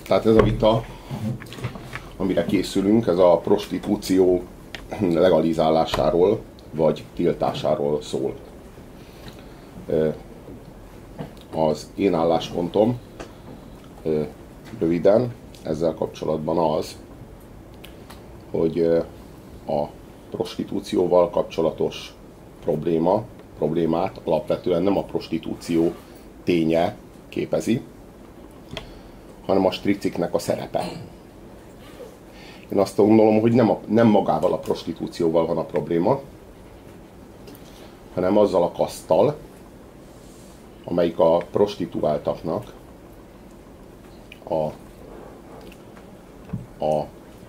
Tehát ez a vita, amire készülünk, ez a prostitúció legalizálásáról vagy tiltásáról szól. Az én álláspontom röviden ezzel kapcsolatban az, hogy a prostitúcióval kapcsolatos problémát alapvetően nem a prostitúció ténye képezi, hanem a striciknek a szerepe. Én azt gondolom, hogy nem magával a prostitúcióval van a probléma, hanem azzal a kaszttal, amelyik a prostituáltaknak a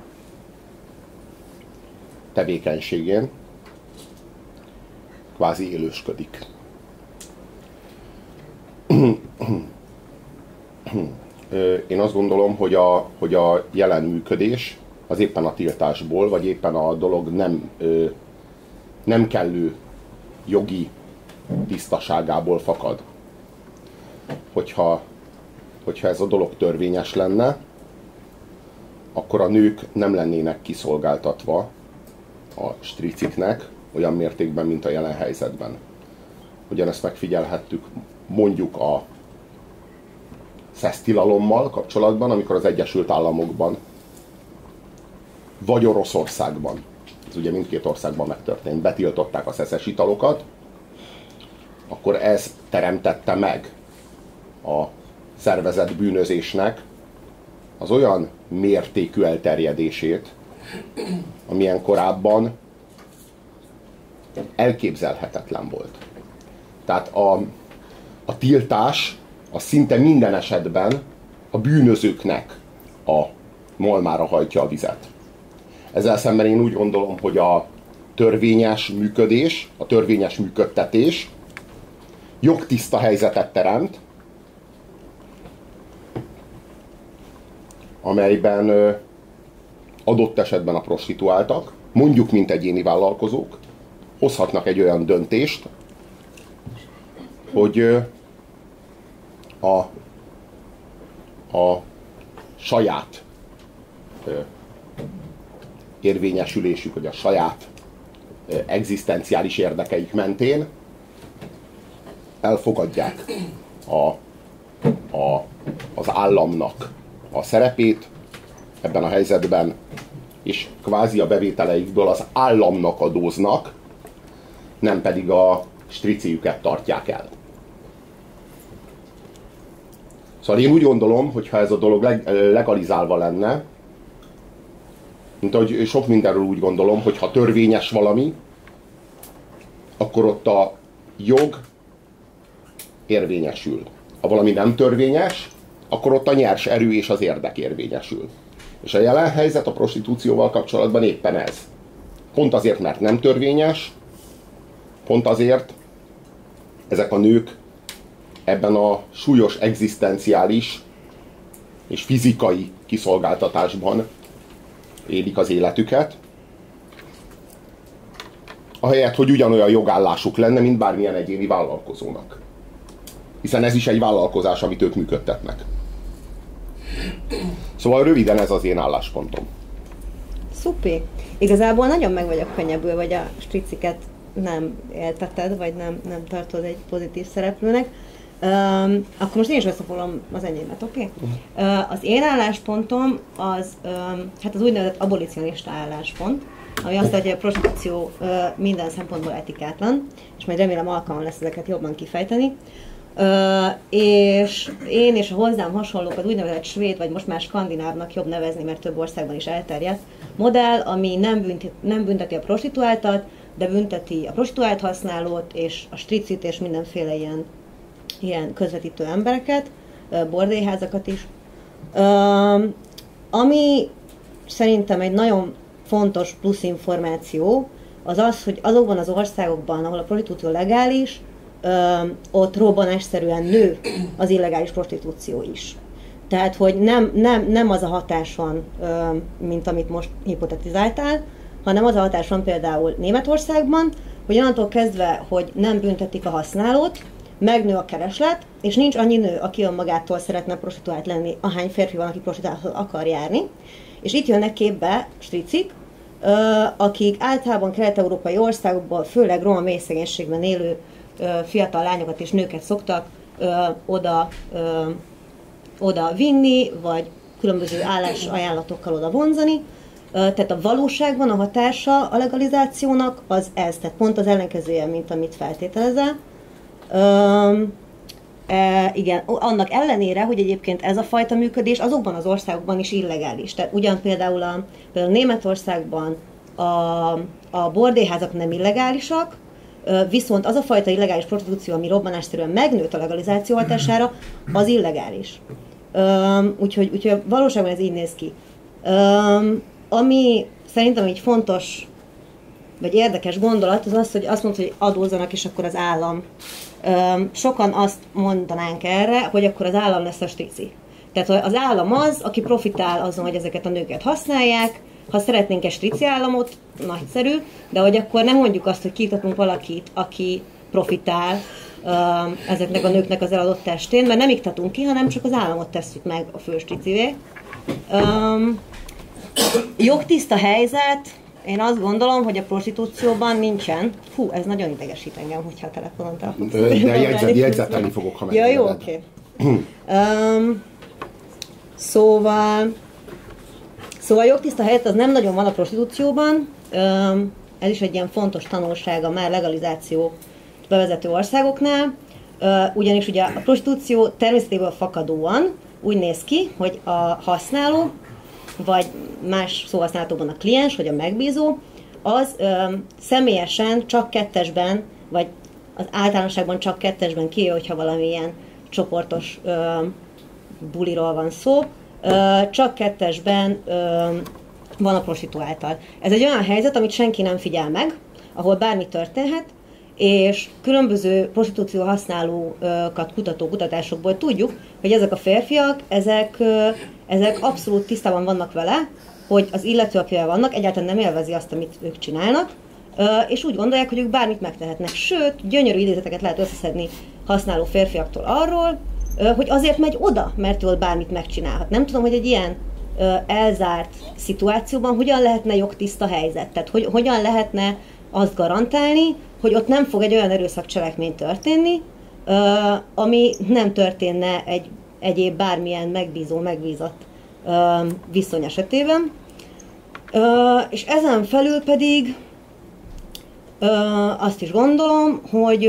tevékenységén kvázi élősködik. Én azt gondolom, hogy a jelen működés az éppen a tiltásból, vagy éppen a dolog nem kellő jogi tisztaságából fakad. Hogyha ez a dolog törvényes lenne, akkor a nők nem lennének kiszolgáltatva a striciknek olyan mértékben, mint a jelen helyzetben. Ugyanezt megfigyelhettük mondjuk a szesztilalommal kapcsolatban, amikor az Egyesült Államokban vagy Oroszországban, ez ugye mindkét országban megtörtént, betiltották a szeszes italokat, akkor ez teremtette meg a szervezett bűnözésnek az olyan mértékű elterjedését, amilyen korábban elképzelhetetlen volt. Tehát a tiltás az szinte minden esetben a bűnözőknek a malmára hajtja a vizet. Ezzel szemben én úgy gondolom, hogy a törvényes működés, a törvényes működtetés jogtiszta helyzetet teremt, amelyben adott esetben a prostituáltak, mondjuk mint egyéni vállalkozók, hozhatnak egy olyan döntést, hogy a saját érvényesülésük, vagy a saját egzisztenciális érdekeik mentén elfogadják az államnak a szerepét ebben a helyzetben, és kvázi a bevételeikből az államnak adóznak, nem pedig a striciüket tartják el. Szóval én úgy gondolom, hogy ha ez a dolog legalizálva lenne, mint ahogy sok mindenről úgy gondolom, hogy ha törvényes valami, akkor ott a jog érvényesül. Ha valami nem törvényes, akkor ott a nyers erő és az érdek érvényesül. És a jelen helyzet a prostitúcióval kapcsolatban éppen ez. Pont azért, mert nem törvényes, pont azért ezek a nők ebben a súlyos egzisztenciális és fizikai kiszolgáltatásban élik az életüket, ahelyett, hogy ugyanolyan jogállásuk lenne, mint bármilyen egyéni vállalkozónak. Hiszen ez is egy vállalkozás, amit ők működtetnek. Szóval röviden ez az én álláspontom. Szupi. Igazából nagyon meg vagyok könnyebbül, vagy a striciket nem élteted, vagy nem tartod egy pozitív szereplőnek. Akkor most én is összefoglalom az enyémet, oké? Az én álláspontom az, hát az úgynevezett abolicionista álláspont, ami azt mondja, hogy a prostitúció minden szempontból etikátlan, és majd remélem alkalmam lesz ezeket jobban kifejteni. És én és a hozzám hasonlók az úgynevezett svéd, vagy most már skandinávnak jobb nevezni, mert több országban is elterjedt modell, ami nem bünteti a prostituáltat, de bünteti a prostituált használót, és a stricit, és mindenféle ilyen közvetítő embereket, bordélyházakat is. Ami szerintem egy nagyon fontos plusz információ, az az, hogy azokban az országokban, ahol a prostitúció legális, ott robbanásszerűen nő az illegális prostitúció is. Tehát, hogy nem az a hatás van, mint amit most hipotetizáltál, hanem az a hatás van például Németországban, hogy onnantól kezdve, hogy nem büntetik a használót, megnő a kereslet, és nincs annyi nő, aki önmagától szeretne prostituált lenni, ahány férfi van, aki prostituálthoz akar járni. És itt jönnek képbe stricik, akik általában kelet-európai országokból, főleg roma mélyszegénységben élő fiatal lányokat és nőket szoktak oda vinni, vagy különböző állásajánlatokkal oda vonzani. Tehát a valóságban a hatása a legalizációnak az ez, tehát pont az ellenkezője, mint amit feltételezel. Igen, annak ellenére, hogy egyébként ez a fajta működés azokban az országokban is illegális. Tehát ugyan például Németországban a bordélyházak nem illegálisak, viszont az a fajta illegális prostitúció, ami robbanásszerűen megnőtt a legalizáció hatására, az illegális. Úgyhogy valóságban ez így néz ki. Ami szerintem egy fontos, vagy érdekes gondolat, az az, hogy azt mondta, hogy adózzanak, és akkor az állam. Sokan azt mondanánk erre, hogy akkor az állam lesz a strici. Tehát az állam az, aki profitál azon, hogy ezeket a nőket használják. Ha szeretnénk egy strici államot, nagyszerű, de hogy akkor nem mondjuk azt, hogy kiiktatunk valakit, aki profitál ezeknek a nőknek az eladott testén, mert nem iktatunk ki, hanem csak az államot tesszük meg a főstricivé. Jogtiszta helyzet, én azt gondolom, hogy a prostitúcióban nincsen. Fú, ez nagyon idegesít engem, hogyha a telefonon találkozunk. De jegyzetelni fogok, ha megnézed. Ja, jó, oké. Szóval jogtiszta helyzet az nem nagyon van a prostitúcióban. Ez is egy ilyen fontos tanulsága már legalizáció bevezető országoknál. Ugyanis ugye a prostitúció természetéből fakadóan úgy néz ki, hogy a használó, vagy más szóhasználatokban a kliens, vagy a megbízó, az személyesen csak kettesben, vagy az általánosságban csak kettesben kijön, hogyha valamilyen csoportos buliról van szó, csak kettesben van a prostituáltal. Ez egy olyan helyzet, amit senki nem figyel meg, ahol bármi történhet, és különböző prostitúció használókat kutató kutatásokból tudjuk, hogy ezek a férfiak, ezek abszolút tisztában vannak vele, hogy az illető, akivel vannak, egyáltalán nem élvezi azt, amit ők csinálnak, és úgy gondolják, hogy ők bármit megtehetnek. Sőt, gyönyörű idézeteket lehet összeszedni használó férfiaktól arról, hogy azért megy oda, mert ő bármit megcsinálhat. Nem tudom, hogy egy ilyen elzárt szituációban hogyan lehetne jogtiszta helyzet. Tehát hogyan lehetne azt garantálni, hogy ott nem fog egy olyan erőszakcselekmény történni, ami nem történne egy egyéb bármilyen megbízott viszony esetében. És ezen felül pedig azt is gondolom,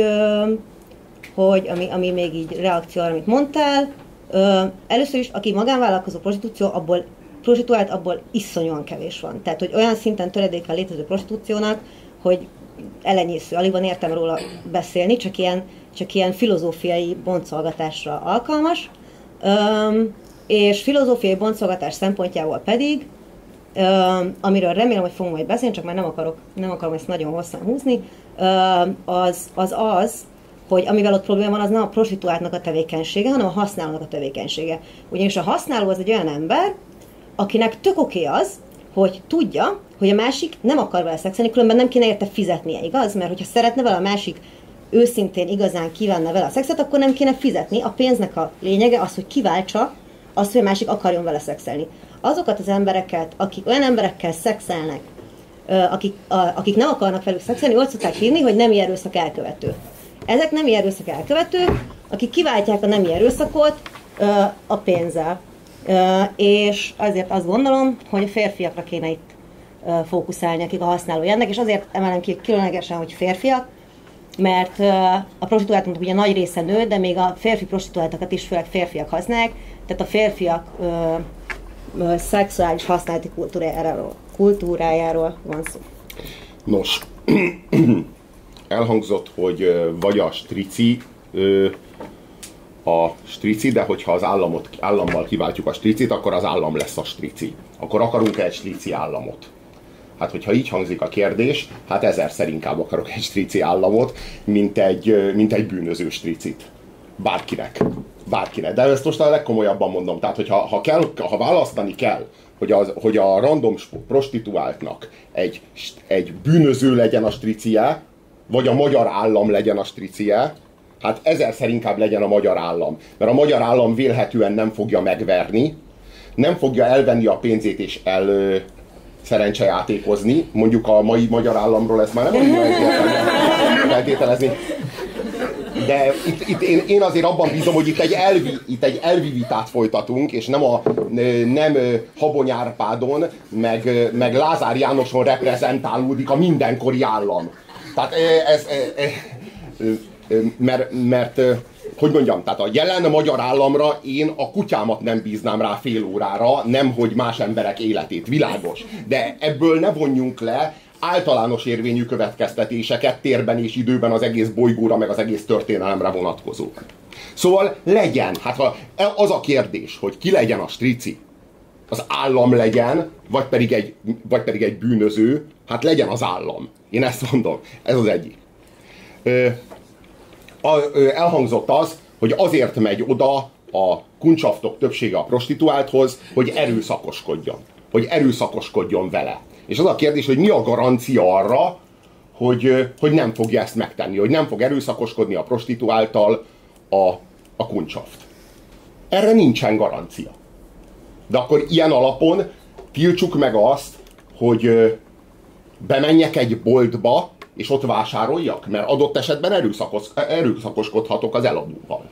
hogy ami még így reakció arra, amit mondtál, először is, aki magánvállalkozó prostituált, abból iszonyúan kevés van. Tehát, hogy olyan szinten töredéke a létező prostitúciónak, hogy elenyésző, alig van értem róla beszélni, csak ilyen filozófiai boncolgatásra alkalmas. És filozófiai boncolgatás szempontjából pedig, amiről remélem, hogy fogunk majd beszélni, csak már nem akarom ezt nagyon hosszan húzni, az, hogy amivel ott probléma van, az nem a prostituáltnak a tevékenysége, hanem a használónak a tevékenysége. Ugyanis a használó az egy olyan ember, akinek tök oké az, hogy tudja, hogy a másik nem akar vele szexelni, különben nem kéne érte fizetnie, igaz? Mert hogyha szeretne vele a másik őszintén igazán kívánna vele a szexet, akkor nem kéne fizetni. A pénznek a lényege az, hogy kiváltsa azt, hogy a másik akarjon vele szexelni. Azokat az embereket, akik olyan emberekkel szexelnek, akik nem akarnak velük szexelni, ott szokták hívni, hogy nemi erőszak elkövető. Ezek nemi erőszak elkövetők, akik kiváltják a nemi erőszakot a pénzzel. És azért azt gondolom, hogy a férfiakra kéne itt fókuszálni, akik a használói ennek, és azért emelem ki különlegesen, hogy férfiak, mert a prostituáltaknak ugye nagy része nő, de még a férfi prostituáltakat is főleg férfiak használják, tehát a férfiak szexuális használati kultúrájáról van szó. Nos, elhangzott, hogy vagy a strici, de hogyha az állammal kiváltjuk a stricit, akkor az állam lesz a strici. Akkor akarunk-e egy strici államot? Hát, hogyha így hangzik a kérdés, hát ezerszer inkább akarok egy strici államot, mint egy bűnöző stricit. Bárkinek. De ezt most a legkomolyabban mondom. Tehát, hogy ha választani kell, hogy a random prostituáltnak egy bűnöző legyen a stricie, vagy a magyar állam legyen a stricie, Hát ezerszer inkább legyen a magyar állam. Mert a magyar állam vélhetően nem fogja megverni, nem fogja elvenni a pénzét és szerencsejátékozni. Mondjuk a mai magyar államról ezt már nem annyira feltételezni. De én azért abban bízom, hogy itt egy elvi vitát folytatunk, és nem Habony Árpádon, meg Lázár Jánoson reprezentálódik a mindenkori állam. Tehát mert hogy mondjam, tehát a jelen magyar államra én a kutyámat nem bíznám rá fél órára, nem hogy más emberek életét, világos. De ebből ne vonjunk le általános érvényű következtetéseket térben és időben az egész bolygóra, meg az egész történelemre vonatkozó. Szóval legyen, hát ha az a kérdés, hogy ki legyen a strici, az állam legyen, vagy pedig egy bűnöző, hát legyen az állam. Én ezt mondom, ez az egyik. Elhangzott az, hogy azért megy oda a kuncsaftok többsége a prostituálthoz, hogy erőszakoskodjon vele. És az a kérdés, hogy mi a garancia arra, hogy nem fogja ezt megtenni, hogy nem fog erőszakoskodni a prostituálttal a kuncsaft. Erre nincsen garancia. De akkor ilyen alapon tiltsuk meg azt, hogy bemenjek egy boltba, és ott vásároljak, mert adott esetben erőszakoskodhatok az eladóval.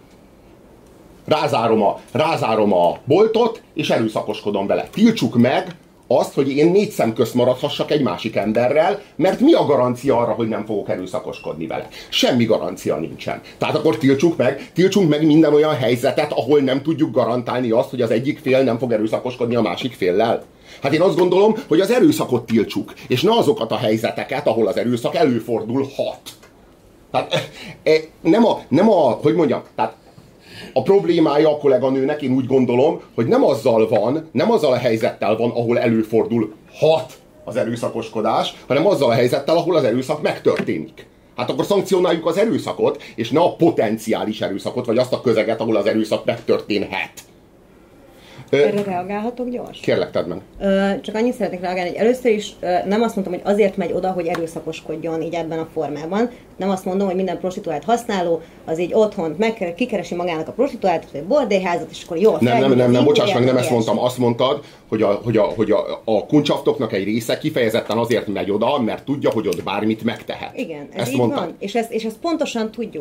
Rázárom a boltot, és erőszakoskodom vele. Tiltsuk meg azt, hogy én négy szem közt maradhassak egy másik emberrel, mert mi a garancia arra, hogy nem fogok erőszakoskodni vele? Semmi garancia nincsen. Tehát akkor tiltsunk meg minden olyan helyzetet, ahol nem tudjuk garantálni azt, hogy az egyik fél nem fog erőszakoskodni a másik féllel. Hát én azt gondolom, hogy az erőszakot tiltsuk, és ne azokat a helyzeteket, ahol az erőszak előfordulhat. Tehát hogy mondjam, tehát a problémája a kolléganőnek, én úgy gondolom, hogy nem azzal a helyzettel van, ahol előfordulhat az erőszakoskodás, hanem azzal a helyzettel, ahol az erőszak megtörténik. Hát akkor szankcionáljuk az erőszakot, és ne a potenciális erőszakot, vagy azt a közeget, ahol az erőszak megtörténhet. Erre reagálhatok gyors? Kérlek, tedd meg. Csak annyit szeretnék reagálni, hogy először is nem azt mondtam, hogy azért megy oda, hogy erőszakoskodjon így ebben a formában. Nem azt mondom, hogy minden prostituált használó az így otthon kikeresi magának a prostituált, vagy a bordélyházat, és akkor jól Nem, bocsáss meg, nem ezt mondtam. Azt mondtad, hogy a kuncsaftoknak egy része kifejezetten azért megy oda, mert tudja, hogy ott bármit megtehet. Igen, ez ezt így mondtam. Van. És ezt pontosan tudjuk.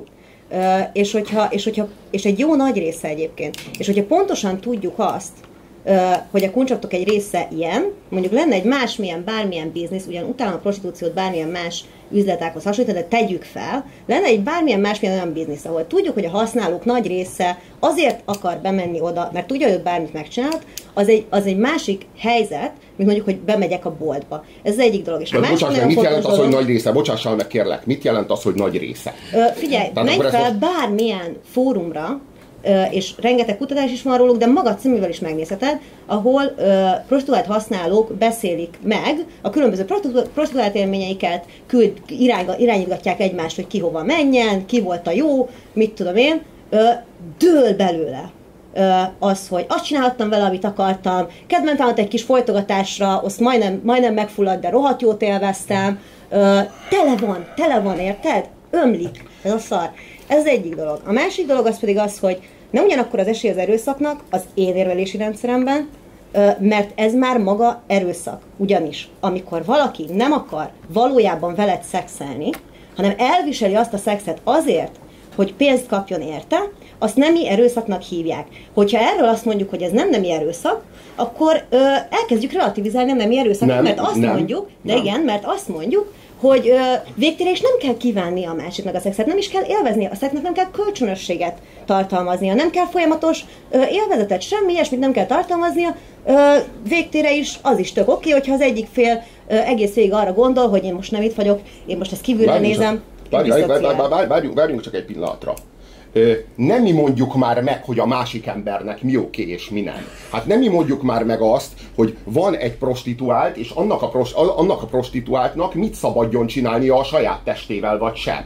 És egy jó nagy része egyébként. És hogyha pontosan tudjuk azt, hogy a kuncsaftok egy része ilyen, mondjuk lenne egy bármilyen biznisz, ugyan utána a prostitúciót bármilyen más üzletákhoz hasonlítani, de tegyük fel, lenne egy bármilyen másmilyen olyan biznisz, ahol tudjuk, hogy a használók nagy része azért akar bemenni oda, mert tudja, hogy ők bármit megcsinált, az egy másik helyzet, mint mondjuk, hogy bemegyek a boltba. Ez az egyik dolog. És a másik mit jelent az, hogy nagy része? Bocsással meg, kérlek. Mit jelent az, hogy nagy része? Figyelj, menj fel bármilyen fórumra, és rengeteg kutatás is van róluk, de maga címével is megnézheted, ahol prostituált használók beszélik meg a különböző prostituált élményeiket, irányítgatják egymást, hogy ki hova menjen, ki volt a jó, mit tudom én, dől belőle az, hogy azt csinálhattam vele, amit akartam, kedvent állt egy kis folytogatásra, azt majdnem megfulladt, de rohadt jót élveztem, tele van, érted? Ömlik ez a szar. Ez az egyik dolog. A másik dolog az pedig az, hogy nem ugyanakkor az esély az erőszaknak az én érvelési rendszeremben, mert ez már maga erőszak. Ugyanis, amikor valaki nem akar valójában veled szexelni, hanem elviseli azt a szexet azért, hogy pénzt kapjon érte, azt nemi erőszaknak hívják. Hogyha erről azt mondjuk, hogy ez nem nemi erőszak, akkor elkezdjük relativizálni a nemi erőszakot, mert azt mondjuk, hogy végtére is nem kell kívánni a másiknak a szexet, nem is kell élvezni, a szexnek nem kell kölcsönösséget tartalmaznia, nem kell folyamatos élvezetet, semmi ilyesmit nem kell tartalmaznia, végtére is az is tök oké, hogyha az egyik fél egész végig arra gondol, hogy én most nem itt vagyok, én most ezt kívülről nézem. Várjunk csak egy pillanatra. Nem mi mondjuk már meg, hogy a másik embernek mi oké és mi nem. Hát nem mi mondjuk már meg azt, hogy van egy prostituált, és annak a prostituáltnak mit szabadjon csinálnia a saját testével, vagy sem.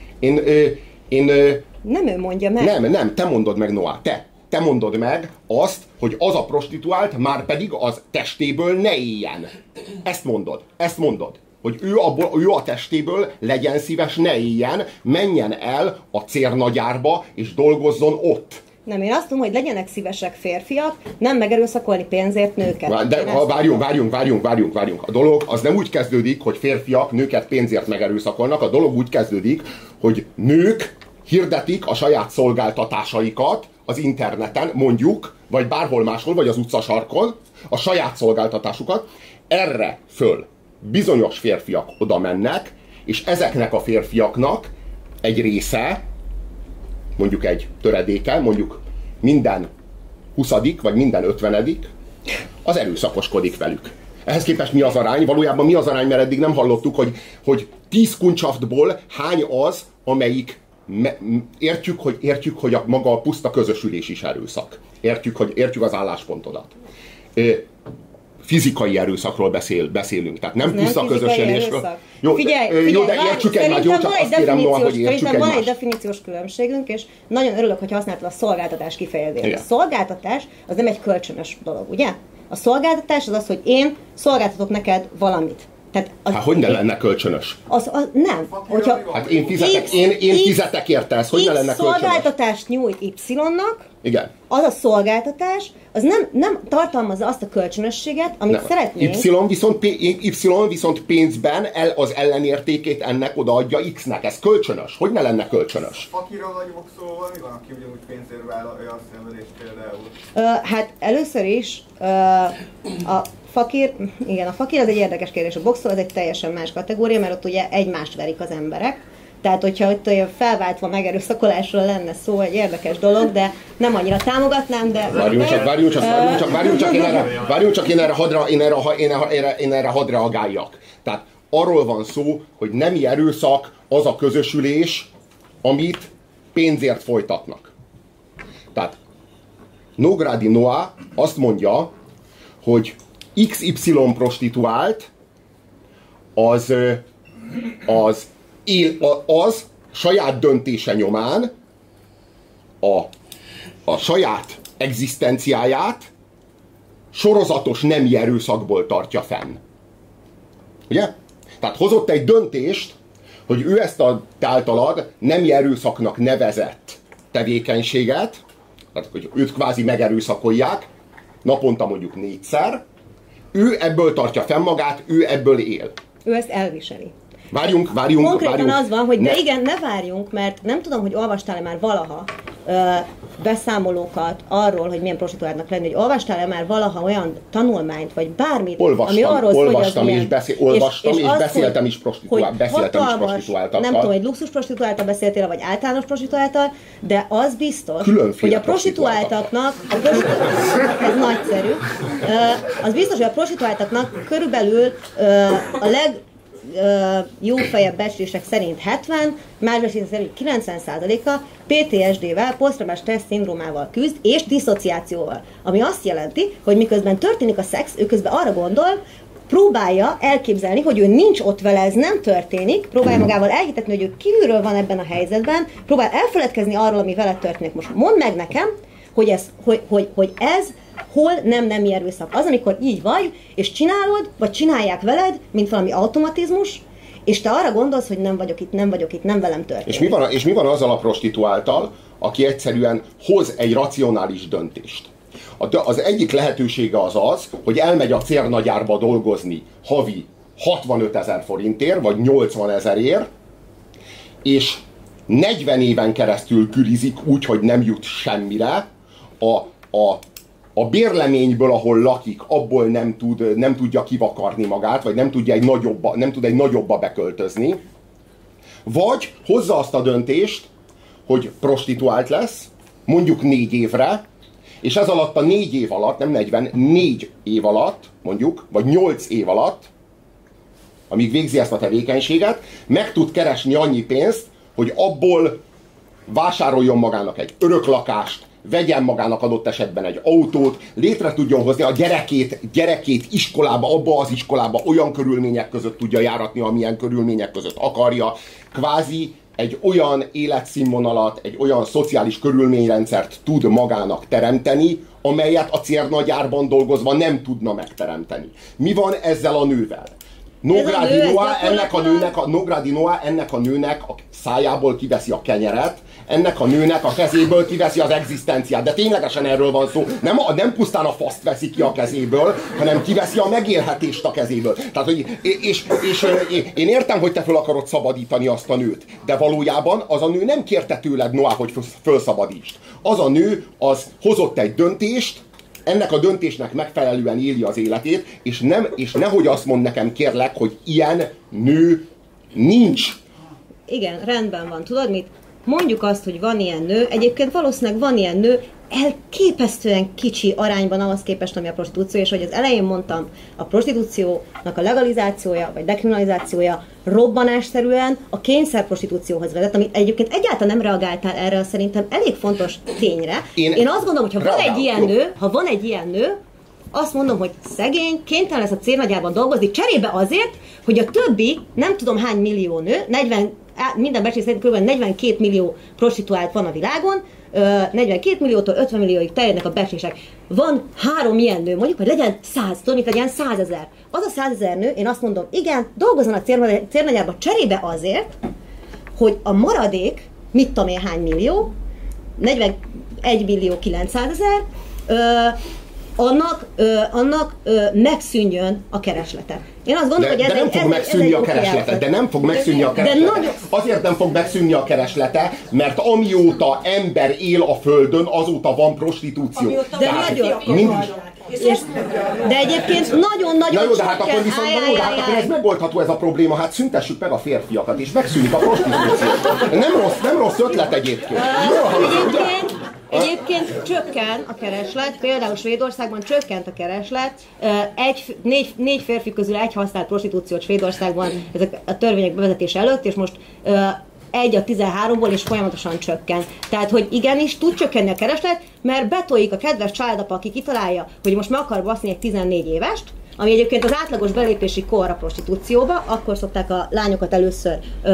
Nem ő mondja meg. Nem, te mondod meg, Noah, te mondod meg azt, hogy az a prostituált már pedig az testéből ne éljen. Ezt mondod. hogy ő a testéből legyen szíves, ne éljen, menjen el a cérnagyárba, és dolgozzon ott. Nem, én azt mondom, hogy legyenek szívesek férfiak, nem megerőszakolni pénzért nőket. De várjunk. A dolog az nem úgy kezdődik, hogy férfiak nőket pénzért megerőszakolnak, a dolog úgy kezdődik, hogy nők hirdetik a saját szolgáltatásaikat az interneten, mondjuk, vagy bárhol máshol, vagy az utcasarkon, a saját szolgáltatásukat, erre föl bizonyos férfiak oda mennek, és ezeknek a férfiaknak egy része, mondjuk egy töredéke, mondjuk minden 20. vagy minden 50. az erőszakoskodik velük. Ehhez képest mi az arány? Valójában mi az arány, mert eddig nem hallottuk, hogy 10 kuncshaftból hány az, amelyik értjük, hogy a maga a puszta közösülés is erőszak. Értjük az álláspontodat. Fizikai erőszakról beszélünk, tehát nem puszta közösülésről. Figyelj, jó, de értsük egymást, jó, csak azt kérem, Noah, hogy értsük egymást. Van egy definíciós különbségünk, és nagyon örülök, hogy használtad a szolgáltatás kifejezést. Igen. A szolgáltatás az nem egy kölcsönös dolog, ugye? A szolgáltatás az, hogy én szolgáltatok neked valamit. Tehát hogy ne lenne kölcsönös? Nem. Hogyha hát én fizetek érte, ez hogy ne lenne kölcsönös? Szolgáltatást nyújt Y-nak, igen. Az a szolgáltatás, az nem tartalmazza azt a kölcsönösséget, amit szeretnénk. Y viszont pénzben az ellenértékét ennek odaadja X-nek. Ez kölcsönös. Hogy ne lenne kölcsönös? Fakira vagy boxolóval mi van, aki ugyanúgy pénzért vállalja a szenvedést például? Hát először is a fakir az egy érdekes kérdés. A boxol az egy teljesen más kategória, mert ott ugye egymást verik az emberek. Tehát, hogyha ott felváltva megerőszakolásról lenne szó, egy érdekes dolog, de nem annyira támogatnám, de... Várjunk csak, én erre hadd reagáljak. Tehát arról van szó, hogy nemi erőszak az a közösülés, amit pénzért folytatnak. Tehát Nógrádi Noah azt mondja, hogy XY prostituált az saját döntése nyomán a saját egzisztenciáját sorozatos nemi erőszakból tartja fenn. Ugye? Tehát hozott egy döntést, hogy ő ezt a te általad nemi erőszaknak nevezett tevékenységet, tehát hogy őt kvázi megerőszakolják, naponta mondjuk 4-szer, ő ebből tartja fenn magát, ő ebből él. Ő ezt elviseli. Várjunk. Konkrétan az van, hogy de igen, ne várjunk, mert nem tudom, hogy olvastál-e már valaha beszámolókat arról, hogy milyen prostituáltnak lenni, hogy olvastál-e már valaha olyan tanulmányt, vagy bármit, ami arról szól, hogy az milyen... Olvastam, és beszéltem is prostituáltakkal. Nem tudom, hogy luxus prostituáltal beszéltél, vagy általános prostituáltal, de az biztos, hogy a prostituáltaknak, ez nagyszerű, az biztos, hogy a prostituáltaknak körülbelül a jófejebb becslések szerint 70, más becslések szerint 90%-a PTSD-vel, posztraumás stressz szindrómával küzd, és diszociációval. Ami azt jelenti, hogy miközben történik a szex, ő közben arra gondol, próbálja elképzelni, hogy ő nincs ott vele, ez nem történik, próbálja magával elhitetni, hogy ő kívülről van ebben a helyzetben, próbál elfeledkezni arról, ami vele történik. Most mondd meg nekem, hogy ez hol nem nemi erőszak. Az, amikor így vagy, és csinálod, vagy csinálják veled, mint valami automatizmus, és te arra gondolsz, hogy nem vagyok itt, nem velem történik. És mi van azzal a prostituáltal, aki egyszerűen hoz egy racionális döntést? Az egyik lehetősége az, hogy elmegy a cérnagyárba dolgozni havi 65 000 forintért, vagy 80 000-ért, és 40 éven keresztül kürizik úgy, hogy nem jut semmire, a bérleményből, ahol lakik, abból nem tudja kivakarni magát, vagy nem tud egy nagyobba beköltözni, vagy hozza azt a döntést, hogy prostituált lesz, mondjuk 4 évre, és ez alatt a 4 év alatt, nem 40, 4 év alatt, mondjuk, vagy 8 év alatt, amíg végzi ezt a tevékenységet, meg tud keresni annyi pénzt, hogy abból vásároljon magának egy öröklakást, vegyen magának adott esetben egy autót, létre tudjon hozni a gyerekét iskolába, abba az iskolába olyan körülmények között tudja járatni, amilyen körülmények között akarja. Kvázi egy olyan életszínvonalat, egy olyan szociális körülményrendszert tud magának teremteni, amelyet a cérnagyárban dolgozva nem tudna megteremteni. Mi van ezzel a nővel? Nógrádi Noah ennek a nőnek a szájából kiveszi a kenyeret, ennek a nőnek a kezéből kiveszi az egzisztenciát. De ténylegesen erről van szó. Nem pusztán a faszt veszi ki a kezéből, hanem kiveszi a megélhetést a kezéből. Tehát, hogy, és én értem, hogy te föl akarod szabadítani azt a nőt, de valójában az a nő nem kérte tőled, Noah, hogy fölszabadítsd. Az a nő az hozott egy döntést, ennek a döntésnek megfelelően éli az életét, és nehogy azt mondd nekem, kérlek, hogy ilyen nő nincs. Igen, rendben van. Tudod mit? Mondjuk azt, hogy van ilyen nő, egyébként valószínűleg van ilyen nő, elképesztően kicsi arányban ahhoz képest, ami a prostitúció, és hogy az elején mondtam, a prostitúciónak a legalizációja, vagy dekriminalizációja robbanásszerűen a kényszerprostitúcióhoz vezet, amit egyébként egyáltalán nem reagáltál erre, szerintem elég fontos tényre. Én azt gondolom, hogy ha van egy ilyen nő, azt mondom, hogy szegény, kénytelen lesz a cérnagyában dolgozni, cserébe azért, hogy a többi, nem tudom hány millió nő, minden becslés szerint kb. 42 millió prostituált van a világon, 42 milliótól 50 millióig terjednek a becslések. Van 3 ilyen nő, mondjuk, hogy legyen 100, tudod, mit legyen 100 000. Az a 100 000 nő, én azt mondom, igen, dolgozzon a cérnagyában cserébe azért, hogy a maradék, mit tudom én hány millió, 41 millió 900 000, annak megszűnjön a kereslete. Én azt gondolom, hogy de nem fog megszűnni a kereslete. De nem fog megszűnni a kereslete. Azért nem fog megszűnni a kereslete, mert amióta ember él a földön, azóta van prostitúció. De egyébként nagyon-nagyon na jó, de hát akkor viszont akkor ez megoldható ez a probléma, hát szüntessük meg a férfiakat, és megszűnik a prostitúció. Nem rossz ötlet egyébként. Egyébként csökken a kereslet, például Svédországban csökkent a kereslet, 4 férfi közül 1 használt prostitúciót Svédországban ezek a törvények bevezetése előtt, és most 1 a 13-ból, és folyamatosan csökken. Tehát, hogy igenis tud csökkenni a kereslet, mert betoljuk a kedves családapa, aki kitalálja, hogy most meg akar baszni egy 14 évest, ami egyébként az átlagos belépési kor a prostitúcióba, akkor szokták a lányokat először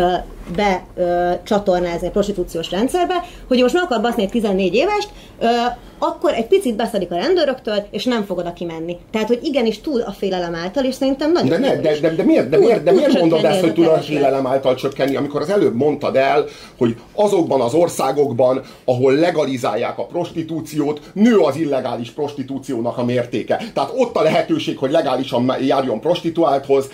becsatornázni a prostitúciós rendszerbe, hogy most meg akar baszni egy 14 évest, akkor egy picit beszedik a rendőröktől, és nem fog oda kimenni. Tehát, hogy igenis tud a félelem által, és szerintem nagyon de miért mondod ezt, hogy tud a félelem által csökkenni, amikor az előbb mondtad el, hogy azokban az országokban, ahol legalizálják a prostitúciót, nő az illegális prostitúciónak a mértéke. Tehát ott a lehetőség, hogy legálisan járjon prostituálthoz,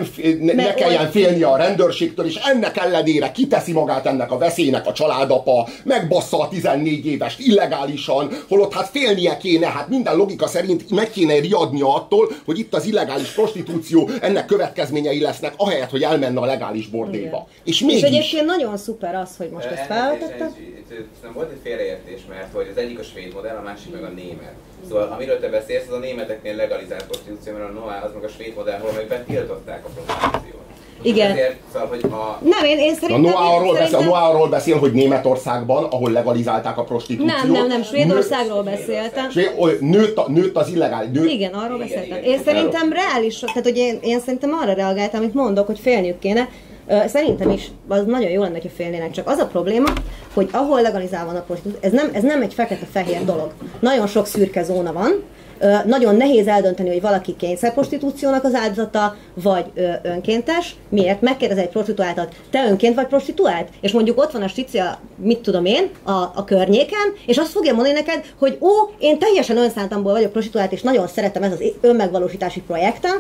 ne kelljen félnie a rendőrségtől, és ennek ellenére kiteszi magát ennek a veszélynek a családapa, megbassza a 14 évest illegálisan, holott hát félnie kéne, hát minden logika szerint meg kéne riadnia attól, hogy itt az illegális prostitúció, ennek következményei lesznek, ahelyett, hogy elmenne a legális bordéba. És egyébként nagyon szuper az, hogy most ezt felvetetted. Nem volt egy félreértés, mert hogy az egyik a svéd modell, a másik meg a német. Szóval amiről te beszélsz, az a németeknél legalizált prostitúció, mert a Noah az meg a svéd modell, ahol meg betiltották a prostitúciót. Igen. Ezért, szóval, hogy nem, én szerintem... A Noah arról beszél, hogy Németországban, ahol legalizálták a prostitúciót... Nem, Svédországról beszéltem. Nőtt az illegális... Igen, arról beszéltem. Én szerintem reális, tehát hogy én szerintem arra reagáltam, amit mondok, hogy félniük kéne. Szerintem is az nagyon jó lenne, hogyha félnének, csak az a probléma, hogy ahol legalizálva van a prostitúció, ez nem egy fekete-fehér dolog. Nagyon sok szürke zóna van, nagyon nehéz eldönteni, hogy valaki kényszerprostitúciónak az áldozata, vagy önkéntes. Miért? Megkérdez egy prostituáltat, te önként vagy prostituált? És mondjuk ott van a Sticia, mit tudom én, a környéken, és azt fogja mondani neked, hogy én teljesen önszántamból vagyok prostituált, és nagyon szeretem ez az önmegvalósítási projektem,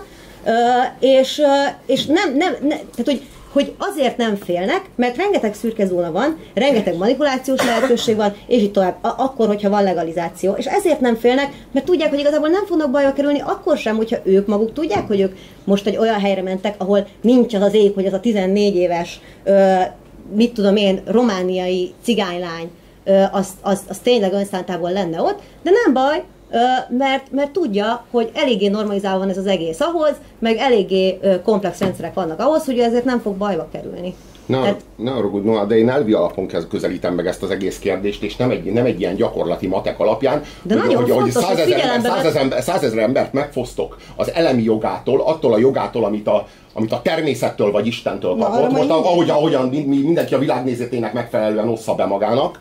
és nem, tehát hogy azért nem félnek, mert rengeteg szürke zóna van, rengeteg manipulációs lehetőség van, és így tovább, akkor, hogyha van legalizáció. És ezért nem félnek, mert tudják, hogy igazából nem fognak bajba kerülni, akkor sem, hogyha ők maguk tudják, hogy ők most egy olyan helyre mentek, ahol nincs az ég, hogy az a 14 éves, mit tudom én, romániai cigánylány, az tényleg önszántából lenne ott, de nem baj, mert tudja, hogy eléggé normalizálva van ez az egész ahhoz, meg eléggé komplex rendszerek vannak ahhoz, hogy ezért nem fog bajba kerülni. Ne rugudj, de én elvi alapon közelítem meg ezt az egész kérdést, és nem egy ilyen gyakorlati matek alapján, de hogy 100 000 embert megfosztok az elemi jogától, attól a jogától, amit a természettől vagy Istentől kapott, most ahogyan mindenki a világnézetének megfelelően ossza be magának,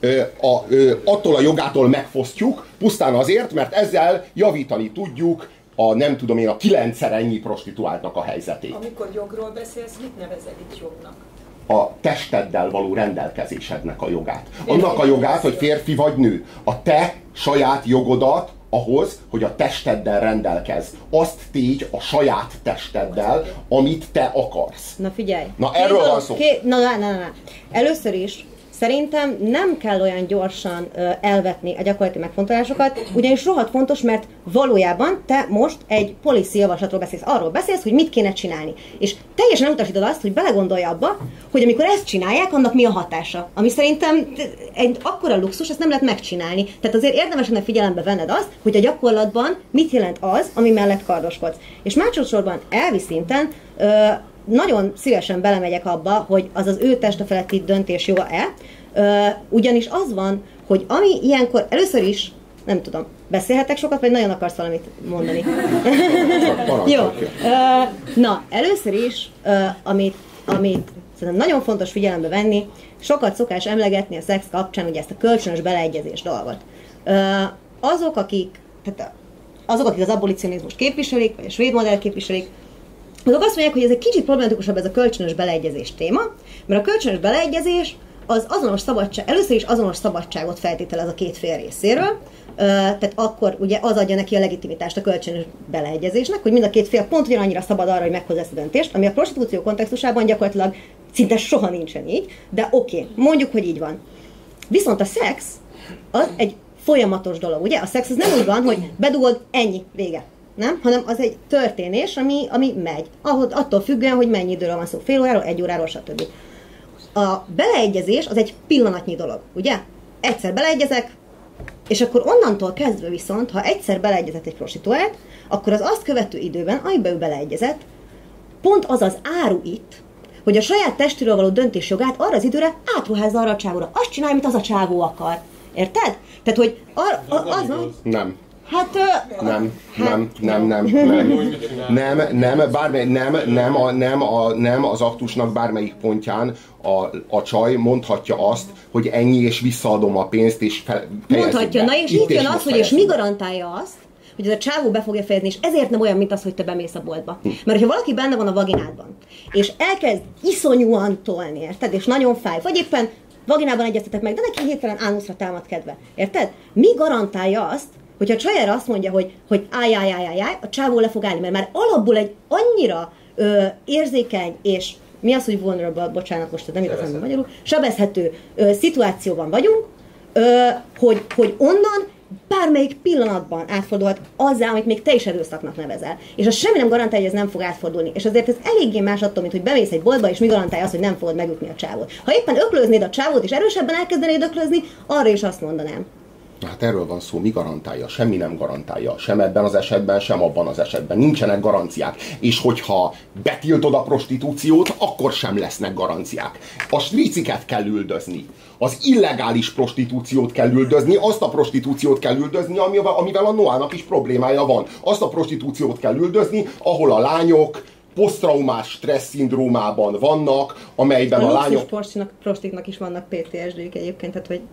attól a jogától megfosztjuk, pusztán azért, mert ezzel javítani tudjuk a nem tudom én, a 9-szer ennyi prostituáltnak a helyzetét. Amikor jogról beszélsz, mit nevezel itt jognak? A testeddel való rendelkezésednek a jogát. Annak a jogát, hogy férfi vagy nő. A te saját jogodat ahhoz, hogy a testeddel rendelkezz. Azt tégy a saját testeddel, amit te akarsz. Na figyelj. Na erről van szó. Na. Először is szerintem nem kell olyan gyorsan elvetni a gyakorlati megfontolásokat, ugyanis rohadt fontos, mert valójában te most egy policy javaslatról beszélsz. Arról beszélsz, hogy mit kéne csinálni. És teljesen utasítod azt, hogy belegondolj abba, hogy amikor ezt csinálják, annak mi a hatása. Ami szerintem egy akkora luxus, ezt nem lehet megcsinálni. Tehát azért érdemes lenne figyelembe venned azt, hogy a gyakorlatban mit jelent az, ami mellett kardoskodsz. És másodszorban elvi szinten nagyon szívesen belemegyek abba, hogy az az ő teste feletti döntés joga-e, ugyanis az van, hogy ami ilyenkor először is, nem tudom, beszélhetek sokat, vagy nagyon akarsz valamit mondani? Jó. Na, először is, amit szerintem nagyon fontos figyelembe venni, sokat szokás emlegetni a szex kapcsán, ugye ezt a kölcsönös beleegyezés dolgot. Azok, akik az abolicionizmust képviselik, vagy a svéd modell képviselik, azok azt mondják, hogy ez egy kicsit problematikusabb ez a kölcsönös beleegyezés téma, mert a kölcsönös beleegyezés az azonos szabadság, először is azonos szabadságot feltételez a két fél részéről, tehát akkor ugye az adja neki a legitimitást a kölcsönös beleegyezésnek, hogy mind a két fél pont ugyanannyira szabad arra, hogy meghozza ezt a döntést, ami a prostitúció kontextusában gyakorlatilag szinte soha nincsen így, de oké, mondjuk, hogy így van. Viszont a szex az egy folyamatos dolog, ugye? A szex az nem úgy van, hogy bedugod, ennyi, vége. Nem? Hanem az egy történés, ami megy. Attól függően, hogy mennyi időről van szó, fél óráról, 1 óráról, stb. A beleegyezés az egy pillanatnyi dolog, ugye? Egyszer beleegyezek, és akkor onnantól kezdve viszont, ha egyszer beleegyezett egy prostituált, akkor az azt követő időben, amiben ő beleegyezett, pont az az áru itt, hogy a saját testről való döntésjogát arra az időre átruházza arra a csávóra. Azt csinálja, amit az a csávó akar. Érted? Tehát, hogy az van... Nem. Hát... Nem az aktusnak bármelyik pontján a csaj mondhatja azt, hogy ennyi, és visszaadom a pénzt, és mondhatja, na és itt jön az, hogy és mi garantálja azt, hogy ez a csávó be fogja fejezni, és ezért nem olyan, mint az, hogy te bemész a boltba. Mert ha valaki benne van a vaginádban, és elkezd iszonyúan tolni, érted, és nagyon fáj, vagy éppen vaginában egyeztetek meg, de neki hirtelen ánuszra támad kedve, érted? Mi garantálja azt, hogyha a csaj erre azt mondja, hogy állj, a csávó le fog állni, mert már alapból egy annyira érzékeny és mi az, hogy vulnerable, bocsánat, most nem igazán magyarul, sebezhető szituációban vagyunk, hogy onnan bármelyik pillanatban átfordulhat azzá, amit még te is erőszaknak nevezel. És az semmi nem garantálja, hogy ez nem fog átfordulni. És azért ez eléggé más attól, mint hogy bemész egy boltba, és mi garantálja azt, hogy nem fogod megütni a csávót. Ha éppen öklöznéd a csávót, és erősebben elkezdenéd öklözni, arra is azt mondanám. Hát erről van szó, mi garantálja? Semmi nem garantálja. Sem ebben az esetben, sem abban az esetben. Nincsenek garanciák. És hogyha betiltod a prostitúciót, akkor sem lesznek garanciák. A striciket kell üldözni. Az illegális prostitúciót kell üldözni, azt a prostitúciót kell üldözni, amivel a Noának is problémája van. Azt a prostitúciót kell üldözni, ahol a lányok posztraumás stressz szindrómában vannak, amelyben a lányok... prostiknak is vannak PTSD-k egyébként, tehát hogy...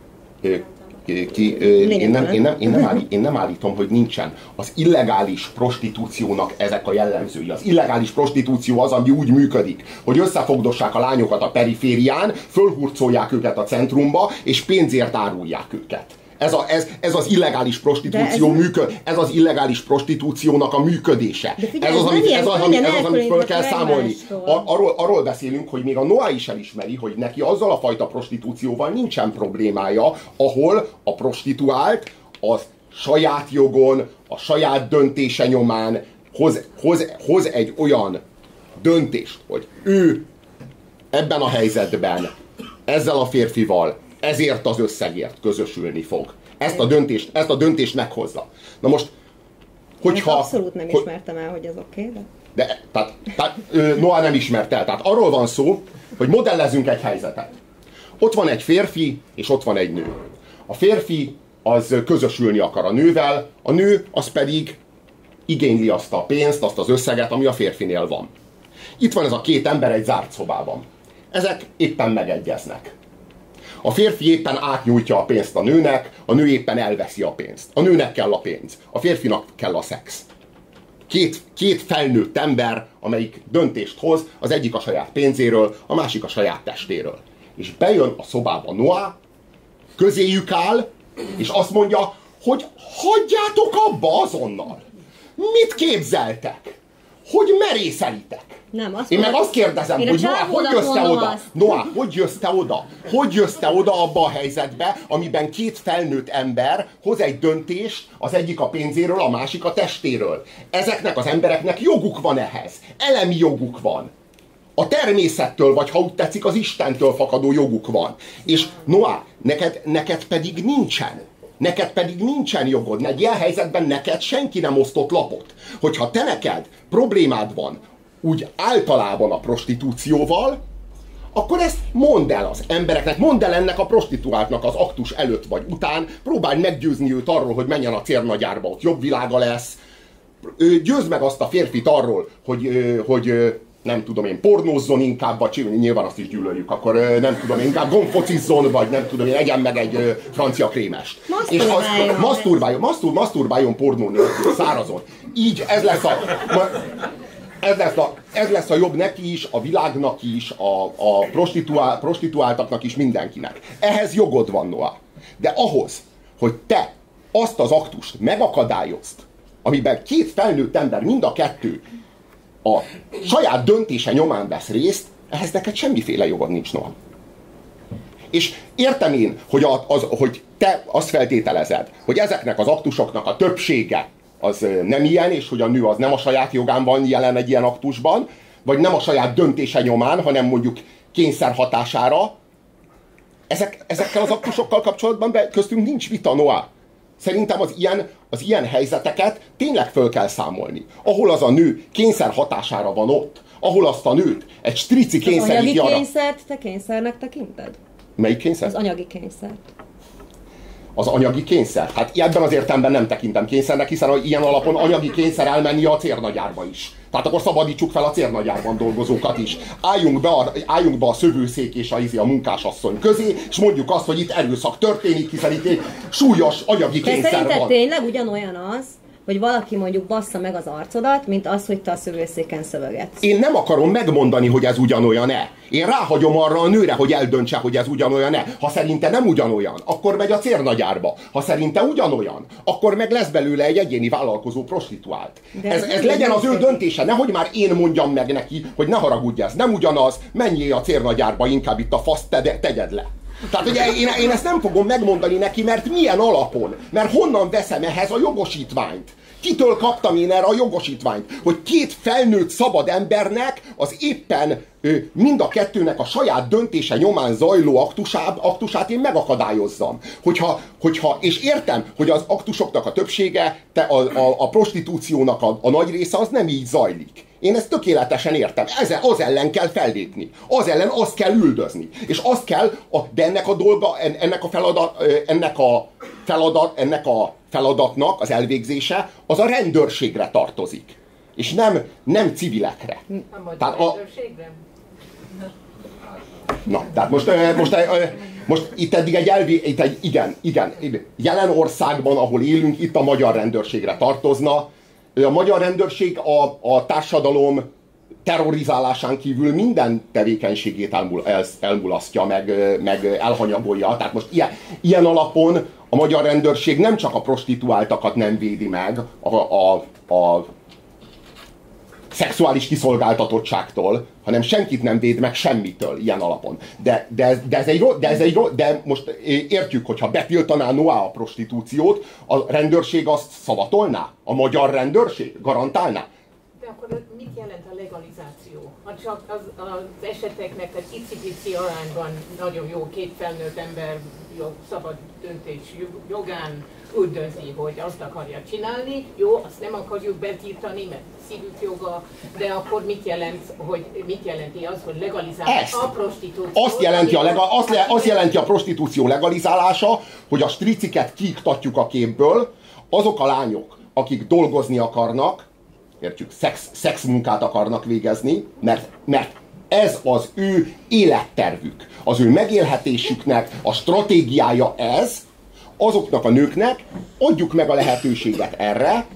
Én nem állítom, hogy nincsen. Az illegális prostitúciónak ezek a jellemzői. Az illegális prostitúció az, ami úgy működik, hogy összefogdossák a lányokat a periférián, fölhurcolják őket a centrumba, és pénzért árulják őket. Ez az illegális prostitúció ez az illegális prostitúciónak a működése. Ez az, amit föl kell számolni. Arról beszélünk, hogy még a Noah is elismeri, hogy neki azzal a fajta prostitúcióval nincsen problémája, ahol a prostituált az saját jogon, a saját döntése nyomán hoz egy olyan döntést, hogy ő ebben a helyzetben ezzel a férfival ezért az összegért közösülni fog. Ezt a döntést meghozza. Na most, hogyha... Abszolút nem ismertem el, hogy ez oké, de... Tehát Noah nem ismert el. Tehát arról van szó, hogy modellezzünk egy helyzetet. Ott van egy férfi, és ott van egy nő. A férfi az közösülni akar a nővel, a nő az pedig igényli azt a pénzt, azt az összeget, ami a férfinél van. Itt van ez a két ember egy zárt szobában. Ezek éppen megegyeznek. A férfi éppen átnyújtja a pénzt a nő éppen elveszi a pénzt. A nőnek kell a pénz, a férfinak kell a szex. két felnőtt ember, amelyik döntést hoz, az egyik a saját pénzéről, a másik a saját testéről. És bejön a szobába Noah, közéjük áll, és azt mondja, hogy hagyjátok abba azonnal. Mit képzeltek? Hogy merészelitek? Nem, Én meg azt kérdezem, hogy Noah, hogy jössz te oda? Noah, hogy jössz te oda? Hogy jössz te oda abba a helyzetbe, amiben két felnőtt ember hoz egy döntést, az egyik a pénzéről, a másik a testéről. Ezeknek az embereknek joguk van ehhez. Elemi joguk van. A természettől, vagy ha úgy tetszik, az Istentől fakadó joguk van. És Noah, neked pedig nincsen. Neked pedig nincsen jogod. Egy ilyen helyzetben neked senki nem osztott lapot. Hogyha te neked problémád van úgy általában a prostitúcióval, akkor ezt mondd el az embereknek, mondd el ennek a prostituáltnak az aktus előtt vagy után, próbálj meggyőzni őt arról, hogy menjen a cérnagyárba, ott jobb világa lesz. Győzd meg azt a férfit arról, hogy nem tudom én, pornózzon inkább, vagy nyilván azt is gyűlöljük, akkor nem tudom én, inkább gombfocizzon, vagy nem tudom én, egyen meg egy francia krémest. Masturbáljon pornó nélkül, szárazon. Így ez lesz a jobb neki is, a világnak is, a prostituáltaknak is, mindenkinek. Ehhez jogod van, Noah. De ahhoz, hogy te azt az aktust megakadályozd, amiben két felnőtt ember, mind a kettő a saját döntése nyomán vesz részt, ehhez neked semmiféle jogod nincs, Noah. És értem én, hogy te azt feltételezed, hogy ezeknek az aktusoknak a többsége az nem ilyen, és hogy a nő az nem a saját jogán van jelen egy ilyen aktusban, vagy nem a saját döntése nyomán, hanem mondjuk kényszer hatására. Ezekkel az aktusokkal kapcsolatban köztünk nincs vita, Noah. Szerintem az ilyen helyzeteket tényleg föl kell számolni. Ahol az a nő kényszer hatására van ott, ahol azt a nőt egy strici kényszeríti arra... Az anyagi kényszert te kényszernek tekinted? Melyik kényszer? Az anyagi kényszert. Az anyagi kényszer? Hát ebben az értelemben nem tekintem kényszernek, hiszen ilyen alapon anyagi kényszer elmenni a cérnagyárba is. Tehát akkor szabadítsuk fel a cérnagyárban dolgozókat is. Álljunk be a szövőszék és a munkásasszony közé, és mondjuk azt, hogy itt erőszak történik, hiszen itt egy súlyos anyagi kényszer van. Szerinted tényleg ugyanolyan az, hogy valaki mondjuk bassza meg az arcodat, mint az, hogy te a szövőszéken szövegetsz? Én nem akarom megmondani, hogy ez ugyanolyan-e. Én ráhagyom arra a nőre, hogy eldöntse, hogy ez ugyanolyan-e. Ha szerinte nem ugyanolyan, akkor megy a cérnagyárba. Ha szerinte ugyanolyan, akkor meg lesz belőle egy egyéni vállalkozó prostituált. Ez legyen az ő döntése, nehogy már én mondjam meg neki, hogy ne haragudj, ez nem ugyanaz, menjél a cérnagyárba, inkább itt a faszt tegyed le. Tehát ugye én ezt nem fogom megmondani neki, mert milyen alapon? Mert honnan veszem ehhez a jogosítványt? Kitől kaptam én erre a jogosítványt? Hogy két felnőtt szabad embernek az éppen mind a kettőnek a saját döntése nyomán zajló aktusát én megakadályozzam. És értem, hogy az aktusoknak a többsége, a prostitúciónak a nagy része az nem így zajlik. Én ezt tökéletesen értem. Az ellen kell fellépni. Az ellen azt kell üldözni. És azt kell, de ennek a dolga, ennek a feladatnak az elvégzése, az a rendőrségre tartozik. És nem civilekre. Tehát rendőrségre? Na, tehát most itt eddig igen, jelen országban, ahol élünk, itt a magyar rendőrségre tartozna. A magyar rendőrség a társadalom terrorizálásán kívül minden tevékenységét elmulasztja, meg elhanyagolja. Tehát most ilyen alapon a magyar rendőrség nem csak a prostituáltakat nem védi meg a szexuális kiszolgáltatottságtól, hanem senkit nem véd meg semmitől ilyen alapon. De most értjük, hogyha betiltaná Noah a prostitúciót, a rendőrség azt szavatolná? A magyar rendőrség garantálná? De akkor mit jelent a legalizáció? Ha csak az eseteknek egy icipici arányban nagyon jó két felnőtt ember szabad döntés jogán úgy dönti, hogy azt akarja csinálni, jó, azt nem akarjuk betiltani, mert szívük joga, de akkor mit jelenti az, hogy legalizálni a prostitúciót? Azt jelenti a prostitúció legalizálása, hogy a striciket kiiktatjuk a képből, azok a lányok, akik dolgozni akarnak, értjük, szexmunkát akarnak végezni, mert ez az ő élettervük, az ő megélhetésüknek a stratégiája ez, azoknak a nőknek adjuk meg a lehetőséget erre,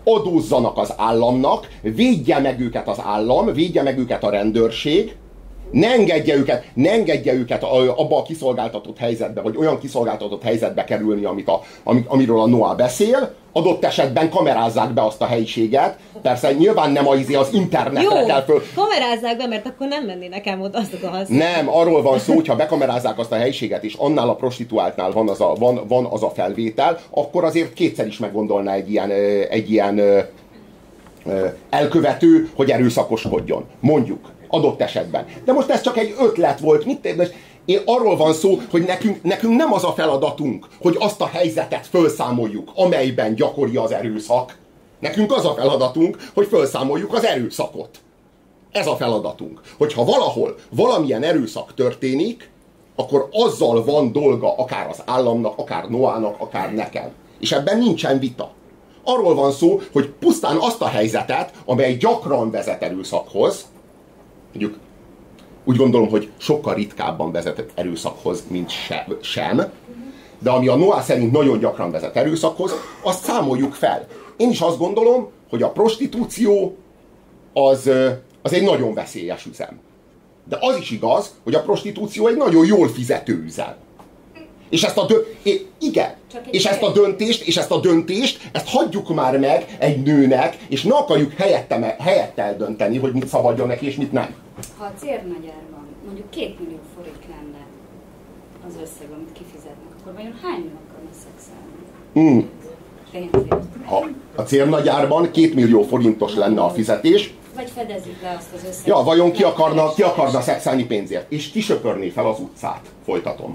adózzanak az államnak, védje meg őket az állam, védje meg őket a rendőrség, ne engedje őket abba a kiszolgáltatott helyzetbe, vagy olyan kiszolgáltatott helyzetbe kerülni, amiről a Noah beszél. Adott esetben kamerázzák be azt a helyiséget. Persze nyilván nem az internetre kell föl. Kamerázzák be, mert akkor nem mennének el oda azok a használók. Nem, arról van szó, hogyha bekamerázzák azt a helyiséget, és annál a prostituáltnál van az a felvétel, akkor azért kétszer is meggondolná egy ilyen elkövető, hogy erőszakoskodjon. Mondjuk. Adott esetben. De most ez csak egy ötlet volt. Arról van szó, hogy nekünk nem az a feladatunk, hogy azt a helyzetet felszámoljuk, amelyben gyakori az erőszak. Nekünk az a feladatunk, hogy felszámoljuk az erőszakot. Ez a feladatunk. Hogyha valahol valamilyen erőszak történik, akkor azzal van dolga akár az államnak, akár Noának, akár nekem. És ebben nincsen vita. Arról van szó, hogy pusztán azt a helyzetet, amely gyakran vezet erőszakhoz, mondjuk úgy gondolom, hogy sokkal ritkábban vezet erőszakhoz, mint sem, de ami a Noah szerint nagyon gyakran vezet erőszakhoz, azt számoljuk fel. Én is azt gondolom, hogy a prostitúció az egy nagyon veszélyes üzem. De az is igaz, hogy a prostitúció egy nagyon jól fizető üzem. És ezt a döntést, ezt hagyjuk már meg egy nőnek, és ne akarjuk helyette eldönteni, hogy mit szabadjon neki, és mit nem. Ha a cérnagyárban mondjuk 2 millió forint lenne az összeg, amit kifizetnek, akkor vajon hányan akarna szexelni? Ha a cérnagyárban 2 millió forintos lenne a fizetés, vagy fedezzük le azt az összeget. Ja, vajon ki akarna szexelni pénzért? És kisöpörné fel az utcát. Folytatom.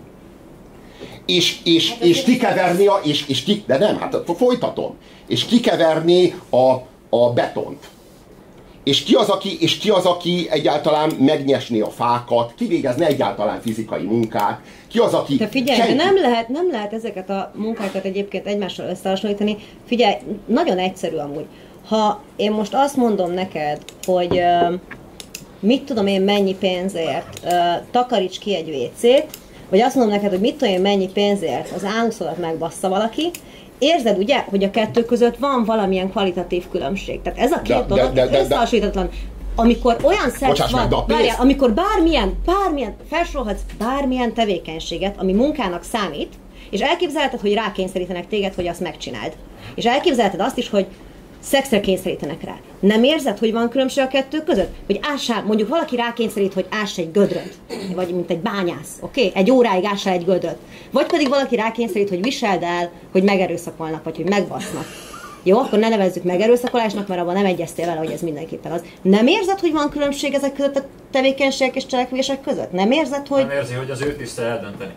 És kikeverni de nem, hát folytatom. És kikeverni a betont. És ki az, aki egyáltalán megnyesné a fákat, kivégezne egyáltalán fizikai munkát, ki az, aki... De figyelj, de nem lehet ezeket a munkákat egyébként egymással összehasonlítani. Figyelj, nagyon egyszerű amúgy. Ha én most azt mondom neked, hogy mit tudom én mennyi pénzért takaríts ki egy WC-t, vagy azt mondom neked, hogy mit tudom én mennyi pénzért az ánuszodat megbassza valaki, érzed ugye, hogy a kettő között van valamilyen kvalitatív különbség. Tehát ez a két dolog összehasonlíthatatlan. Amikor olyan szex van, amikor bármilyen, felsorolhatsz bármilyen tevékenységet, ami munkának számít, és elképzelheted, hogy rákényszerítenek téged, hogy azt megcsináld. És elképzelheted azt is, hogy szexre kényszerítenek rá. Nem érzed, hogy van különbség a kettő között? Hogy mondjuk valaki rákényszerít, hogy áss egy gödröt, vagy mint egy bányász, oké? Egy óráig ássál egy gödröt. Vagy pedig valaki rákényszerít, hogy viseld el, hogy megerőszakolnak, vagy hogy megbasznak. Jó, akkor ne nevezzük megerőszakolásnak, mert abban nem egyeztél vele, hogy ez mindenképpen az. Nem érzed, hogy van különbség ezek között a tevékenységek és cselekvések között? Nem érzed, hogy... Nem érzi, hogy az ő tiszte eldönteni.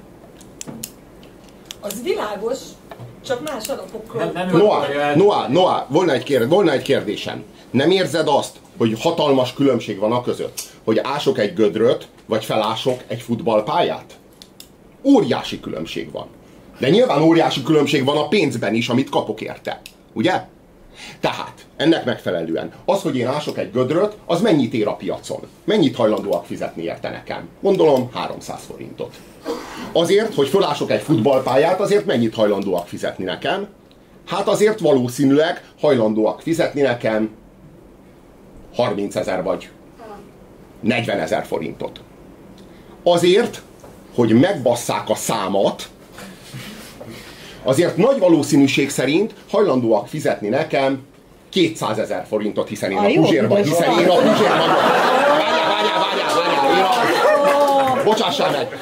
Az világos, csak más alapokról. Noah, volna egy kérdésem. Nem érzed azt, hogy hatalmas különbség van a között, hogy ások egy gödröt, vagy felások egy futballpályát? Óriási különbség van. De nyilván óriási különbség van a pénzben is, amit kapok érte. Ugye? Tehát, ennek megfelelően, az, hogy én ások egy gödröt, az mennyit ér a piacon? Mennyit hajlandóak fizetni érte nekem? Gondolom 300 forintot. Azért, hogy fölások egy futballpályát, azért mennyit hajlandóak fizetni nekem? Hát azért valószínűleg hajlandóak fizetni nekem 30 000 vagy 40 000 forintot. Azért, hogy megbasszák a számat, azért nagy valószínűség szerint hajlandóak fizetni nekem 200 000 forintot, hiszen én a Puzsér vagyok. Várjál. Bocsássál meg!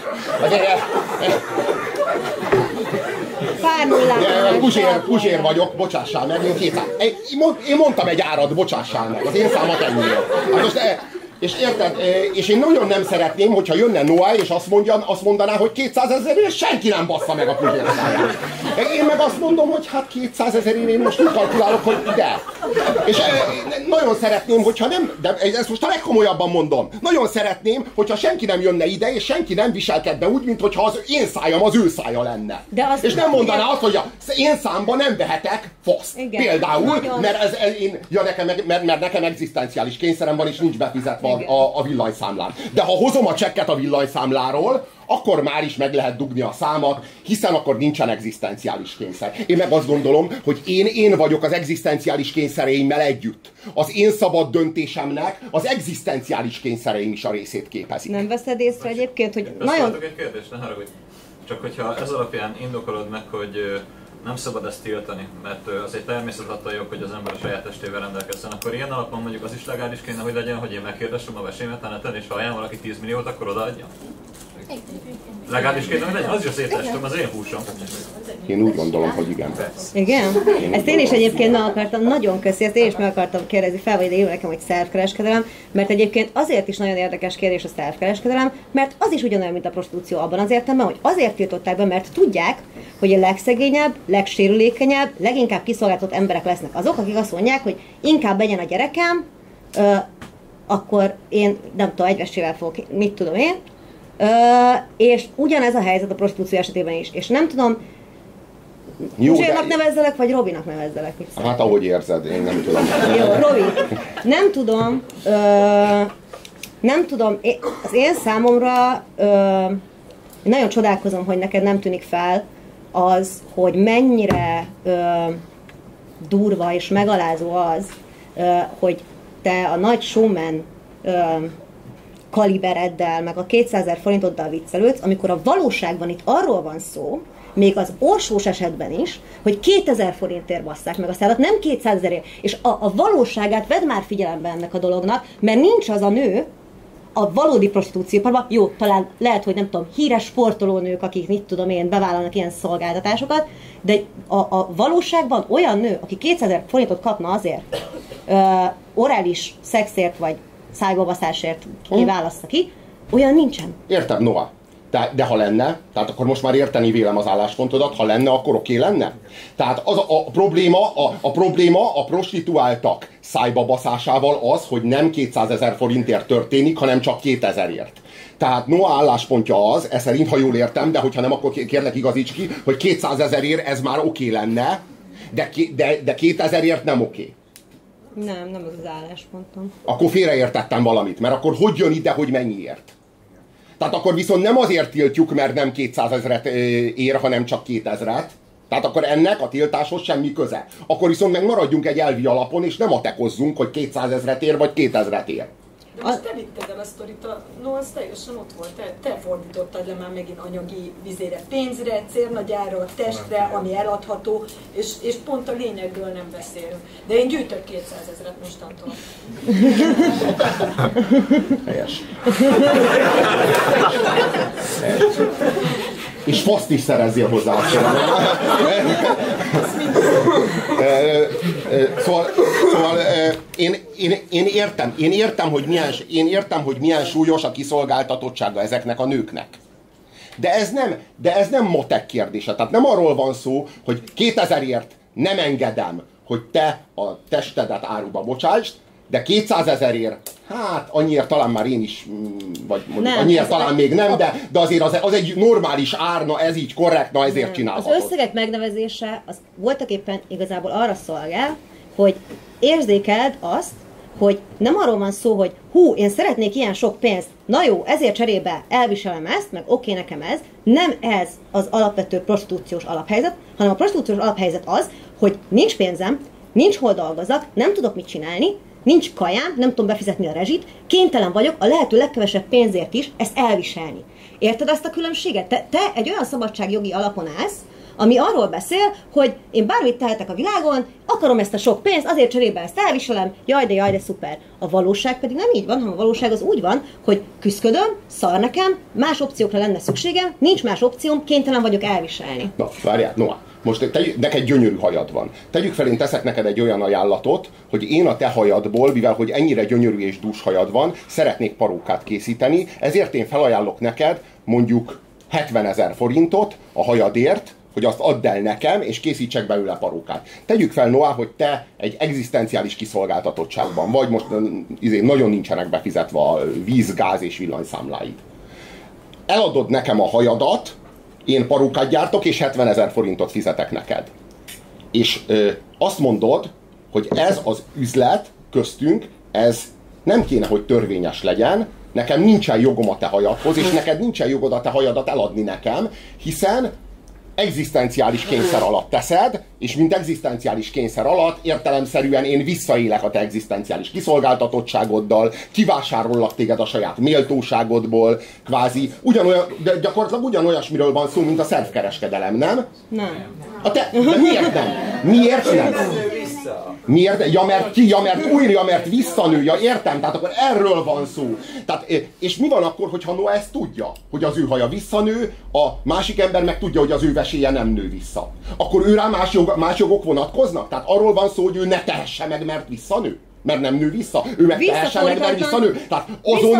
Puzsér vagyok, bocsássál meg, én mondtam egy árat, bocsássál meg, az én számat ennél. Hát most, és érted, és én nagyon nem szeretném, hogyha jönne Noah, és azt mondaná, hogy 200 000 és senki nem bassza meg a Puzsér száját. Én meg azt mondom, hogy hát 200 000 én most úgy kalkulálok, hogy de. És nagyon szeretném, hogyha nem, de ezt most a legkomolyabban mondom, nagyon szeretném, hogyha senki nem jönne ide, és senki nem viselkedne úgy, mintha az én szájam az ő szája lenne. És nem mondaná azt, hogy az én számban nem vehetek faszt. Igen. Például, mert nekem egzisztenciális kényszerem van, és nincs befizetve a villanyszámlán. De ha hozom a csekket a villanyszámláról, akkor már is meg lehet dugni a számat, hiszen akkor nincsen egzisztenciális kényszer. Én meg azt gondolom, hogy én vagyok az egzisztenciális kényszereimmel együtt. Az én szabad döntésemnek az egzisztenciális kényszereim is a részét képezik. Nem veszed észre egyébként, hogy nagyon... egy kérdést, ne haragudj. Csak hogyha ez alapján indokolod meg, hogy nem szabad ezt tiltani, mert az egy természetadta jog, hogy az ember a saját testével rendelkezzen, akkor ilyen alapon mondjuk az is legális kéne, hogy legyen, hogy én meghirdessem a vesémet a neten, és ha ajánl valaki 10 milliót, akkor odaadja? Legális kéne, hogy legyen? Az is az étestem, az én húsom. Én úgy gondolom, hogy igen. Igen? Ezt én is egyébként meg akartam, nagyon köszi, ezt én is meg akartam kérdezni fel, vagy ide nekem, hogy szervkereskedelem, mert egyébként azért is nagyon érdekes kérdés a szervkereskedelem, mert az is ugyanolyan, mint a prostitúció abban az értelemben, hogy azért tiltották be, mert tudják, hogy a legszegényebb, legsérülékenyebb, leginkább kiszolgáltatott emberek lesznek azok, akik azt mondják, hogy inkább legyen a gyerekem, akkor én nem tudom, egy vesével fogok, mit tudom én, és ugyanez a helyzet a prostitúció esetében is. És nem tudom, Zsélnak nevezzelek, vagy Robinak nevezzelek? Hát ahogy érzed, én nem tudom. Jó, Robi, nem tudom, az én számomra nagyon csodálkozom, hogy neked nem tűnik fel az, hogy mennyire durva és megalázó az, hogy te a nagy showman kalibereddel, meg a 200 000 forintoddal viccelődsz, amikor a valóságban itt arról van szó, még az orsós esetben is, hogy 2000 forintért basszák meg a szállat, nem 200 000-ért. És a valóságát vedd már figyelembe ennek a dolognak, mert nincs az a nő a valódi prostitúcióparban, jó, talán lehet, hogy nem tudom, híres sportolónők, akik mit tudom én, bevállalnak ilyen szolgáltatásokat, de a valóságban olyan nő, aki 200 000 forintot kapna azért, orális szexért, vagy szájbabaszásért válassza ki, olyan nincsen. Értem, Noah. De ha lenne, tehát akkor most már érteni vélem az álláspontodat, ha lenne, akkor oké lenne? Tehát az a probléma a prostituáltak szájbabaszásával az, hogy nem 200 000 forintért történik, hanem csak 2000-ért. Tehát Noah álláspontja az, ez szerint, ha jól értem, de hogyha nem, akkor kérlek igazíts ki, hogy 200 000-ért ez már oké lenne, de 2000-ért nem oké. Nem az az álláspontom. Akkor félreértettem valamit, mert akkor hogy jön ide, hogy mennyiért? Tehát akkor viszont nem azért tiltjuk, mert nem 200 000-et ér, hanem csak 2000-et. Tehát akkor ennek a tiltáshoz semmi köze. Akkor viszont meg maradjunk egy elvi alapon, és nem atekozzunk, hogy 200 000-et ér, vagy 2000-et ér. De most te vitted el a sztorit, az teljesen ott volt, te fordítottad le már megint anyagi vizére, pénzre, cérnagyára, testre, ami eladható, és pont a lényegről nem beszélünk. De én gyűjtök 200 000-et mostantól. Helyes. És faszt is szerezzél hozzá. Szóval én értem, hogy milyen súlyos a kiszolgáltatottsága ezeknek a nőknek. De ez nem matek kérdése. Tehát nem arról van szó, hogy 2000-ért nem engedem, hogy te a testedet áruba bocsásd, de 200 000-ért, hát annyiért talán már én is, vagy mondjuk annyiért talán még nem, de azért az egy normális ár, na ez így korrekt, na ezért csinálhatod. Az összegek megnevezése az voltak éppen igazából arra szolgál, hogy érzékeld azt, hogy nem arról van szó, hogy én szeretnék ilyen sok pénzt, na jó, ezért cserébe elviselem ezt, meg oké, nekem ez. Nem ez az alapvető prostitúciós alaphelyzet, hanem a prostitúciós alaphelyzet az, hogy nincs pénzem, nincs hol dolgozzak, nem tudok mit csinálni, nincs kajám, nem tudom befizetni a rezsit, kénytelen vagyok a lehető legkevesebb pénzért is ezt elviselni. Érted azt a különbséget? Te egy olyan szabadságjogi alapon állsz, ami arról beszél, hogy én bármit tehetek a világon, akarom ezt a sok pénzt, azért cserébe ezt elviselem, jaj de szuper. A valóság pedig nem így van, hanem a valóság az úgy van, hogy küszködöm, szar nekem, más opciókra lenne szükségem, nincs más opcióm, kénytelen vagyok elviselni. Na, várjál, Noah. Most neked gyönyörű hajad van. Tegyük fel, én teszek neked egy olyan ajánlatot, hogy én a te hajadból, mivel hogy ennyire gyönyörű és dús hajad van, szeretnék parókát készíteni, ezért én felajánlok neked mondjuk 70 000 forintot a hajadért, hogy azt add el nekem, és készítsek belőle parókát. Tegyük fel, Noah, hogy te egy egzisztenciális kiszolgáltatottságban vagy, most nagyon nincsenek befizetve a víz, gáz és villanyszámláid. Eladod nekem a hajadat, én parókát gyártok, és 70 000 forintot fizetek neked. És azt mondod, hogy ez az üzlet köztünk, ez nem kéne, hogy törvényes legyen, Nekem nincsen jogom a te hajadhoz, és neked nincsen jogod a te hajadat eladni nekem, hiszen egzisztenciális kényszer alatt teszed, és mint egzisztenciális kényszer alatt értelemszerűen én visszaélek a te egzisztenciális kiszolgáltatottságoddal, kivásárollak téged a saját méltóságodból, kvázi, de gyakorlatilag ugyanolyasmiről van szó, mint a szervkereskedelem, nem? Nem. De miért nem? Miért nem? Miért? Mert visszanő, értem, tehát akkor erről van szó. Tehát, és mi van akkor, hogyha Noah ezt tudja, hogy az ő haja visszanő, a másik ember meg tudja, hogy az ő veséje nem nő vissza. Akkor ő rá más jogok vonatkoznak? Tehát arról van szó, hogy ő ne tehesse meg, mert visszanő? Mert nem nő vissza? Ő meg tehesse meg, mert visszanő? Tehát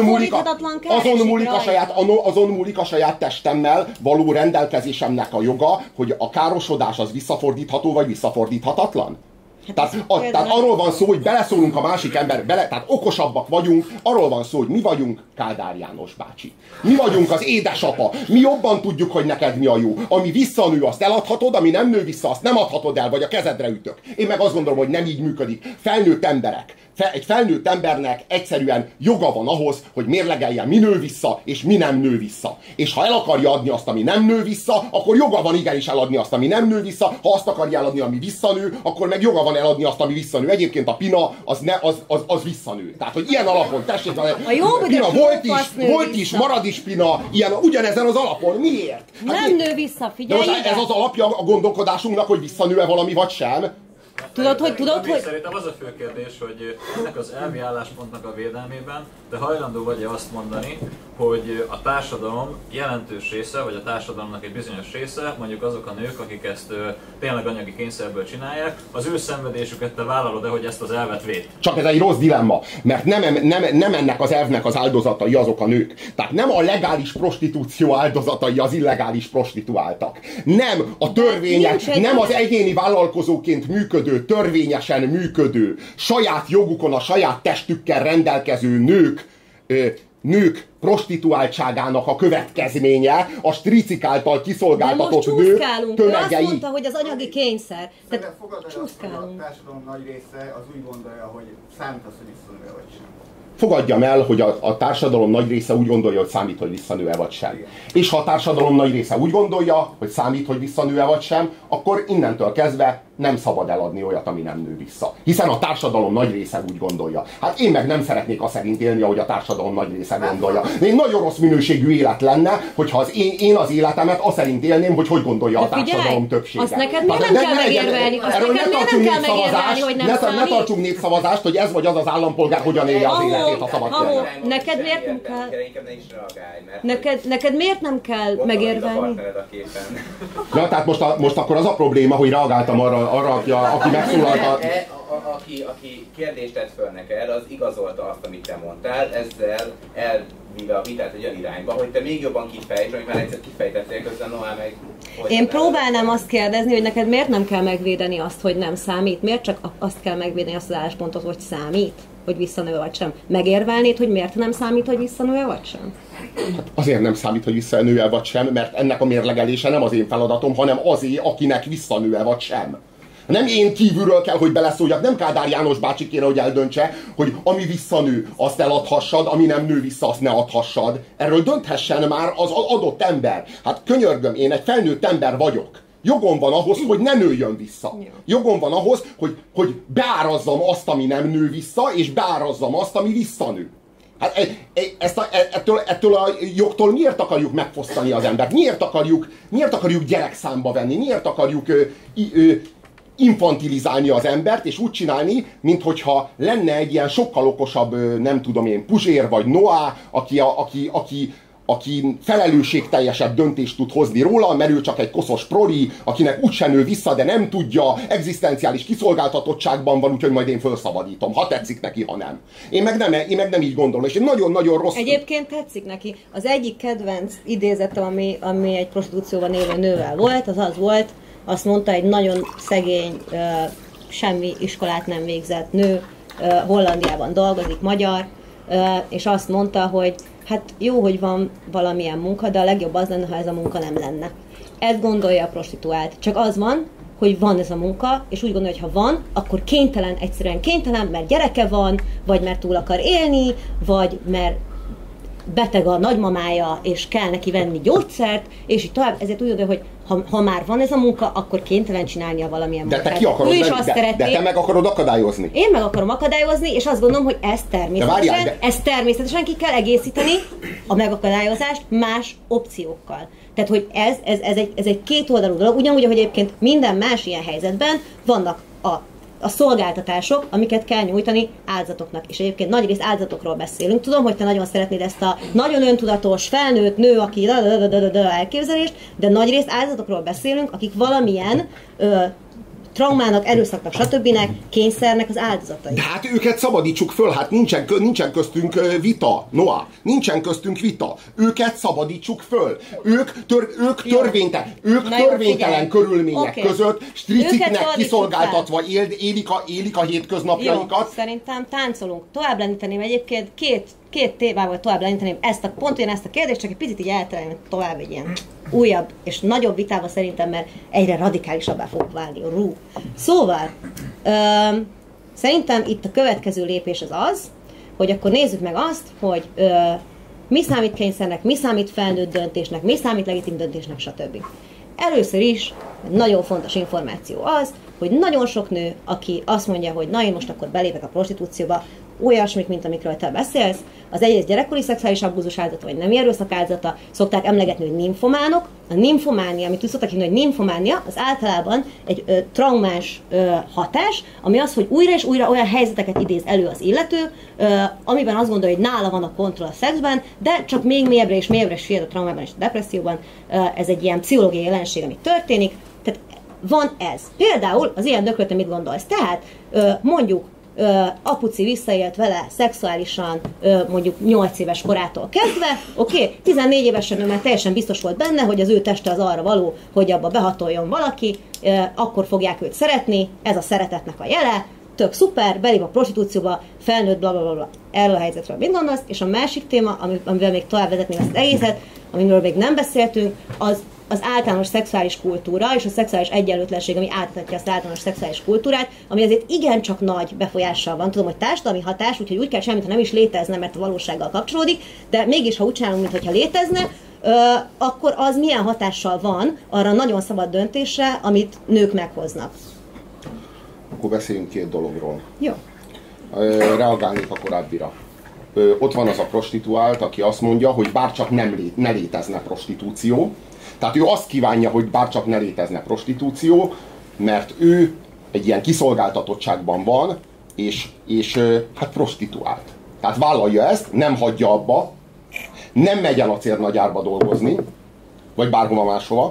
azon múlik a saját testemmel való rendelkezésemnek a joga, hogy a károsodás az visszafordítható, vagy visszafordíthatatlan? Tehát arról van szó, hogy beleszólunk a másik ember, tehát okosabbak vagyunk, arról van szó, hogy mi vagyunk Kádár János bácsi. Mi vagyunk az édesapa, mi jobban tudjuk, hogy neked mi a jó. Ami visszanő, azt eladhatod, ami nem nő vissza, azt nem adhatod el, vagy a kezedre ütök. Én meg azt gondolom, hogy nem így működik. Felnőtt emberek. Egy felnőtt embernek egyszerűen joga van ahhoz, hogy mérlegeljen, mi nő vissza, és mi nem nő vissza. És ha el akarja adni azt, ami nem nő vissza, akkor joga van igenis eladni azt, ami nem nő vissza. Ha azt akarja eladni, ami visszanő, akkor meg joga van eladni azt, ami visszanő. Egyébként a pina az visszanő. Tehát, hogy ilyen alapon, tessék, a pina volt is, marad is pina, ugyanezen az alapon. Miért? Nem nő vissza, figyelj ide! Ez az alapja a gondolkodásunknak, hogy visszanő-e valami, vagy sem? Tudod, hogy... Szerintem az a fő kérdés, hogy ennek az elvi álláspontnak a védelmében te hajlandó vagy azt mondani, hogy a társadalom jelentős része, vagy a társadalomnak egy bizonyos része, mondjuk azok a nők, akik ezt tényleg anyagi kényszerből csinálják, az ő szenvedésüket te vállalod-e, hogy ezt az elvet véd? Csak ez egy rossz dilemma, mert nem ennek az elvnek az áldozatai azok a nők. Tehát nem a legális prostitúció áldozatai az illegális prostituáltak. Nem a törvények, nem az egyéni vállalkozóként működő, törvényesen működő, saját jogukon a saját testükkel rendelkező nők prostituáltságának a következménye a stricik által kiszolgáltatott nők tömegei. Ő azt mondta, hogy az anyagi kényszer. Tehát csúszkálunk. A társadalom nagy része az úgy gondolja, hogy számít az, hogy visszanő vagy sem. Fogadjam el, hogy a társadalom nagy része úgy gondolja, hogy számít, hogy visszanő-e vagy sem. Igen. És ha a társadalom nagy része úgy gondolja, hogy számít, hogy visszanő-e vagy sem, akkor innentől kezdve nem szabad eladni olyat, ami nem nő vissza. Hiszen a társadalom nagy része úgy gondolja. Hát én meg nem szeretnék azt szerint élni, ahogy a társadalom nagy része gondolja. Én nagyon rossz minőségű élet lenne, hogyha én az életemet azt szerint élném, hogy gondolja a társadalom többsége. Azt neked miért nem kell megérvelni? Erről ne tartsunk népszavazást, hogy ez vagy az az állampolgár hogyan élje az életét, ha szabad kérni. Neked miért nem kell? Neked miért nem kell megérvelni? Na, tehát most akkor az a probléma, hogy reagáltam arra, aki megszólalta. Aki kérdést tett föl neked, az igazolta azt, amit te mondtál, ezzel elvive a vitát egy olyan irányba, hogy te még jobban kifejtsd, amit már egyszer kifejtettél, közben Noah meg... Én próbálnám azt kérdezni, hogy neked miért nem kell megvédeni azt, hogy nem számít, miért csak azt kell megvédeni azt az álláspontot, hogy számít, hogy visszanő vagy sem. Megérvelnéd, hogy miért nem számít, hogy visszanő vagy sem? Hát azért nem számít, hogy visszanő-e vagy sem, mert ennek a mérlegelése nem az én feladatom, hanem azé, akinek visszanő-e vagy sem. Nem én kívülről kell, hogy beleszóljak, nem Kádár János bácsi kéne, hogy eldöntse, hogy ami visszanő, azt eladhassad, ami nem nő vissza, azt ne adhassad. Erről dönthessen már az adott ember. Hát könyörgöm, én egy felnőtt ember vagyok. Jogom van ahhoz, hogy ne nőjön vissza. Jogom van ahhoz, hogy beárazzam azt, ami nem nő vissza, és beárazzam azt, ami visszanő. Hát ettől a jogtól miért akarjuk megfosztani az embert? Miért akarjuk gyerekszámba venni? Miért akarjuk infantilizálni az embert, és úgy csinálni, minthogyha lenne egy ilyen sokkal okosabb, nem tudom én, Puzsér vagy Noah, aki felelősségteljesebb döntést tud hozni róla, mert ő csak egy koszos proli, akinek úgysem nő vissza, de nem tudja, egzisztenciális kiszolgáltatottságban van, úgyhogy majd én felszabadítom, ha tetszik neki, ha nem. Én meg nem így gondolom, és én nagyon-nagyon rossz... Egyébként tetszik neki. Az egyik kedvenc idézetem, ami egy prostitúcióban élő nővel volt, az volt, azt mondta, egy nagyon szegény, semmi iskolát nem végzett nő, Hollandiában dolgozik, magyar, és azt mondta, hogy hát jó, hogy van valamilyen munka, de a legjobb az lenne, ha ez a munka nem lenne. Ezt gondolja a prostituált. Csak az van, hogy van ez a munka, és úgy gondolja, hogy ha van, akkor egyszerűen kénytelen, mert gyereke van, vagy mert túl akar élni, vagy mert beteg a nagymamája, és kell neki venni gyógyszert, és így tovább, ezért úgy hogy ha már van ez a munka, akkor kénytelen csinálnia valamilyen munkát. De te ki akarod, de te meg akarod akadályozni. Én meg akarom akadályozni, és azt gondolom, hogy ezt természetesen ki kell egészíteni, a megakadályozást más opciókkal. Tehát, hogy ez egy kétoldalú dolog, ugyanúgy, ahogy egyébként minden más ilyen helyzetben vannak a szolgáltatások, amiket kell nyújtani áldozatoknak. És egyébként nagyrészt áldozatokról beszélünk. Tudom, hogy te nagyon szeretnéd ezt a nagyon öntudatos, felnőtt nő, aki elképzelést, de nagyrészt áldozatokról beszélünk, akik valamilyen traumának, erőszaknak, stb. Kényszernek az áldozatai. De hát őket szabadítsuk föl, hát nincsen köztünk vita, Noah. Nincsen köztünk vita. Őket szabadítsuk föl. Ők törvénytelen körülmények között striciknek kiszolgáltatva élik a hétköznapjaikat. Jó, szerintem táncolunk. Tovább lendíteném egyébként két témával tovább lendíteném ezt a kérdést, csak egy picit így elterelném tovább egy ilyen újabb és nagyobb vitába szerintem, mert egyre radikálisabbá fog válni. Szóval, szerintem itt a következő lépés az, hogy akkor nézzük meg azt, hogy mi számít kényszernek, mi számít felnőtt döntésnek, mi számít legitim döntésnek, stb. Először is nagyon fontos információ az, hogy nagyon sok nő, aki azt mondja, hogy na én most akkor belépek a prostitúcióba, olyasmik, mint amikről te beszélsz, az egyrészt gyerekkori szexuális abúzus áldozata, vagy nemi erőszak áldozata, szokták emlegetni, hogy nimfománok. A nimfománia, amit úgy szokták hívni, hogy nimfománia, az általában egy traumás hatás, ami az, hogy újra és újra olyan helyzeteket idéz elő az illető, amiben azt gondolja, hogy nála van a kontroll a szexben, de csak még mélyebbre és mélyebbre süllyed a traumában és a depresszióban. Ez egy ilyen pszichológiai jelenség, ami történik. Tehát van ez. Például az ilyen nőkről te mit gondolsz? Tehát mondjuk apuci visszaélt vele szexuálisan mondjuk 8 éves korától kezdve, oké, 14 évesen ő már teljesen biztos volt benne, hogy az ő teste az arra való, hogy abba behatoljon valaki, akkor fogják őt szeretni, ez a szeretetnek a jele, tök szuper, belép a prostitúcióba, felnőtt, blablabla. Erről a helyzetről mit gondolsz? És a másik téma, amivel még tovább vezetném ezt az egészet, amiről még nem beszéltünk, az általános szexuális kultúra és a szexuális egyenlőtlenség, ami átadja azt általános szexuális kultúrát, ami azért igencsak nagy befolyással van. Tudom, hogy társadalmi hatás, úgyhogy úgy kell csinálni, mintha nem is létezne, mert a valósággal kapcsolódik, de mégis, ha úgy csinálunk, mintha létezne, akkor az milyen hatással van arra nagyon szabad döntésre, amit nők meghoznak. Akkor beszéljünk két dologról. Jó. Reagálnék a korábbira. Ott van az a prostituált, aki azt mondja, hogy bárcsak ne létezne prostitúció. Tehát ő azt kívánja, hogy bárcsak ne létezne prostitúció, mert ő egy ilyen kiszolgáltatottságban van, és hát prostituált. Tehát vállalja ezt, nem hagyja abba, nem megy el acélnagyárba dolgozni, vagy bárhova máshova,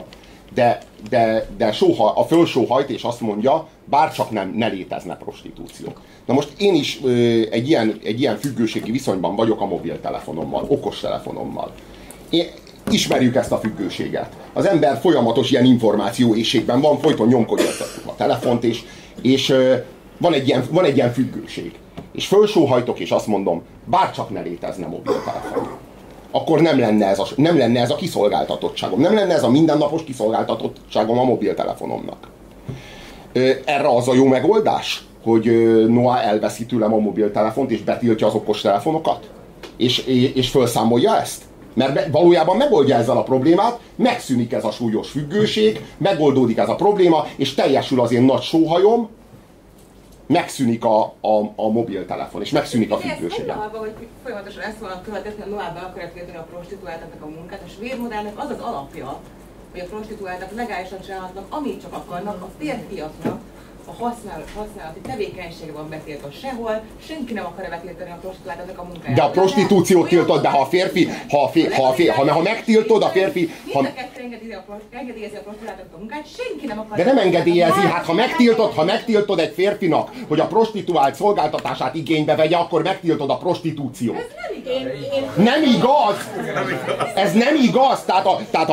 de a fölsóhajt és azt mondja, bárcsak ne létezne prostitúció. Na most én is egy ilyen függőségi viszonyban vagyok a mobiltelefonommal, okostelefonommal. Ismerjük ezt a függőséget. Az ember folyamatos ilyen információéhségben van, folyton nyomkodja a telefont, és van egy ilyen függőség. És fölsóhajtok, és azt mondom, bárcsak ne létezne mobiltelefon. Akkor nem lenne ez a kiszolgáltatottságom. Nem lenne ez a mindennapos kiszolgáltatottságom a mobiltelefonomnak. Erre az a jó megoldás, hogy Noah elveszi tőlem a mobiltelefont, és betiltja az okostelefonokat? És felszámolja ezt? Mert valójában megoldja ezzel a problémát, megszűnik ez a súlyos függőség, megoldódik ez a probléma, és teljesül az én nagy sóhajom, megszűnik a mobiltelefon, és megszűnik a függőségem. Ez hogy folyamatosan ezt van követni, hogy Noah be akarja tiltani a prostituáltaknak a munkát. A svéd modellnek az az alapja, hogy a prostituáltak legálisan csinálhatnak, amit csak akarnak, a férfiaknak a használati tevékenysége van betiltva sehol, senki nem akarja betiltani a prostituáltaknak a munkáját. De a prostitúciót tiltod, de ha a férfi, ha megtiltod a férfi... engedélyezi a prostituáltaknak a munkát, senki nem akarja... De nem engedélyezi, hát ha megtiltod egy férfinak, hogy a prostituált szolgáltatását igénybe vegye, akkor megtiltod a prostitúciót. Ez nem igaz! Ez nem igaz! Tehát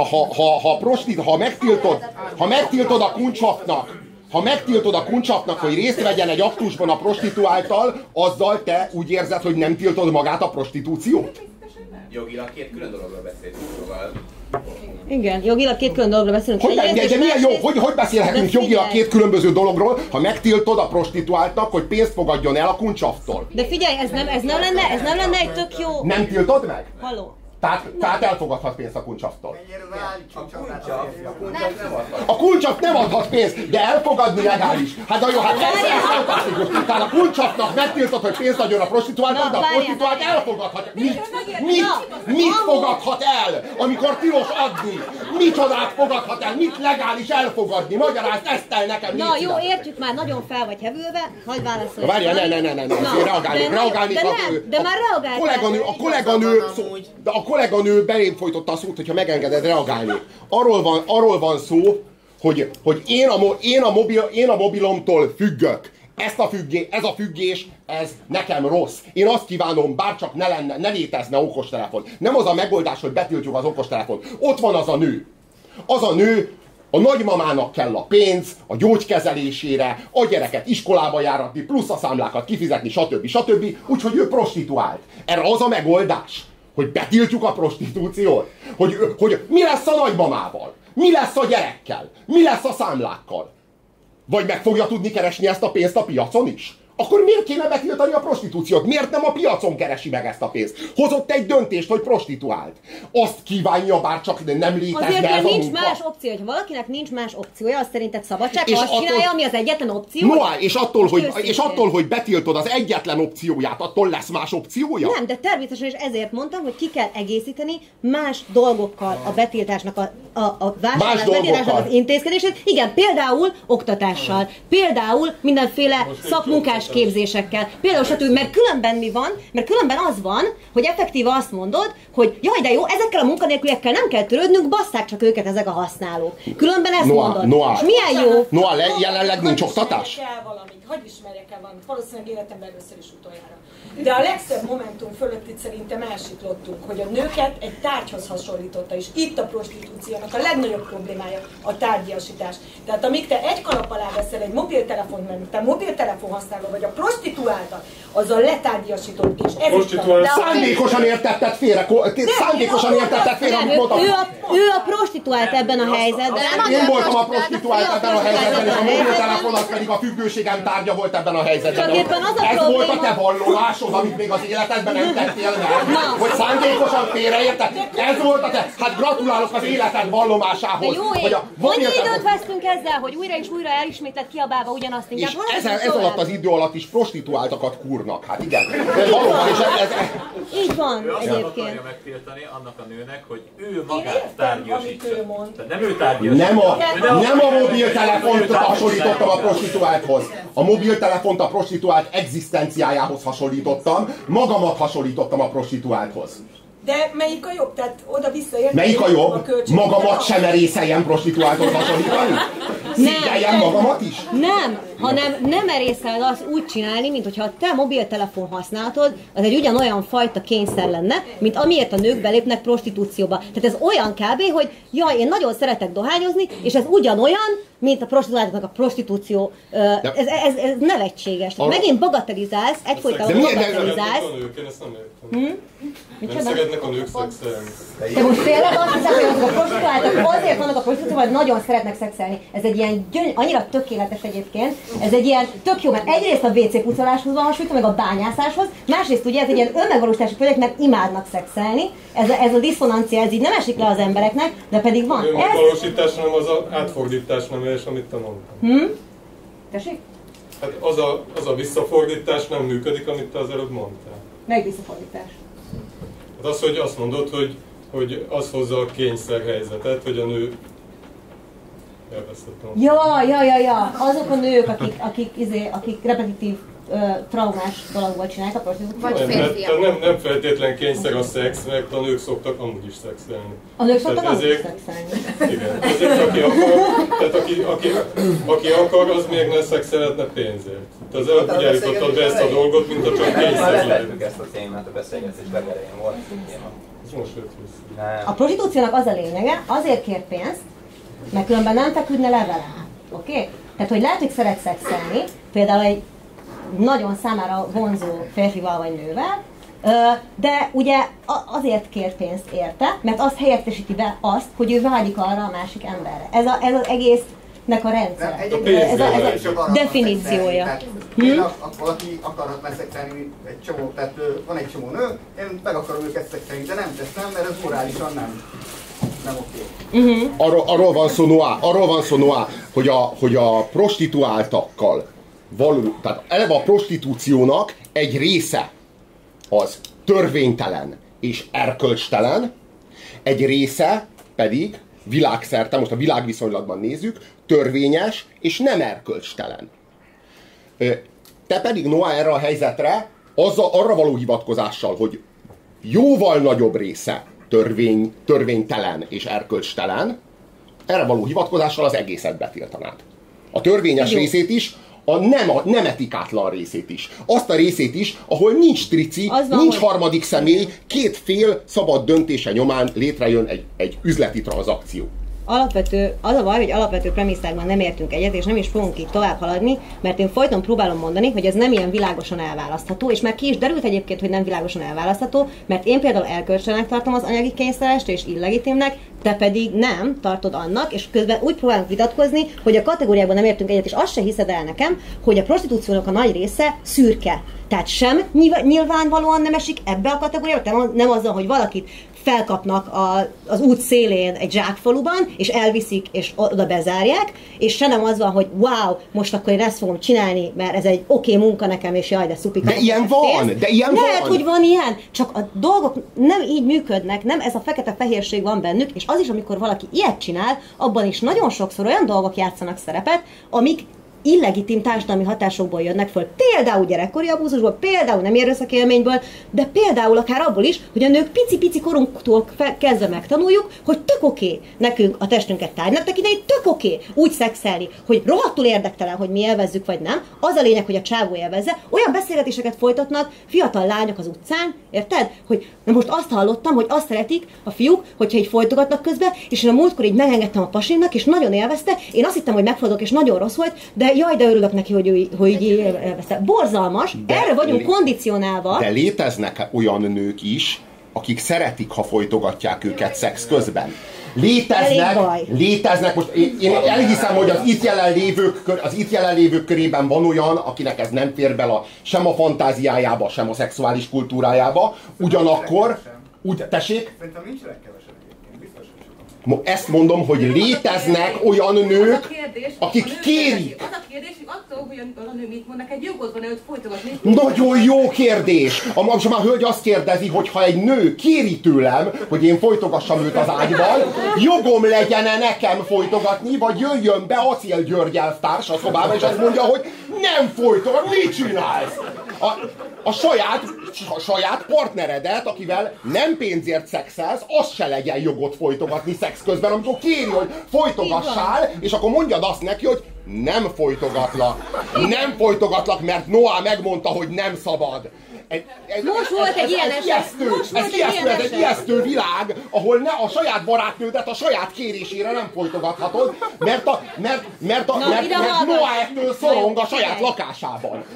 ha megtiltod a kuncsapnak, hogy részt vegyen egy aktusban a prostituáltal, azzal te úgy érzed, hogy nem tiltod magát a prostitúciót? Jogilag két külön dologról beszélünk, szóval Igen, jogilag két külön dologról beszélünk. De milyen jó, hogy beszélhetünk jogilag két különböző dologról, ha megtiltod a prostituáltnak, hogy pénzt fogadjon el a kuncsaftól? De figyelj, ez nem lenne egy tök jó... Nem tiltod meg? Halló. Tehát elfogadhat pénzt a kuncsaftól. A kuncsaft nem adhat pénzt, de elfogadni legális. Hát nagyon, hát ez fantasztikus. Tehát a kuncsaftnak megtiltod, hogy pénzt adjon a prostituáltnak, de a prostituált elfogadhat. Mit fogadhat el, amikor tilos adni? Micsodát fogadhat el? Mit legális elfogadni? Magyarázd ezt el nekem. Na jó, értjük már, nagyon fel vagy hevülve, hadd válaszolj. Várjál, reagálni. De már reagáltál. A kolléganő belém folytotta a szót, hogyha megengeded reagálni. Arról van szó, hogy én a mobilomtól függök. Ez a függés, ez nekem rossz. Én azt kívánom, bárcsak ne létezne okostelefon. Nem az a megoldás, hogy betiltjuk az okostelefont. Ott van az a nő. Az a nő, a nagymamának kell a pénz a gyógykezelésére, a gyereket iskolába járatni, plusz a számlákat kifizetni, stb. Úgyhogy ő prostituált. Erre az a megoldás, hogy betiltjuk a prostitúciót? Hogy mi lesz a nagymamával? Mi lesz a gyerekkel? Mi lesz a számlákkal? Vagy meg fogja tudni keresni ezt a pénzt a piacon is? Akkor miért kéne betiltani a prostitúciót? Miért nem a piacon keresi meg ezt a pénzt? Hozott egy döntést, hogy prostituált. Azt kívánja, bárcsak nem létezne azért, ez a nincs munka. más opció, hogy valakinek nincs más opciója, az szerinted szabadság, ha azt csinálja, ami az egyetlen opció. Noá, és attól, hogy betiltod az egyetlen opcióját, attól lesz más opciója? Nem, de természetesen is ezért mondtam, hogy ki kell egészíteni más dolgokkal a betiltásnak, a vásárlás betiltásnak az intézkedését. Igen, például oktatással, például mindenféle szakmunkás képzésekkel. Például stb. Mert különben mi van? Mert különben az van, hogy effektíve azt mondod, hogy jaj, de jó, ezekkel a munkanélküliekkel nem kell törődnünk, basszák csak őket ezek a használók. Különben ezt mondod. És milyen jó? Jelenleg nincs oktatás? Hadd ismerjek el valamit, valószínűleg életemben először is utoljára. De a legszebb momentum fölött itt szerintem elsiklottunk, hogy a nőket egy tárgyhoz hasonlította, és itt a prostitúciónak a legnagyobb problémája a tárgyasítás. Tehát amíg te egy kalap alá veszel egy mobiltelefont, mert te mobiltelefon használó vagy a prostituáltat, azzal letárgyasított, és ez szándékosan értetted félre, amit mondtam. Ő a prostituált ebben a helyzetben. Én voltam a prostituált ebben a helyzetben, és a mobiltelefon az pedig a függőségem tárgya volt ebben a helyzetben. Ez volt a te vallomásod, amit még az életedben nem tettél meg, hogy szándékosan félreérted. Ez volt a te. Hát gratulálok az életed vallomásához. De jó, annyi időt vesztünk ezzel, hogy újra és újra elismétlet kiabálva ugyanazt. És ez alatt az idő alatt is prostituáltakat kúrnak. Hát igen. Valóban, és ez... Így van egyébként. Akarja megtiltani annak a nőnek, hogy ő magát tárgyasítsa. Tehát nem ő tárgyasítsa. Nem a mobiltelefont hasonlítottam a prostituálthoz. A mobiltelefont a prostituált egzisztenciájához hasonlítottam, magamat hasonlítottam a prostituálthoz. De melyik a jobb? Tehát oda-vissza értem. Melyik a jobb? Magamat sem merészeljen prostituálthoz hasonlítani? Szégyeljen magamat is? Nem, hanem nem merészel azt úgy csinálni, mint hogyha a te mobiltelefon használatod, az egy ugyanolyan fajta kényszer lenne, mint amiért a nők belépnek prostitúcióba. Tehát ez olyan kb., hogy jaj, én nagyon szeretek dohányozni, és ez ugyanolyan, mint a prostituáltaknak a prostitúció. Ez nevetséges. Megint bagatelizálsz, egyfolytában bagatelizálsz. Nem szeretnek a nők szexelni. De most tényleg azt hiszem, hogy a prostituáltak azért vannak a prostitúcióban, hogy nagyon szeretnek szexelni. Ez egy ilyen annyira tökéletes egyébként. Ez egy ilyen tök jó, mert egyrészt a WC pucoláshoz van hasonlítva, meg a bányászáshoz, másrészt ugye ez egy ilyen önmegvalósítási projekt, mert imádnak szexelni. Ez a diszonancia, ez így nem esik le az embereknek, de pedig van. Önmegvalósítás nem az a átfordítás nem és amit te mondtál. Tessék? Hát az a visszafordítás nem működik, amit te az előbb mondtál. Melyik visszafordítás? Hát az, hogy azt mondod, hogy az hozza a kényszerhelyzetet, hogy a nő... Elvesztettem. Ja. Azok a nők, akik repetitív traumás dologból csinálják a prostitúciót. Vagy férfiak. Nem feltétlen kényszer a szex, mert a nők szoktak amúgy is szexelni. A nők szoktak amúgy is szexelni? Igen. Ezért aki akar, tehát aki akar, az még ne szexelhetne pénzért. Te az előbb úgy állítottad be ezt a dolgot, mint a csak kényszer. Lefettük ezt a témát, a beszélgetés legelején volt. Ez most jött vissza. A prostitúciónak az a lényege, azért kér pénzt, mert különben nem feküdne le vele. Oké? Tehát, hogy lehet, hogy szeret szexelni, például egy nagyon számára vonzó férfival vagy nővel, De ugye azért kér pénzt érte, mert azt helyettesíti be azt, hogy ő vágyik arra a másik emberre. Ez az egésznek a rendszer. Ez a definíciója. Valaki akarhat megszexelni egy csomó, tehát van egy csomó nő, én meg akarom őket szexelni, de nem teszem, mert ez morálisan nem oké. Arról van szó, Noá, hogy a prostituáltakkal való, tehát eleve a prostitúciónak egy része az törvénytelen és erkölcstelen, egy része pedig világszerte, most a világviszonylatban nézzük, törvényes és nem erkölcstelen. Te pedig, Noá, erre a helyzetre arra való hivatkozással, hogy jóval nagyobb része törvénytelen és erkölcstelen, erre való hivatkozással az egészet betiltanád. A törvényes részét is, a nem etikátlan részét is. Azt a részét is, ahol nincs trici, nincs harmadik személy, két fél szabad döntése nyomán létrejön egy üzleti tranzakció. Az a baj, hogy alapvető premisszákban nem értünk egyet, és nem is fogunk így tovább haladni, mert én folyton próbálom mondani, hogy ez nem ilyen világosan elválasztható, és már ki is derült egyébként, hogy nem világosan elválasztható, mert én például erkölcstelenek tartom az anyagi kényszerest és illegitimnek, te pedig nem tartod annak, és közben úgy próbálunk vitatkozni, hogy a kategóriában nem értünk egyet, és azt se hiszed el nekem, hogy a prostitúciónak a nagy része szürke. Tehát sem nyilvánvalóan nem esik ebbe a kategóriába, nem azzal, hogy valakit felkapnak az út szélén egy zsákfaluban, és elviszik, és oda bezárják, és se nem az van, hogy wow, most akkor én ezt fogom csinálni, mert ez egy oké munka nekem, és jaj, de szupika. De ilyen van, Lehet, hogy van ilyen, csak a dolgok nem így működnek, nem ez a fekete-fehérség van bennük, és az is, amikor valaki ilyet csinál, abban is nagyon sokszor olyan dolgok játszanak szerepet, amik illegitim társadalmi hatásokból jönnek föl. Például gyerekkori abúzusból, például nem erőszakélményből, de például akár abból is, hogy a nők pici-pici korunktól kezdve megtanuljuk, hogy tök oké nekünk a testünket tárgynak tekinteni, tök oké úgy szexelni, hogy rohadtul érdektelen, hogy mi élvezzük vagy nem. Az a lényeg, hogy a csávó élvezze. Olyan beszélgetéseket folytatnak fiatal lányok az utcán, érted? Hogy na most azt hallottam, hogy azt szeretik a fiúk, hogyha így folytogatnak közben, és én a múltkor így megengedtem a pasimnak, és nagyon élvezte. Én azt hittem, hogy megfordulok, és nagyon rossz volt, de jaj, de örülök neki, hogy így élvezte. Borzalmas, erre vagyunk kondicionálva. De léteznek olyan nők is, akik szeretik, ha folytogatják őket szex közben. Léteznek, most én elhiszem, hogy az itt jelenlévők körében van olyan, akinek ez nem fér bele sem a fantáziájába, sem a szexuális kultúrájába, ugyanakkor, tessék? Szerintem nincsenek kevesen egyébként, biztos, hogy sokan. Ezt mondom, hogy léteznek olyan nők, akik kérik. Az a kérdés, hogy attól, hogy a nő mit mond, neked jogod van őt folytogatni. Nagyon jó kérdés! Most már a hölgy azt kérdezi, hogy ha egy nő kéri tőlem, hogy én folytogassam őt az ágyban, jogom legyen-e nekem folytogatni, vagy jöjjön be Acél György elvtárs a szobába, és azt mondja, hogy nem folytogat, mit csinálsz? A saját partneredet, akivel nem pénzért szexelsz, az se legyen jogod folytogatni szex közben, amikor kéri, hogy folytogassál, és akkor mondjad azt neki, hogy nem folytogatlak, mert Noah megmondta, hogy nem szabad. Most volt egy ilyen eset. Ez egy ijesztő világ, ahol a saját barátnődet a saját kérésére nem folytogathatod, mert Noah ettől szorong a saját lakásában.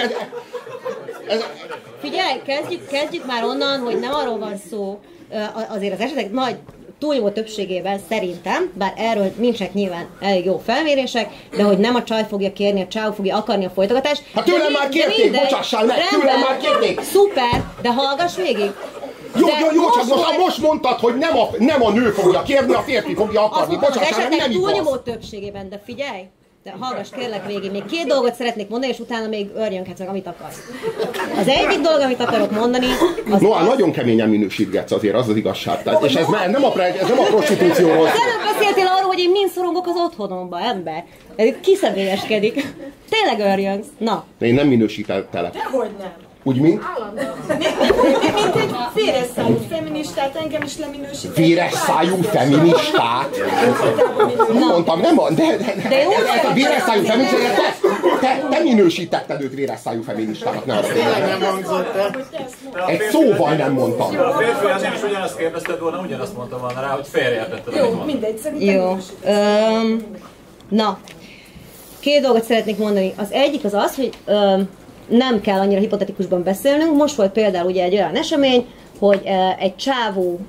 Figyelj, kezdjük már onnan, hogy nem arról van szó, azért az esetek nagy túlnyomó többségében szerintem, bár erről nincsenek nyilván elég jó felmérések, de hogy nem a csaj fogja kérni, a csáv fogja akarni a folytogatást. Hát tőlem már kérték, bocsássál meg, tőlem már kérték. Szuper, de hallgass végig. Jó, csak most mondtad, hogy nem a nő fogja kérni, a férfi fogja akarni. Bocsássál meg, nem igaz. Túlnyomó többségében, de figyelj. De hallgass kérlek végig, még két dolgot szeretnék mondani, és utána még örjönhetsz meg, amit akarsz. Az egyik dolog, amit akarok mondani, az nagyon keményen minősítgetsz azért, az az igazság. Tehát, és ez nem a prostitúcióról. Az előbb beszéltél arról, hogy én mind szorongok az otthonomba, ember. Kiszemélyeskedik. Tényleg örjönsz. Na. De én nem minősítettelek. Dehogy nem. Úgy mint? Mint egy véresszájú feministát, engem is leminősített. Véresszájú feministát? Mondtam, nem de a véresszájú feministát, te minősítetted őt véresszájú feministának, nem azt nem hangzott el. Egy szóval nem mondtam. A férfi azért is ugyanazt kérdezted volna, ugyanazt mondtam volna rá, hogy félreértetted. Jó, mindegy, szerintem jó. Na, két dolgot szeretnék mondani. Az egyik az az, hogy nem kell annyira hipotetikusban beszélnünk. Most volt például ugye egy olyan esemény, hogy egy csávó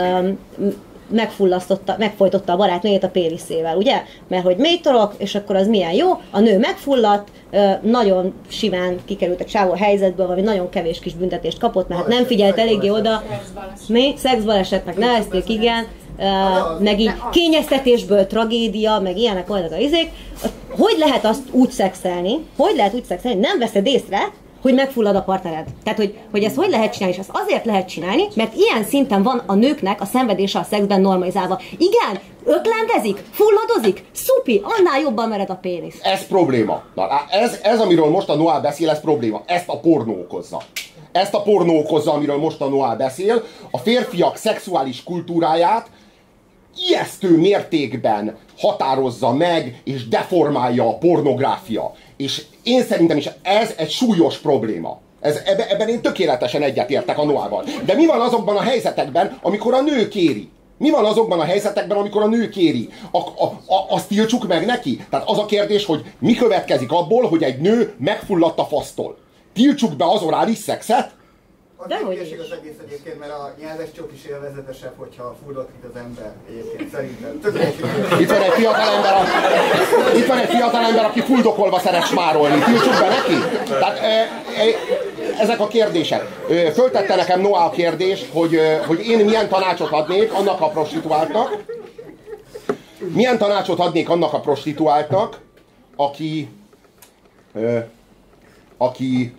megfojtotta a barátnőjét a péniszével, ugye? Mert hogy mélytorok, és akkor az milyen jó, a nő megfulladt, nagyon simán kikerült a csávó a helyzetből, valami nagyon kevés kis büntetést kapott, mert nem figyelt eléggé oda. Szexbalesetnek nevezték, igen. Meg így kényeztetésből tragédia, meg ilyenek voltak a izék. Hogy lehet azt úgy szexelni, hogy nem veszed észre, hogy megfullad a partnered. Tehát, hogy ezt hogy lehet csinálni, és ezt azért lehet csinálni, mert ilyen szinten van a nőknek a szenvedése a szexben normalizálva. Igen, öklendezik, fulladozik, szupi, annál jobban mered a pénisz. Ez probléma. Na, ez, amiről most a Noah beszél, ez probléma. Ezt a pornó okozza. Ezt a pornó okozza, amiről most a Noah beszél. A férfiak szexuális kultúráját ijesztő mértékben határozza meg, és deformálja a pornográfia. És én szerintem is ez egy súlyos probléma. Ebben én tökéletesen egyetértek a Noával. De mi van azokban a helyzetekben, amikor a nő kéri? Mi van azokban a helyzetekben, amikor a nő kéri? Azt tiltsuk meg neki? Tehát az a kérdés, hogy mi következik abból, hogy egy nő megfulladt a fasztól. Tiltsuk be az orális szexet? Az egyébként az egész egyébként, mert a nyelves csók is élvezetesebb, hogyha fullott itt az ember egyébként, szerintem. Itt van egy fiatal ember, aki fuldokolva szeret smárolni. Tiltsuk be neki? Tehát ezek a kérdések. Föltette nekem Noah a kérdést, hogy én milyen tanácsot adnék annak a prostituáltnak, aki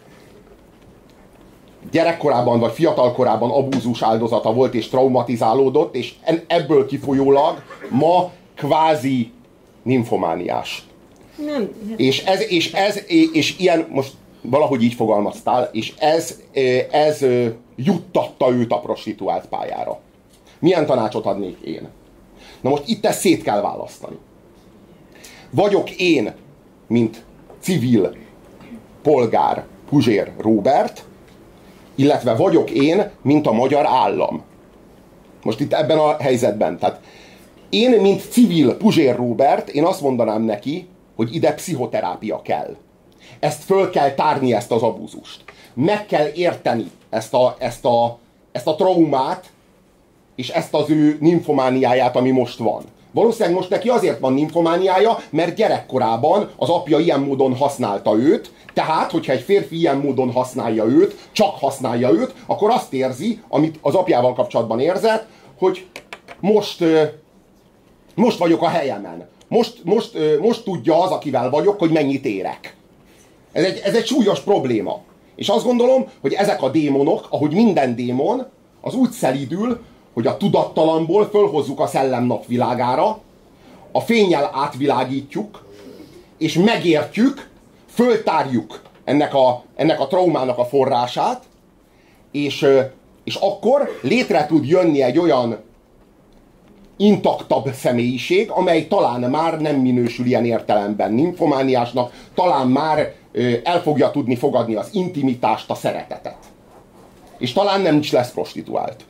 gyerekkorában vagy fiatalkorában abúzus áldozata volt és traumatizálódott, és ebből kifolyólag ma kvázi nymfomániás. Nem. És ilyen, most valahogy így fogalmaztál, és ez juttatta őt a prostituált pályára. Milyen tanácsot adnék én? Na most itt ezt szét kell választani. Vagyok én, mint civil polgár Puzsér Róbert, illetve vagyok én, mint a magyar állam. Most itt ebben a helyzetben. Tehát én, mint civil Puzsér Róbert, én azt mondanám neki, hogy ide pszichoterápia kell. Ezt föl kell tárni, ezt az abúzust. Meg kell érteni ezt a traumát, és ezt az ő nymfomániáját, ami most van. Valószínűleg most neki azért van nymfomániája, mert gyerekkorában az apja ilyen módon használta őt, tehát, hogyha egy férfi ilyen módon használja őt, csak használja őt, akkor azt érzi, amit az apjával kapcsolatban érzett, hogy most vagyok a helyemen. Most tudja az, akivel vagyok, hogy mennyit érek. Ez egy súlyos probléma. És azt gondolom, hogy ezek a démonok, ahogy minden démon, az úgy szelídül, hogy a tudattalamból fölhozzuk a szellem napvilágára, a fénnyel átvilágítjuk, és megértjük, föltárjuk ennek a traumának a forrását, és akkor létre tud jönni egy olyan intaktabb személyiség, amely talán már nem minősül ilyen értelemben nymfomániásnak, talán már el fogja tudni fogadni az intimitást, a szeretetet. És talán nem is lesz prostituált.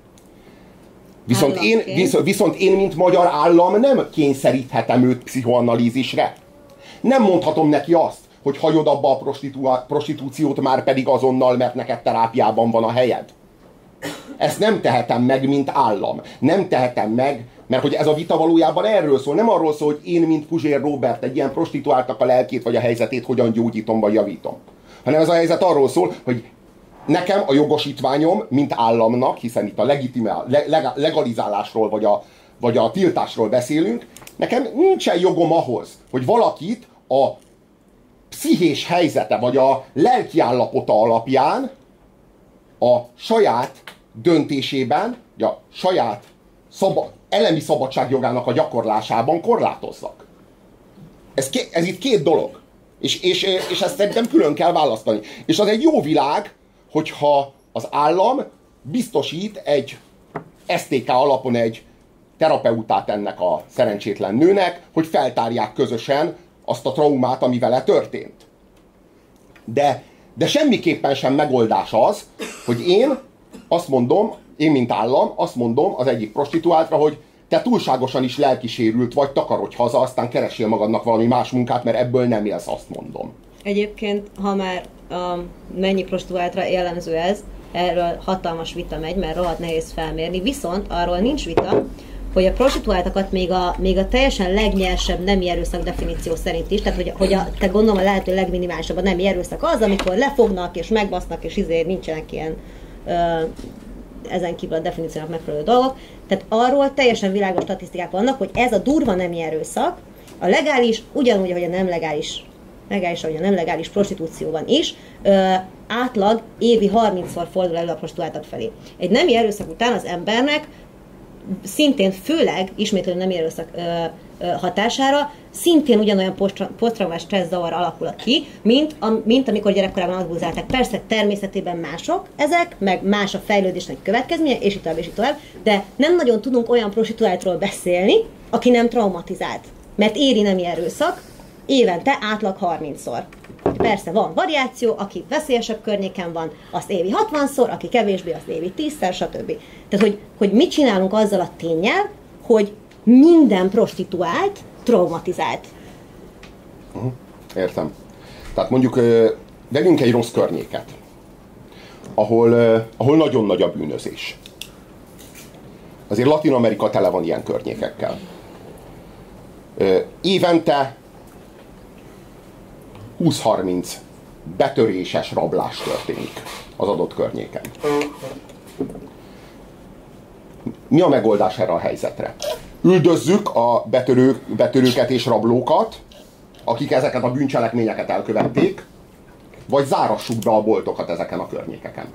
Viszont én, mint magyar állam nem kényszeríthetem őt pszichoanalízisre. Nem mondhatom neki azt, hogy hagyod abba a prostitúciót már pedig azonnal, mert neked terápiában van a helyed. Ezt nem tehetem meg, mint állam. Nem tehetem meg, mert hogy ez a vita valójában erről szól. Nem arról szól, hogy én, mint Puzsér Róbert, egy ilyen prostituáltnak a lelkét vagy a helyzetét hogyan gyógyítom vagy javítom. Hanem ez a helyzet arról szól, hogy nekem a jogosítványom, mint államnak, hiszen itt a legalizálásról vagy a tiltásról beszélünk, nekem nincsen jogom ahhoz, hogy valakit a pszichés helyzete vagy a lelki állapota alapján a saját döntésében, a saját elemi szabadságjogának a gyakorlásában korlátozzak. Ez itt két dolog. És ezt szerintem külön kell választani. És az egy jó világ, hogyha az állam biztosít egy STK alapon egy terapeutát ennek a szerencsétlen nőnek, hogy feltárják közösen azt a traumát, ami vele történt. De semmiképpen sem megoldás az, hogy én azt mondom, én mint állam azt mondom az egyik prostituáltra, hogy te túlságosan is lelkisérült vagy, takarodj haza, aztán keresél magadnak valami más munkát, mert ebből nem élsz, azt mondom. Egyébként, ha már mennyi prostituáltra jellemző ez, erről hatalmas vita megy, mert rohadt nehéz felmérni, viszont arról nincs vita, hogy a prostituáltakat még a teljesen legnyersebb nemi erőszak definíció szerint is, tehát hogy te gondolom a lehető legminimálisabb a nemi erőszak az, amikor lefognak és megbasznak, és nincsenek ilyen ezen kívül a definíciónak megfelelő dolgok. Tehát arról teljesen világos statisztikák vannak, hogy ez a durva nemi erőszak, a legális, ugyanúgy, ahogy a nem legális, ahogy a nem legális prostitúcióban is, átlag évi 30-szor fordul elő a prostituáltak felé. Egy nemi erőszak után az embernek szintén főleg ismétlődő nemi erőszak hatására szintén ugyanolyan posztraumás stressz-zavar alakul ki, mint amikor gyerekkorában abuzálták. Persze természetében mások ezek, meg más a fejlődésnek következménye, és így tovább, de nem nagyon tudunk olyan prostituáltról beszélni, aki nem traumatizált. Mert éri nemi erőszak évente átlag 30-szor. Persze van variáció, aki veszélyesebb környéken van, azt évi 60-szor, aki kevésbé, azt évi 10-szer, stb. Tehát, hogy mit csinálunk azzal a ténnyel, hogy minden prostituált traumatizált. Értem. Tehát mondjuk vegyünk egy rossz környéket, ahol nagyon nagy a bűnözés. Azért Latin Amerika tele van ilyen környékekkel. Évente 20-30 betöréses rablás történik az adott környéken. Mi a megoldás erre a helyzetre? Üldözzük a betörőket és rablókat, akik ezeket a bűncselekményeket elkövették, vagy zárassuk be a boltokat ezeken a környékeken.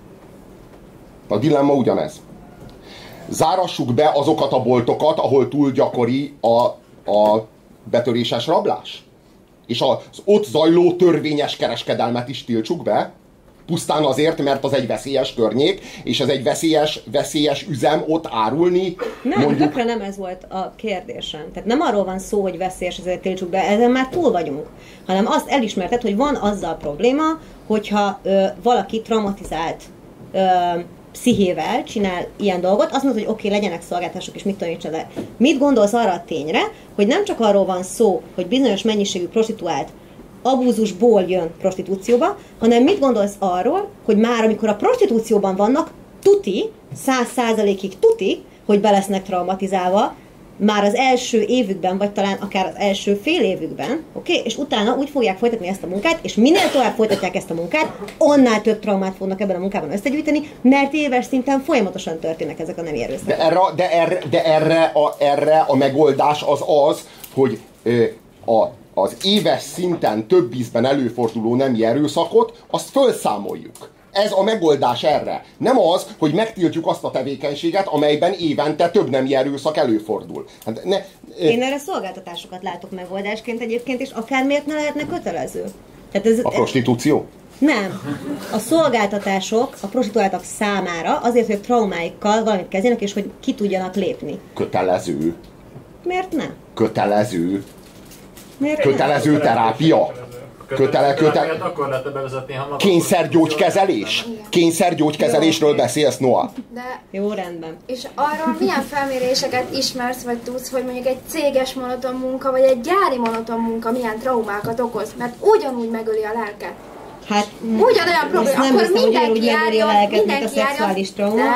A dilemma ugyanez. Zárassuk be azokat a boltokat, ahol túl gyakori a betöréses rablás? És az ott zajló törvényes kereskedelmet is tiltsuk be, pusztán azért, mert az egy veszélyes környék, és ez egy veszélyes üzem ott árulni. Nem, mondjuk... tökre nem ez volt a kérdésem. Tehát nem arról van szó, hogy veszélyes, ezért tiltsuk be, ezen már túl vagyunk. Hanem azt elismerted, hogy van azzal probléma, hogyha valaki traumatizált pszichével csinál ilyen dolgot, azt mondod, hogy oké, legyenek szolgáltatások, és mit tanítsa le. Mit gondolsz arra a tényre, hogy nem csak arról van szó, hogy bizonyos mennyiségű prostituált abúzusból jön prostitúcióba, hanem mit gondolsz arról, hogy már amikor a prostitúcióban vannak, tuti, 100%-ig tuti, hogy be lesznek traumatizálva, már az első évükben, vagy talán akár az első fél évükben, oké? És utána úgy fogják folytatni ezt a munkát, és minél tovább folytatják ezt a munkát, annál több traumát fognak ebben a munkában összegyűjteni, mert éves szinten folyamatosan történnek ezek a nemi erőszakok. De erre a megoldás az, hogy az éves szinten több ízben előforduló nemi erőszakot, azt felszámoljuk. Ez a megoldás erre. Nem az, hogy megtiltjuk azt a tevékenységet, amelyben évente több nemi erőszak előfordul. Hát Én erre szolgáltatásokat látok megoldásként egyébként, és akár miért ne lehetne kötelező. Tehát a prostitúció? Nem. A szolgáltatások a prostituáltak számára azért, hogy a traumáikkal valamit kezdjenek, és hogy ki tudjanak lépni. Kötelező. Miért nem? Kötelező. Miért kötelező terápia. Akkor lehet bevezetni, ha kényszergyógykezelés? Kényszergyógykezelésről beszélsz, Noah? De... Jó, rendben. És arról milyen felméréseket ismersz, vagy tudsz, hogy mondjuk egy céges monoton munka, vagy egy gyári monoton munka milyen traumákat okoz? Mert ugyanúgy megöli a lelket. Hát, ugyanolyan probléma, akkor mindenki járjon, mindenki járjon. De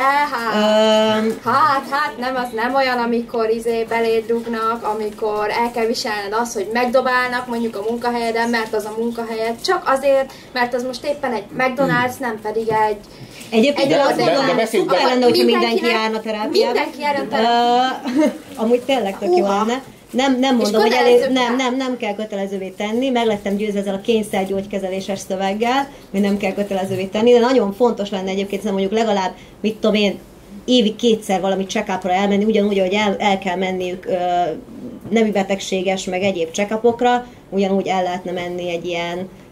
hát nem, az nem olyan, amikor beléd rúgnak, amikor el kell viselned azt, hogy megdobálnak mondjuk a munkahelyeden, mert az a munkahelyed csak azért, mert az most éppen egy McDonald's, nem pedig egy... Egyébként azt gondolom, hogy szuper lenne, hogyha mindenki járna terápiába. Mindenki járna terápiába. Amúgy tényleg tök jó lenne. Nem mondom, hogy nem kell kötelezővé tenni, meg lettem győzve ezzel a kényszergyógykezeléses szöveggel, hogy nem kell kötelezővé tenni, de nagyon fontos lenne egyébként, hogy mondjuk legalább, mit tudom én, évi 2-szer valami check-upra elmenni, ugyanúgy, hogy el kell menniük nemi betegséges, meg egyéb check-upokra, ugyanúgy el lehetne menni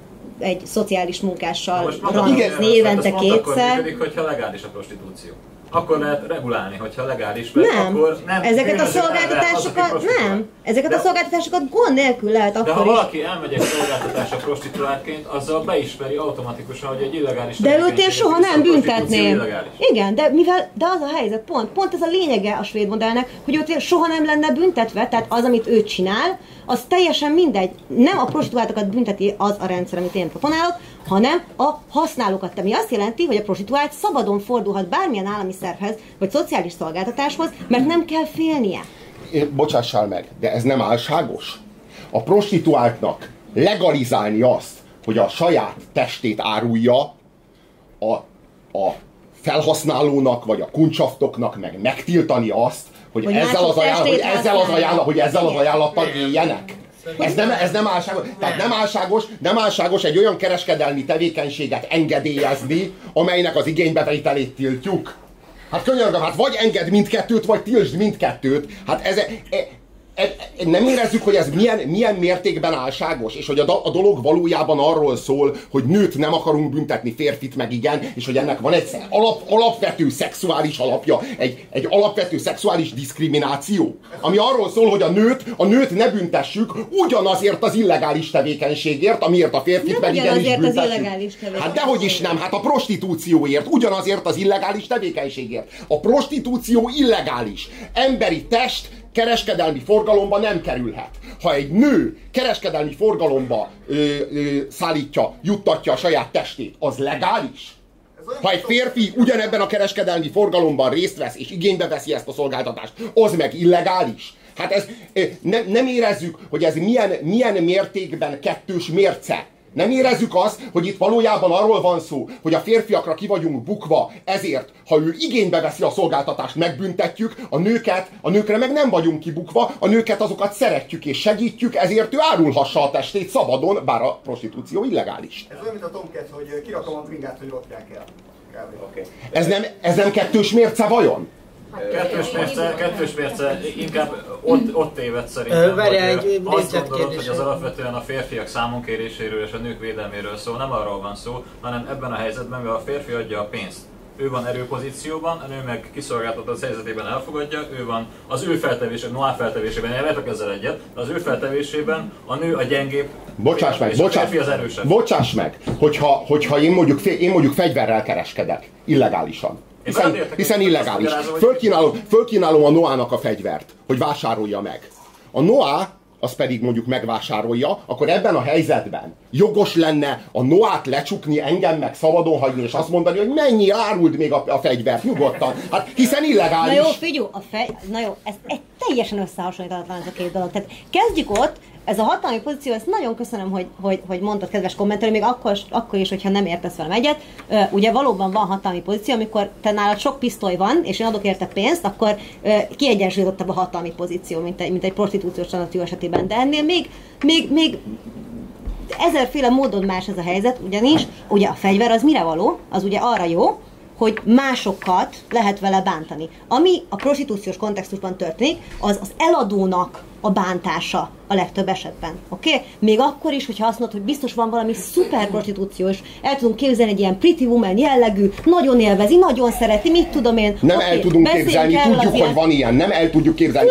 egy szociális munkással randizni évente 2-szer. Akkor működik, hogyha legális a prostitúció. akkor lehet regulálni, hogyha legális, mert nem. akkor nem. Ezeket a szolgáltatásokat nem. Ezeket a szolgáltatásosokat gond nélkül lehet akkor de ha is. valaki elmegy egy szolgáltatásra prostituáltként, azzal beismeri automatikusan, hogy egy illegális de őt én soha nem büntetném. Igen, de az a helyzet, pont ez a lényege a svéd modellnek, hogy őt soha nem lenne büntetve, tehát az, amit ő csinál, az teljesen mindegy. Nem a prostituáltakat bünteti az a rendszer, amit én proponálok, hanem a használókat. Ami azt jelenti, hogy a prostituált szabadon fordulhat bármilyen állami szervhez, vagy szociális szolgáltatáshoz, mert nem kell félnie. Bocsássál meg, de ez nem álságos? A prostituáltnak legalizálni azt, hogy a saját testét árulja a felhasználónak, vagy a kuncshaftoknak, meg megtiltani azt, hogy ezzel az ajánlattal éljenek. Ez nem álságos. Tehát nem álságos egy olyan kereskedelmi tevékenységet engedélyezni, amelynek az igénybevételét tiltjuk. Hát könyörgöm, hát vagy engedd mindkettőt, vagy tiltsd mindkettőt. Hát nem érezzük, hogy ez milyen mértékben álságos, és hogy a dolog valójában arról szól, hogy nőt nem akarunk büntetni, férfit meg igen, és hogy ennek van egy alapvető szexuális alapja, egy alapvető szexuális diszkrimináció, ami arról szól, hogy a nőt ne büntessük ugyanazért az illegális tevékenységért, amiért a férfit meg igenis büntessük. Hát dehogy is nem, hát a prostitúcióért, ugyanazért az illegális tevékenységért. A prostitúció illegális. Emberi test kereskedelmi forgalomba nem kerülhet. Ha egy nő kereskedelmi forgalomba juttatja a saját testét, az legális? Ha egy férfi ugyanebben a kereskedelmi forgalomban részt vesz és igénybe veszi ezt a szolgáltatást, az meg illegális? Hát nem érezzük, hogy ez milyen mértékben kettős mérce. Nem érezzük azt, hogy itt valójában arról van szó, hogy a férfiakra ki vagyunk bukva, ezért, ha ő igénybe veszi a szolgáltatást, megbüntetjük, a nőkre meg nem vagyunk kibukva, a nőket azokat szeretjük és segítjük, ezért ő árulhassa a testét szabadon, bár a prostitúció illegális. Ez olyan, mint a Tomcat, hogy kirakom a bringát, hogy lopják el. Okay. Ez nem kettős mérce vajon? Kettős mérce, inkább ott téved szerintem, hogy azt gondolod, hogy az alapvetően a férfiak számonkéréséről és a nők védelméről szól, nem arról van szó, hanem ebben a helyzetben, mivel a férfi adja a pénzt. Ő van erőpozícióban, a nő meg kiszolgáltatott helyzetében elfogadja, ő van az ő feltevésében, Noah feltevésében, értek ezzel egyet, az ő feltevésében a nő a gyengébb, bocsáss meg, és a férfi az erősebb. Bocsáss meg, hogyha én mondjuk fegyverrel kereskedek, illegálisan. Hiszen illegális. Fölkínálom a Noának a fegyvert, hogy vásárolja meg. A Noá az pedig mondjuk megvásárolja, akkor ebben a helyzetben jogos lenne a Noát lecsukni, engem meg szabadon hagyni, és azt mondani, hogy mennyi áruld még a fegyvert, nyugodtan. Hát hiszen illegális. Na jó, figyelj, na jó, ez egy teljesen összehasonlítatlan ez a két dolog. Tehát kezdjük ott, ez a hatalmi pozíció, ezt nagyon köszönöm, hogy mondtad, kedves kommentelő, még akkor is, hogyha nem értesz velem egyet. Ugye valóban van hatalmi pozíció, amikor te nálad sok pisztoly van, és én adok érte pénzt, akkor kiegyensúlyozottabb a hatalmi pozíció, mint egy prostitúciós tranzakció esetében. De ennél még ezerféle módon más ez a helyzet, ugyanis ugye a fegyver az mire való? Az ugye arra jó, hogy másokat lehet vele bántani. Ami a prostitúciós kontextusban történik, az eladónak a bántása a legtöbb esetben. Oké? Még akkor is, hogyha azt mondod, hogy biztos van valami szuper prostitúciós, el tudunk képzelni egy ilyen pretty woman jellegű, nagyon élvezi, nagyon szereti, mit tudom én. Nem el tudunk képzelni, tudjuk, hogy van ilyen, nem el tudjuk képzelni.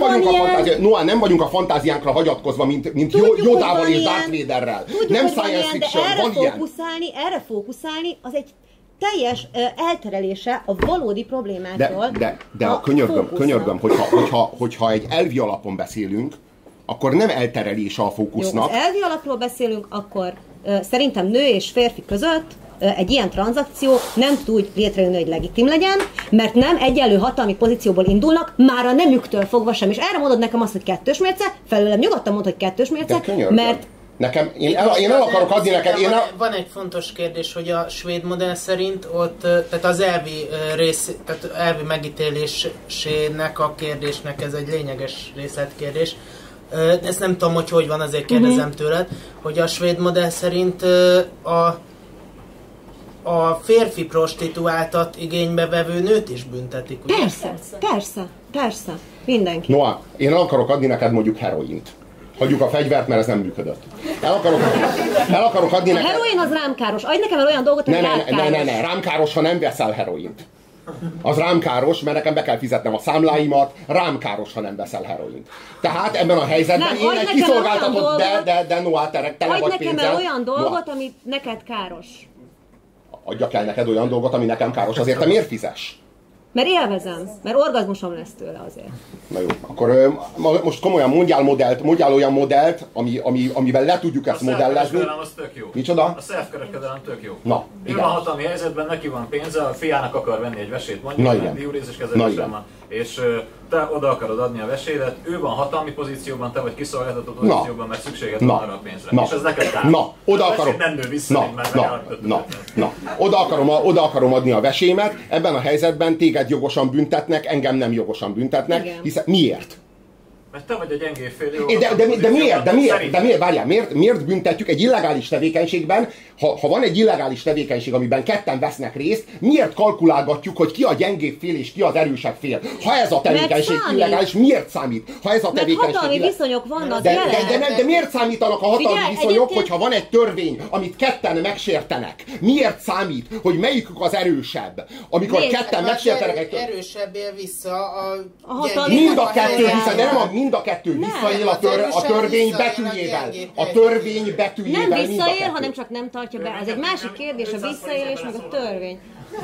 Nem vagyunk a fantáziánkra hagyatkozva, mint Jodával és Darth Vaderrel. Nem science fiction, van ilyen. Erre fókuszálni, az egy teljes elterelése a valódi problémáktól. De a könyörgöm, hogyha egy elvi alapon beszélünk, akkor nem elterelése a fókusznak. Jó, az elvi alapról beszélünk, akkor szerintem nő és férfi között egy ilyen tranzakció nem tud létrejönni, hogy legitim legyen, mert nem egyenlő hatalmi pozícióból indulnak, már a nemüktől fogva sem. És erre mondod nekem azt, hogy kettős mérce, felőlem nyugodtan mondd, hogy kettős mérce, mert nekem, én el akarok adni neked... Van egy fontos kérdés, hogy a svéd modell szerint ott, tehát az elvi rész, tehát elvi megítélésének a kérdésnek ez egy lényeges részletkérdés. Ezt nem tudom, hogy van, azért kérdezem tőled, hogy a svéd modell szerint a férfi prostituáltat igénybe vevő nőt is büntetik, ugye? Persze, mindenki. Noah, én el akarok adni neked mondjuk heroint. Hagyjuk a fegyvert, mert ez nem működött. El akarok adni neked... A heroin az rám káros. Adj nekem el olyan dolgot, hogy Ne, rám káros, ha nem veszel heroint. Az rám káros, mert nekem be kell fizetnem a számláimat, rám káros, ha nem veszel heroint. Tehát ebben a helyzetben én egy kiszolgáltatott, de Noah, tele vagy pénzzel. Adj nekem el olyan dolgot, ami neked káros. Adjak el neked olyan dolgot, ami nekem káros, azért te miért fizes? Mert élvezem, mert orgazmusom lesz tőle azért. Na jó, akkor most komolyan mondjál olyan modellt, amivel le tudjuk ezt modellezni. A az tök jó. Micsoda? A self-kereskedelem tök jó. Na, ő van hatalmi helyzetben, neki van pénze, a fiának akar venni egy vesét, mondjuk, diurézis kezelésen van, és te oda akarod adni a vesédet, ő van hatalmi pozícióban, te vagy kiszolgáltató pozícióban, mert szükséged van arra a pénzre. És ez neked káros. Na, oda akarom. Nem nő vissza, oda akarom adni a vesémet, ebben a helyzetben téged jogosan büntetnek, engem nem jogosan büntetnek, hiszen miért? Mert te vagy a gyengébb fél, jó? De miért? Várjál, miért büntetjük egy illegális tevékenységben, ha van egy illegális tevékenység, amiben ketten vesznek részt, miért kalkulálgatjuk, hogy ki a gyengébb fél és ki az erősebb fél? Ha ez a tevékenység illegális, miért számít? Ha ez a tevékenység hatalmi viszonyok vannak de miért számítanak a hatalmi viszonyok, hogyha van egy törvény, amit ketten megsértenek? Miért számít, hogy melyikük az erősebb? Amikor ketten megsértenek egy erősebb él vissza a mind a kettő vissza, de nem mind a kettő visszaél a törvény betűjével. A törvény betűjével nem visszaél, hanem csak nem tartja be. Ez egy másik kérdés, a visszaélés meg a törvény.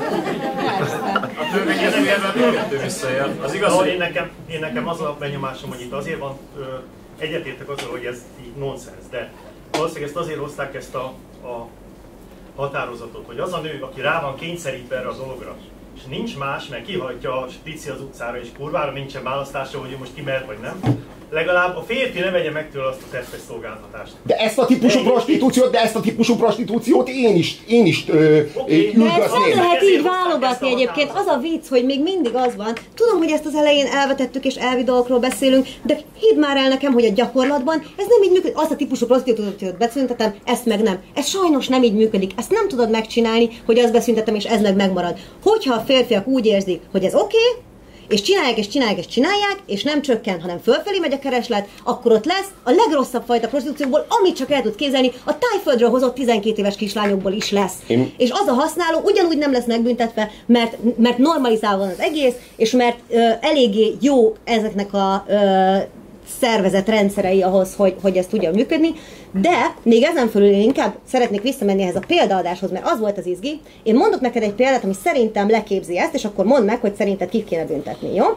A törvény nem kettő visszaél. Az igaz, hogy én nekem az a benyomásom, hogy itt azért van, egyetértek azzal, hogy ez így nonsens, de valószínűleg ezt azért hozták ezt a határozatot, hogy az a nő, aki rá van kényszerítve erre a dologra, és nincs más, mert kihajtja a Strici az utcára, és kurvára nincsen választása, hogy ő most kimehet vagy nem. Legalább a férfi ne vegye meg tőle azt a tesztes szolgáltatást. De ezt a típusú prostitúciót én is üldözném. De ezt nem lehet így válogatni egyébként. Az a vicc, hogy még mindig az van. Tudom, hogy ezt az elején elvetettük és elvi dolgokról beszélünk, de hidd már el nekem, hogy a gyakorlatban ez nem így működik. Azt a típusú prostitúciót beszüntetem, ezt meg nem. Ez sajnos nem így működik. Ezt nem tudod megcsinálni, hogy azt beszüntetem és ez meg megmarad. Hogyha a férfiak úgy érzik, hogy ez oké, és csinálják, és nem csökken, hanem fölfelé megy a kereslet, akkor ott lesz a legrosszabb fajta prostitúciókból, amit csak el tud képzelni, a Tájföldről hozott 12 éves kislányokból is lesz. És az a használó ugyanúgy nem lesz megbüntetve, mert normalizálva van az egész, és mert eléggé jó ezeknek a szervezet rendszerei ahhoz, hogy ez tudja működni, de még ezen fölül én inkább szeretnék visszamenni ehhez a példaadáshoz, mert az volt az izgi. Én mondok neked egy példát, ami szerintem leképzi ezt, és akkor mondd meg, hogy szerinted kit kéne büntetni, jó?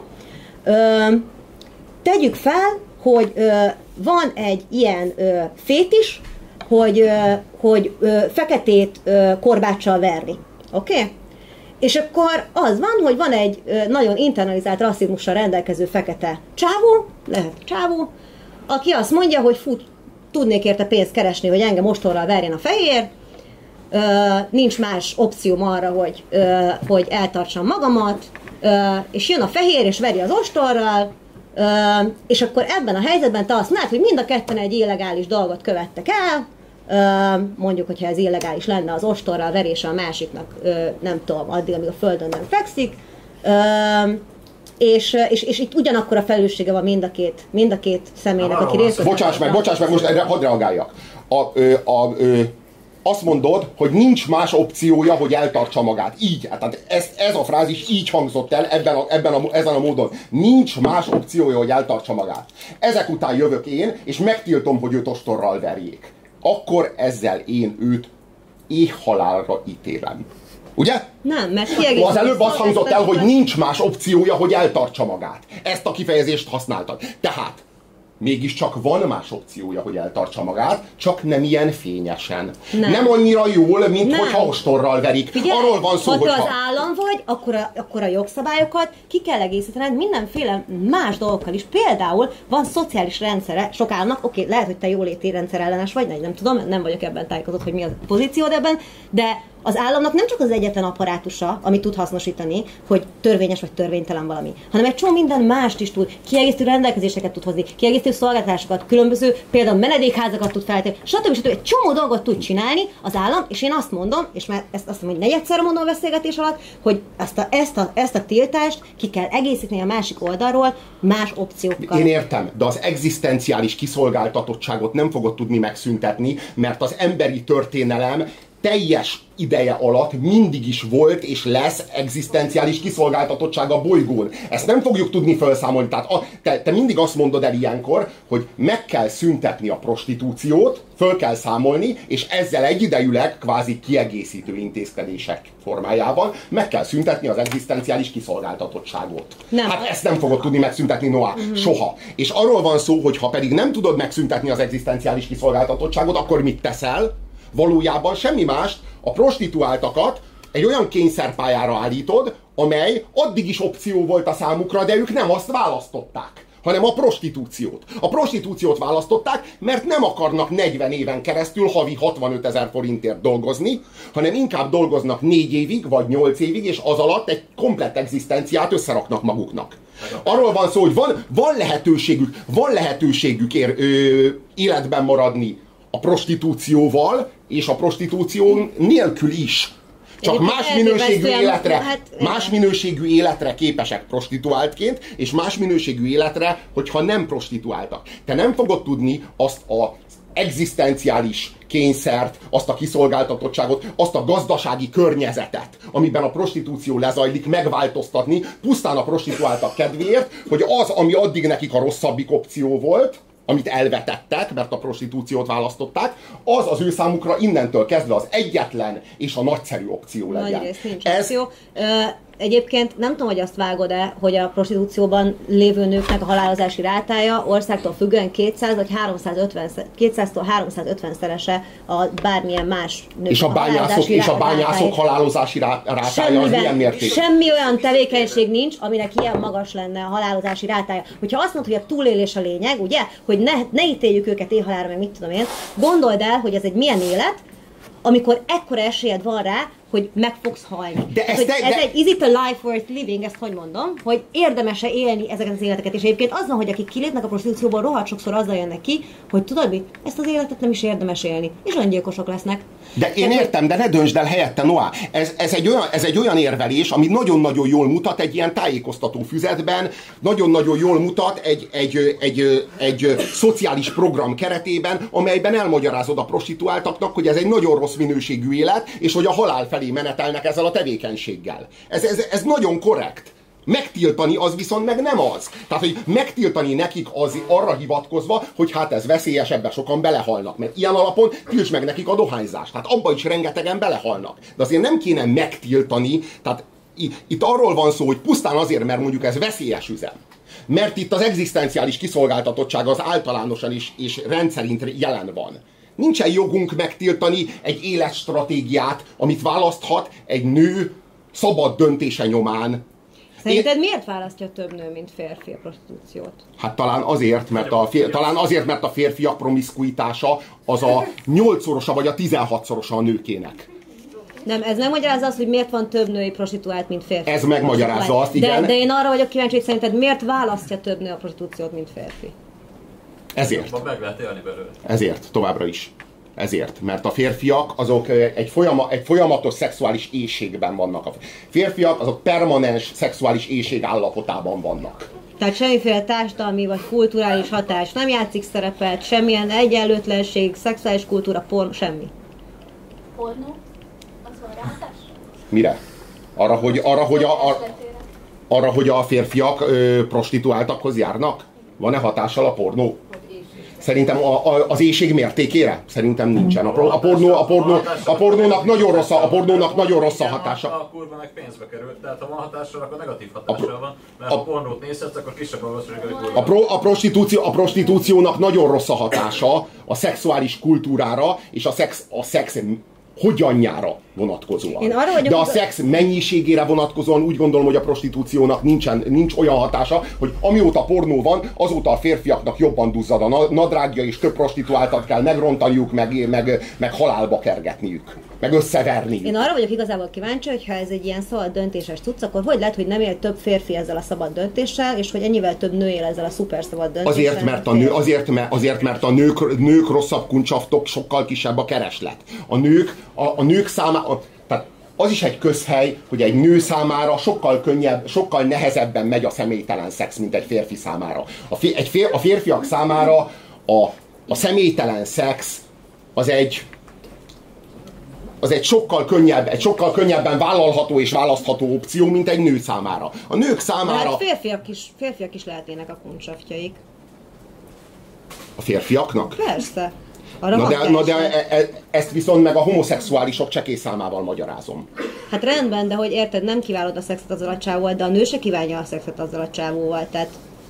Tegyük fel, hogy van egy ilyen fétis, hogy feketét korbáccsal verni, oké? Okay? És akkor az van, hogy van egy nagyon internalizált rasszizmussal rendelkező fekete csávó, lehet csávó, aki azt mondja, hogy tudnék érte pénzt keresni, hogy engem ostorral verjen a fehér, nincs más opcióm arra, hogy eltartsam magamat, és jön a fehér, és veri az ostorral, és akkor ebben a helyzetben te azt mondod, hogy mind a ketten egy illegális dolgot követtek el, mondjuk, hogyha ez illegális lenne az ostorral verése a másiknak, nem tudom, addig, amíg a földön nem fekszik, és itt ugyanakkor a felelőssége van mind a két személynek, aki részt vesz. Bocsáss meg, most erre hadd reagáljak. Azt mondod, hogy nincs más opciója, hogy eltartsa magát. Így, tehát ez a frázis így hangzott el ezen a módon. Nincs más opciója, hogy eltartsa magát. Ezek után jövök én, és megtiltom, hogy őt ostorral verjék. Akkor ezzel én őt éhhalálra ítélem. Ugye? Nem, mert kiegészítés. Az előbb azt hangzott el, hogy nincs más opciója, hogy eltartsa magát. Ezt a kifejezést használtad. Tehát mégiscsak van más opciója, hogy eltartsa magát, csak nem ilyen fényesen. Nem annyira jól, mint hogyha ostorral verik. Figyelj, arról van szó, ha te az állam vagy, akkor a jogszabályokat ki kell egészítened mindenféle más dolgokkal is. Például van szociális rendszere sok államnak, oké, lehet, hogy te jóléti rendszer ellenes vagy, nem tudom, nem vagyok ebben tájékozott, hogy mi a pozíciód ebben, de az államnak nem csak az egyetlen apparátusa, amit tud hasznosítani, hogy törvényes vagy törvénytelen valami, hanem egy csomó minden mást is tud, kiegészítő rendelkezéseket tud hozni, kiegészítő szolgáltatásokat, különböző, például menedékházakat tud feltenni, stb. Egy csomó dolgot tud csinálni az állam, és én azt mondom, és már ezt azt mondom, hogy negyedszer mondom a beszélgetés alatt, hogy ezt a tiltást ki kell egészíteni a másik oldalról más opciókkal. Én értem, de az egzisztenciális kiszolgáltatottságot nem fogod tudni megszüntetni, mert az emberi történelem teljes ideje alatt mindig is volt és lesz egzisztenciális kiszolgáltatottság a bolygón. Ezt nem fogjuk tudni felszámolni. Tehát te mindig azt mondod el ilyenkor, hogy meg kell szüntetni a prostitúciót, föl kell számolni, és ezzel egyidejűleg kvázi kiegészítő intézkedések formájában meg kell szüntetni az egzisztenciális kiszolgáltatottságot. Nem. Hát ezt nem fogod tudni megszüntetni, Noah. Soha. És arról van szó, hogy ha pedig nem tudod megszüntetni az egzisztenciális kiszolgáltatottságot, akkor mit teszel? Valójában semmi mást, a prostituáltakat egy olyan kényszerpályára állítod, amely addig is opció volt a számukra, de ők nem azt választották, hanem a prostitúciót. A prostitúciót választották, mert nem akarnak 40 éven keresztül havi 65 000 forintért dolgozni, hanem inkább dolgoznak 4 évig, vagy 8 évig, és az alatt egy komplett egzisztenciát összeraknak maguknak. Arról van szó, hogy van lehetőségük életben maradni a prostitúcióval, és a prostitúció nélkül is. Csak más minőségű életre képesek prostituáltként, és más minőségű életre, hogyha nem prostituáltak. Te nem fogod tudni azt az egzisztenciális kényszert, azt a kiszolgáltatottságot, azt a gazdasági környezetet, amiben a prostitúció lezajlik, megváltoztatni, pusztán a prostituáltak kedvéért, hogy az, ami addig nekik a rosszabbik opció volt, amit elvetettek, mert a prostitúciót választották, az az ő számukra innentől kezdve az egyetlen és a nagyszerű opció legyen. Nagyrészt nincs opció. Egyébként nem tudom, hogy azt vágod-e, hogy a prostitúcióban lévő nőknek a halálozási rátája országtól függően 200 vagy 200-tól 350-szerese a bármilyen más nők. És a bányászok halálozási rátája az milyen mértékű? Semmi olyan tevékenység nincs, aminek ilyen magas lenne a halálozási rátája. Hogyha azt mondod, hogy a túlélés a lényeg, ugye, hogy ne ítéljük őket éhhalálra, meg mit tudom én, gondold el, hogy ez egy milyen élet, amikor ekkora esélyed van rá, hogy meg fogsz halni. Is it a life worth living, ezt hogy mondom, hogy érdemes-e élni ezeket az életeket. És egyébként az van, hogy akik kilépnek a prostitúcióból, rohadt sokszor azzal jönnek ki, hogy tudod mit, ezt az életet nem is érdemes élni. És öngyilkosok lesznek. De én értem, de ne döntsd el helyette, Noah. Ez egy olyan érvelés, ami nagyon-nagyon jól mutat egy ilyen tájékoztató füzetben, nagyon-nagyon jól mutat egy szociális program keretében, amelyben elmagyarázod a prostituáltaknak, hogy ez egy nagyon rossz minőségű élet, és hogy a halál felé menetelnek ezzel a tevékenységgel. Ez nagyon korrekt. Megtiltani az viszont meg nem az. Tehát, hogy megtiltani nekik az arra hivatkozva, hogy hát ez veszélyes, ebbe sokan belehalnak. Mert ilyen alapon tilts meg nekik a dohányzást. Tehát abba is rengetegen belehalnak. De azért nem kéne megtiltani, tehát itt arról van szó, hogy pusztán azért, mert mondjuk ez veszélyes üzem. Mert itt az egzisztenciális kiszolgáltatottság az általánosan és rendszerint jelen van. Nincsen jogunk megtiltani egy életstratégiát, amit választhat egy nő szabad döntése nyomán. Szerinted miért választja több nő, mint férfi a prostitúciót? Hát talán azért, mert a férfiak promiszkuitása az a 8-szorosa vagy a 16-szorosa a nőkének. Nem, ez nem magyarázza azt, hogy miért van több női prostituált, mint férfi. Ez megmagyarázza azt, igen. De én arra vagyok kíváncsi, hogy szerinted miért választja több nő a prostitúciót, mint férfi? Ezért. Meg lehet élni belőle. Ezért, továbbra is. Ezért, mert a férfiak azok egy folyamatos szexuális éhségben vannak. A férfiak azok permanens szexuális éhség állapotában vannak. Tehát semmiféle társadalmi vagy kulturális hatás nem játszik szerepet, semmilyen egyenlőtlenség, szexuális kultúra, pornó, semmi. Pornó? Az van rátás? Mire? Arra, hogy a férfiak prostituáltakhoz járnak? Van-e hatással a pornó? Szerintem az éhség mértékére? Szerintem nincsen. A pornónak nagyon rossz a hatása. A kurva meg pénzbe kerül, tehát ha van hatással, akkor negatív hatással van, mert ha pornót nézhetsz, akkor kisebb a valószínűség, hogy a prostitúciónak nagyon rossz a hatása a szexuális kultúrára és a szex hogyanjára vonatkozóan. De a szex mennyiségére vonatkozóan úgy gondolom, hogy a prostitúciónak nincs olyan hatása, hogy amióta pornó van, azóta a férfiaknak jobban duzzad a nadrágja, és több prostituáltat kell megrontaniuk, meg halálba kergetniük, meg összeverniük. Én arra vagyok igazából kíváncsi, hogy ha ez egy ilyen szabad döntéses tudsz, akkor hogy lehet, hogy nem él több férfi ezzel a szabad döntéssel, és hogy ennyivel több nő él ezzel a szuper szabad döntéssel? Azért, mert a nők rosszabb kuncsaftok, sokkal kisebb a kereslet. A nők számára, tehát az is egy közhely, hogy egy nő számára sokkal nehezebben megy a személytelen szex, mint egy férfi számára. A férfiak számára a személytelen szex az egy az egy sokkal könnyebben vállalható és választható opció, mint egy nő számára. A nők számára... Hát férfiak is lehetnének a kuncsafjaik. A férfiaknak? Persze. Na de ezt viszont meg a homoszexuálisok csekély számával magyarázom. Hát rendben, de hogy érted, nem kívánod a szexet azzal a csávóval, de a nő se kívánja a szexet azzal a csávóval, tehát...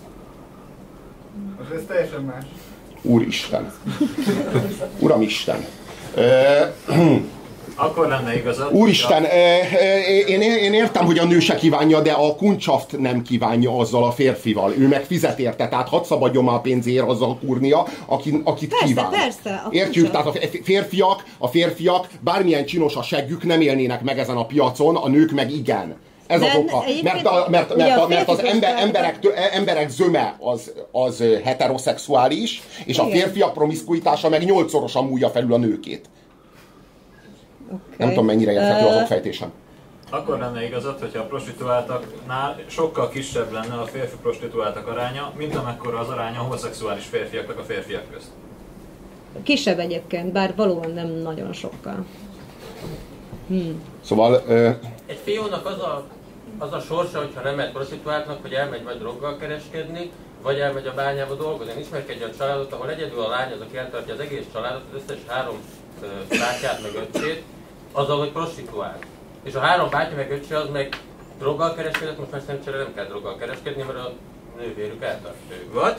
Ez teljesen más. Úristen. Uramisten. Akkor lenne igazad. Úristen, én értem, hogy a nő se kívánja, de a kuncsaft nem kívánja azzal a férfival. Ő meg fizet érte, tehát hadd szabadjon már pénzért azzal kurnia, akit persze, kíván. Persze, értjük? Tehát a férfiak bármilyen csinos a seggük nem élnének meg ezen a piacon, a nők meg igen. Ez az oka. Mert az emberek zöme az heteroszexuális, és a férfiak promiszkuitása meg 8-szorosan múlja felül a nőkét. Okay. Nem tudom, mennyire érthető az okfejtésem. Akkor lenne igazad, hogyha a prostituáltaknál sokkal kisebb lenne a férfi prostituáltak aránya, mint amekkora az aránya a homoszexuális férfiaknak a férfiak közt. Kisebb egyébként, bár valóban nem nagyon sokkal. Szóval... Egy fiúnak az a sorsa, hogyha nem megy prostituáltnak, hogy elmegy vagy droggal kereskedni, vagy elmegy a bányába dolgozni. Ismerek egy olyan családot, ahol egyedül a lány az, aki eltartja az egész családot, az összes 3 bátyát meg öccsét, azzal, hogy prostituál. És a 3 bátya meg öccse az meg droggal kereskedett, most már szerencsére nem kell droggal kereskedni, mert a nővérük eltartja őket. What?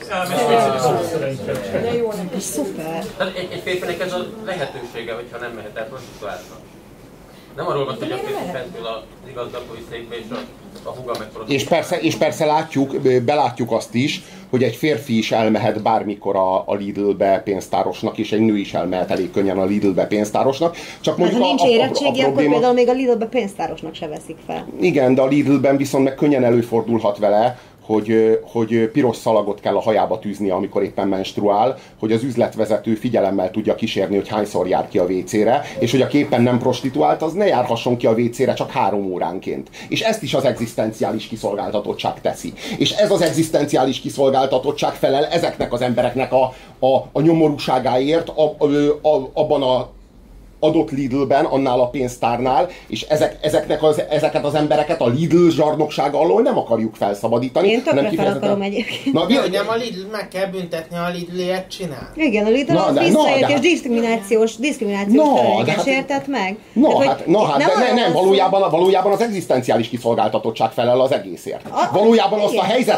De jó, neki szuper. Tehát egy férfinek ez a lehetősége, hogyha nem mehet el prostituáltnak. Nem arról van, hogy a férfi fentül az igazgatói székbe és a húga meg prostituál. És persze belátjuk azt is, hogy egy férfi is elmehet bármikor a Lidl-be pénztárosnak, és egy nő is elmehet elég könnyen a Lidl-be pénztárosnak. Csak mondjuk ha nincs érettségi, akkor például még a Lidl-be pénztárosnak se veszik fel. Igen, de a Lidl-ben viszont meg könnyen előfordulhat vele, hogy piros szalagot kell a hajába tűznie, amikor éppen menstruál, hogy az üzletvezető figyelemmel tudja kísérni, hogy hányszor jár ki a WC-re, és hogy aki éppen nem prostituált, az ne járhasson ki a WC-re csak 3 óránként. És ezt is az egzisztenciális kiszolgáltatottság teszi. És ez az egzisztenciális kiszolgáltatottság felel ezeknek az embereknek a nyomorúságáért abban a adott Lidl-ben, annál a pénztárnál, és ezeket az embereket a Lidl zsarnoksága alól nem akarjuk felszabadítani. Én tökre fel akarom egyébként. Nem a Lidl, meg kell büntetni, a Lidl ilyet csinál. Igen, a Lidl az visszaért és diszkriminációs felelősség értett meg. Nem, valójában az egzisztenciális kiszolgáltatottság felel az egészért. Valójában azt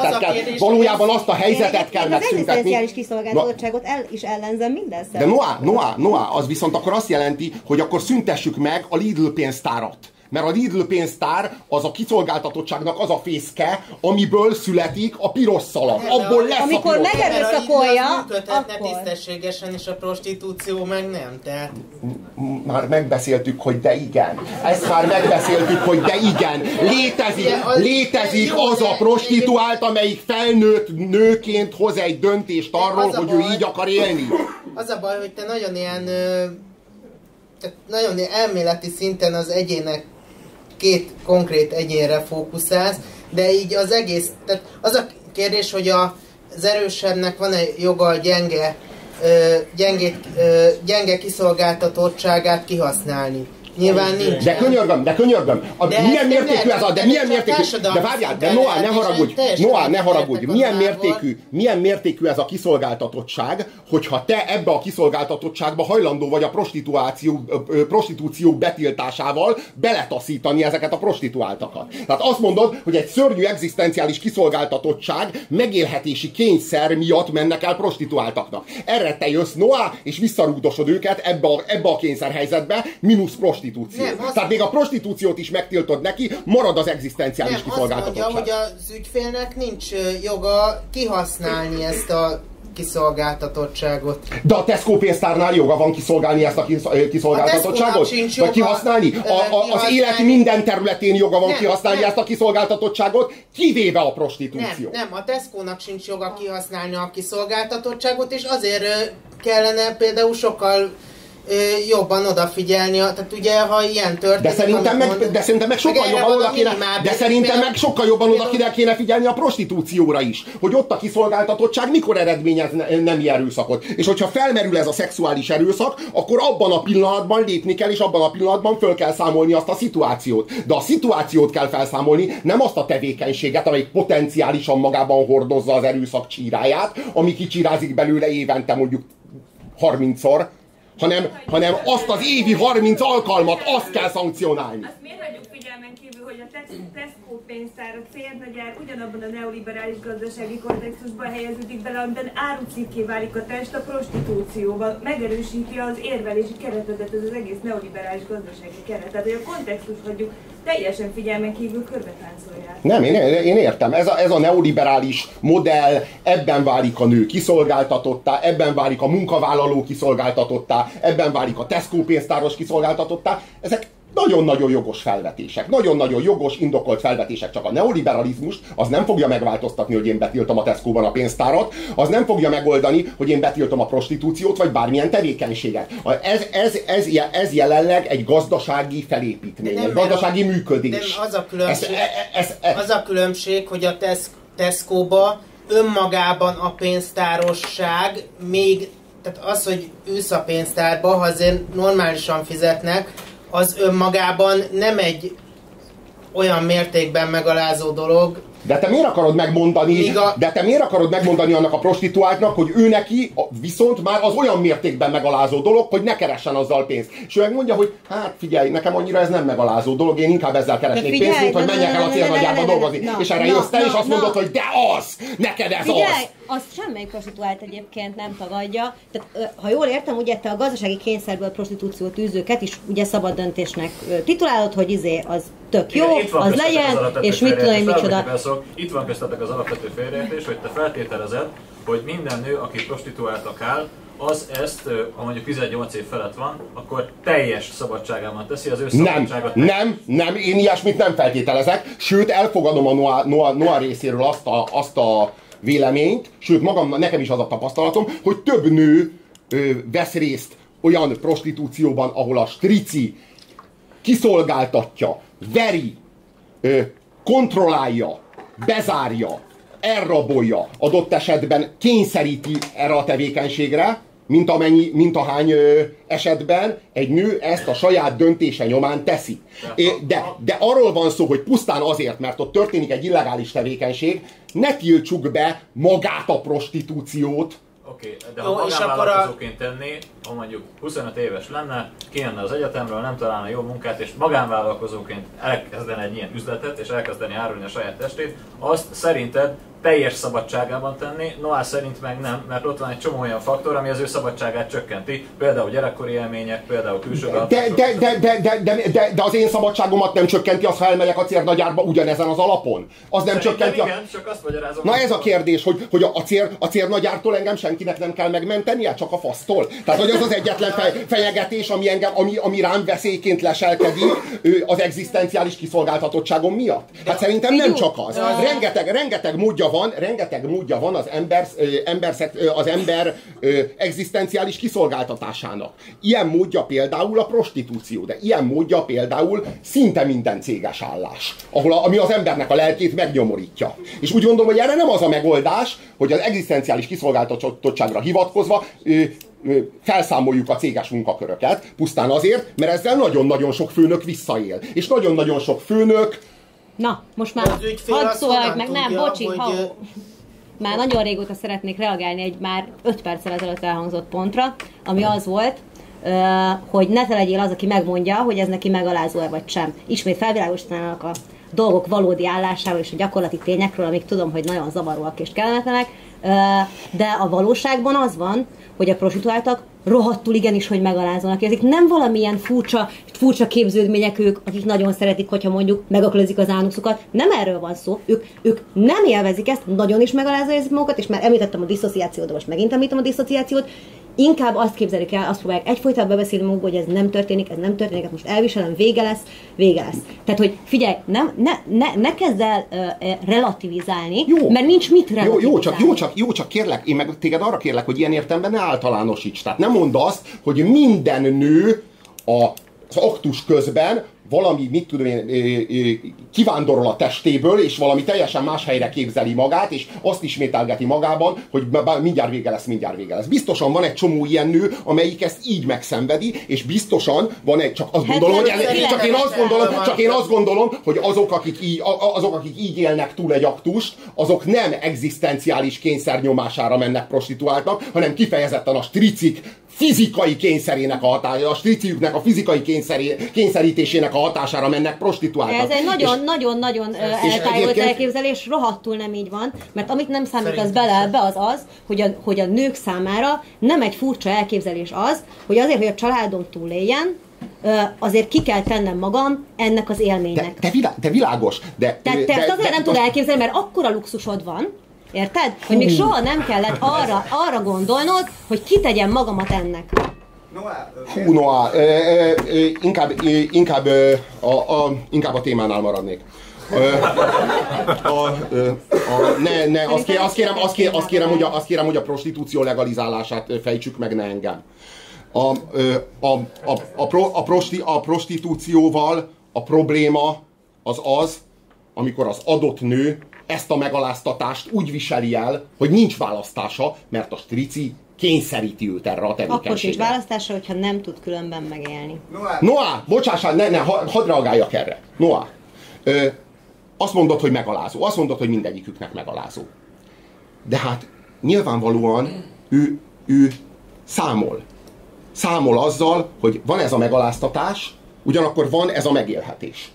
a helyzetet kell megszüntetni. Az egzisztenciális kiszolgáltatottságot is ellenzem minden De Noah, az viszont akkor azt jelenti, hogy akkor szüntessük meg a Lidl pénztárat. Mert a Lidl pénztár az a kiszolgáltatottságnak az a fészke, amiből születik a piros szalag. Abból lesz amikor megerőszakolja, akkor tisztességesen, és a prostitúció meg nem, tehát... Már megbeszéltük, hogy de igen. Ezt már megbeszéltük, hogy de igen. Létezik az a prostituált, amelyik felnőtt nőként hoz egy döntést arról, hogy ő így akar élni. Az a baj, hogy te nagyon ilyen elméleti szinten az egyének 2 konkrét egyénre fókuszálsz, de így az egész, tehát az a kérdés, hogy az erősebbnek van-e joga a gyenge kiszolgáltatottságát kihasználni. Nyilván nincs. De könyörgöm. Milyen mértékű ez de várjál, de Noah, ne haragudj. Milyen mértékű ez a kiszolgáltatottság, hogyha te ebbe a kiszolgáltatottságba hajlandó vagy a prostitúció betiltásával beletaszítani ezeket a prostituáltakat. Tehát azt mondod, hogy egy szörnyű egzisztenciális kiszolgáltatottság megélhetési kényszer miatt mennek el prostituáltaknak. Erre te jössz, Noah, és visszarúgdosod őket ebbe a kényszerhelyzetbe, mínusz prostitúció. Tehát még a prostitúciót is megtiltod neki, marad az egzisztenciális kiszolgáltatottság. Azt mondja, hogy az ügyfélnek nincs joga kihasználni ezt a kiszolgáltatottságot. De a Tesco pénztárnál joga van kiszolgálni ezt a kiszolgáltatottságot? Vagy kihasználni? Az élet minden területén joga van kihasználni ezt a kiszolgáltatottságot, kivéve a prostitúció. Nem, a Tesco-nak sincs joga kihasználni a kiszolgáltatottságot, és azért kellene például sokkal jobban odafigyelni, tehát ugye, ha ilyen történik... De szerintem meg sokkal jobban oda kéne, sokkal jobban oda kéne figyelni a prostitúcióra is, hogy ott a kiszolgáltatottság mikor eredményez nemi erőszakot. És hogyha felmerül ez a szexuális erőszak, akkor abban a pillanatban lépni kell, és abban a pillanatban föl kell számolni azt a szituációt. De a szituációt kell felszámolni, nem azt a tevékenységet, amely potenciálisan magában hordozza az erőszak csíráját, ami kicsirázik belőle évente mondjuk 30-szor, hanem azt az évi 30 alkalmat, azt kell szankcionálni. Azt miért hagyjuk figyelmen kívül, hogy a Tesco pénztár, a cérnagyár ugyanabban a neoliberális gazdasági kontextusban helyeződik bele, amiben árucikké válik a test a prostitúcióval, megerősíti az érvelési keretedet, ez az egész neoliberális gazdasági keret. Tehát, hogy a kontextus hagyjuk teljesen figyelmen kívül körbetáncolják. Nem, én értem. Ez a neoliberális modell, ebben válik a nő kiszolgáltatottá, ebben válik a munkavállaló kiszolgáltatottá, ebben válik a Tesco pénztáros kiszolgáltatottá. Ezek nagyon-nagyon jogos felvetések. Nagyon-nagyon jogos, indokolt felvetések. Csak a neoliberalizmust az nem fogja megváltoztatni, hogy én betiltom a Tesco-ban a pénztárat, az nem fogja megoldani, hogy én betiltom a prostitúciót, vagy bármilyen tevékenységet. Ez jelenleg egy gazdasági felépítmény, egy gazdasági működés. Nem, az a különbség, hogy a Tesco-ba önmagában a pénztárosság még, tehát az, hogy ülsz a pénztárba, ha azért normálisan fizetnek, az önmagában nem egy olyan mértékben megalázó dolog. De te miért akarod megmondani annak a prostituáltnak, hogy ő neki viszont már az olyan mértékben megalázó dolog, hogy ne keressen azzal pénzt. És ő megmondja, hogy hát figyelj, nekem annyira ez nem megalázó dolog, én inkább ezzel keresnék pénzt, mint hogy menjek el a célnagyárba dolgozni. És erre jössz te, és azt mondod, hogy de az! Neked ez az! Azt semmelyik prostituált egyébként nem tagadja. Tehát, ha jól értem, ugye te a gazdasági kényszerből prostitúciót űzőket is ugye szabad döntésnek titulálod, hogy az tök jó, az legyen, és mit tudom én micsoda. Itt van köztetek az alapvető félreértés, hogy te feltételezed, hogy minden nő, aki prostituáltak áll, az ezt, ha mondjuk 18 év felett van, akkor teljes szabadságában teszi az ő szabadságot. Nem, én ilyesmit nem feltételezek, sőt elfogadom a Noa részéről azt a véleményt, sőt nekem is az a tapasztalatom, hogy több nő vesz részt olyan prostitúcióban, ahol a strici kiszolgáltatja, veri, kontrollálja, bezárja, elrabolja, adott esetben kényszeríti erre a tevékenységre, mint ahány esetben egy nő ezt a saját döntése nyomán teszi. De arról van szó, hogy pusztán azért, mert ott történik egy illegális tevékenység, ne tiltsuk be magát a prostitúciót. Oké, de ha magánvállalkozóként tenné, ha mondjuk 25 éves lenne, kijönne az egyetemről, nem találna jó munkát, és magánvállalkozóként elkezdene egy ilyen üzletet, és elkezdeni árulni a saját testét, azt szerinted teljes szabadságában tenni, Noah szerint meg nem, mert ott van egy csomó olyan faktor, ami az ő szabadságát csökkenti, például gyerekkori élmények, például külső de az én szabadságomat nem csökkenti, az, ha elmegyek a cérnagyárba ugyanezen az alapon. Az nem csökkenti. Igen, csak azt magyarázom. Na ez a kérdés, hogy a cérnagyártól engem senkinek nem kell megmentenie, csak a fasztól. Tehát, hogy az az egyetlen fenyegetés, ami rám veszélyként leselkedik az egzisztenciális kiszolgáltatottságom miatt. Hát szerintem nem csak az. Rengeteg módja van az ember egzisztenciális kiszolgáltatásának. Ilyen módja például a prostitúció, de ilyen módja például szinte minden céges állás, ami az embernek a lelkét megnyomorítja. És úgy gondolom, hogy erre nem az a megoldás, hogy az egzisztenciális kiszolgáltatottságra hivatkozva felszámoljuk a céges munkaköröket, pusztán azért, mert ezzel nagyon-nagyon sok főnök visszaél. És nagyon-nagyon sok főnök. Na, most már hadd szólalj meg, nem, bocsi, már nagyon régóta szeretnék reagálni egy már 5 perccel ezelőtt elhangzott pontra, ami az volt, hogy ne te legyél az, aki megmondja, hogy ez neki megalázó-e vagy sem. Ismét felvilágosítanának a dolgok valódi állásáról és a gyakorlati tényekről, amik tudom, hogy nagyon zavaróak és kellemetlenek, de a valóságban az van, hogy a prostituáltak rohadtul igenis, hogy megalázónak érzik. Nem valamilyen furcsa képződmények ők, akik nagyon szeretik, hogyha mondjuk megaklezik az ánukszukat. Nem erről van szó. Ők nem élvezik ezt, nagyon is megalázó érzik magukat, és már említettem a diszociációt, de most megint említem a diszociációt. inkább azt képzelik el, azt próbálják egyfolytában bebeszélni magukból, hogy ez nem történik, ez most elviselem, vége lesz. Tehát, hogy figyelj, ne kezd el relativizálni, mert nincs mit relativizálni. Jó, csak kérlek, én meg téged arra kérlek, hogy ilyen értelemben ne általánosíts. Tehát nem mondd azt, hogy minden nő az aktus közben valami, mit tudom én, kivándorol a testéből, és valami teljesen más helyre képzeli magát, és azt ismételgeti magában, hogy mindjárt vége lesz. Biztosan van egy csomó ilyen nő, amelyik ezt így megszenvedi, és biztosan van egy, csak én azt gondolom, hogy azok, akik így élnek túl egy aktust, azok nem egzisztenciális kényszer nyomására mennek prostituáltnak, hanem kifejezetten a stricik fizikai kényszerének a hatására, a striciüknek a fizikai kényszerítésének a hatására mennek prostituáltak. Ez egy nagyon-nagyon eltájolt elképzelés, rohadtul nem így van, mert amit nem számít bele ebbe az, hogy a nők számára nem egy furcsa elképzelés az, hogy azért, hogy a családom túléljen, azért ki kell tennem magam ennek az élménynek. De világos. Te ezt azért nem tud elképzelni, mert akkora luxusod van, érted? Hogy még soha nem kellett arra gondolnod, hogy kitegyem magamat ennek. Inkább a témánál maradnék. Azt kérem, hogy a prostitúció legalizálását fejtsük meg, ne engem. A prostitúcióval a probléma az, amikor az adott nő ezt a megaláztatást úgy viseli el, hogy nincs választása, mert a strici kényszeríti őt erre a tevékenységre. Akkor sincs választása, hogyha nem tud különben megélni. Noá, bocsássál, hadd reagáljak erre. Noá, azt mondod, hogy megalázó. Azt mondod, hogy mindegyiküknek megalázó. De hát nyilvánvalóan ő számol azzal, hogy van ez a megaláztatás, ugyanakkor van ez a megélhetés.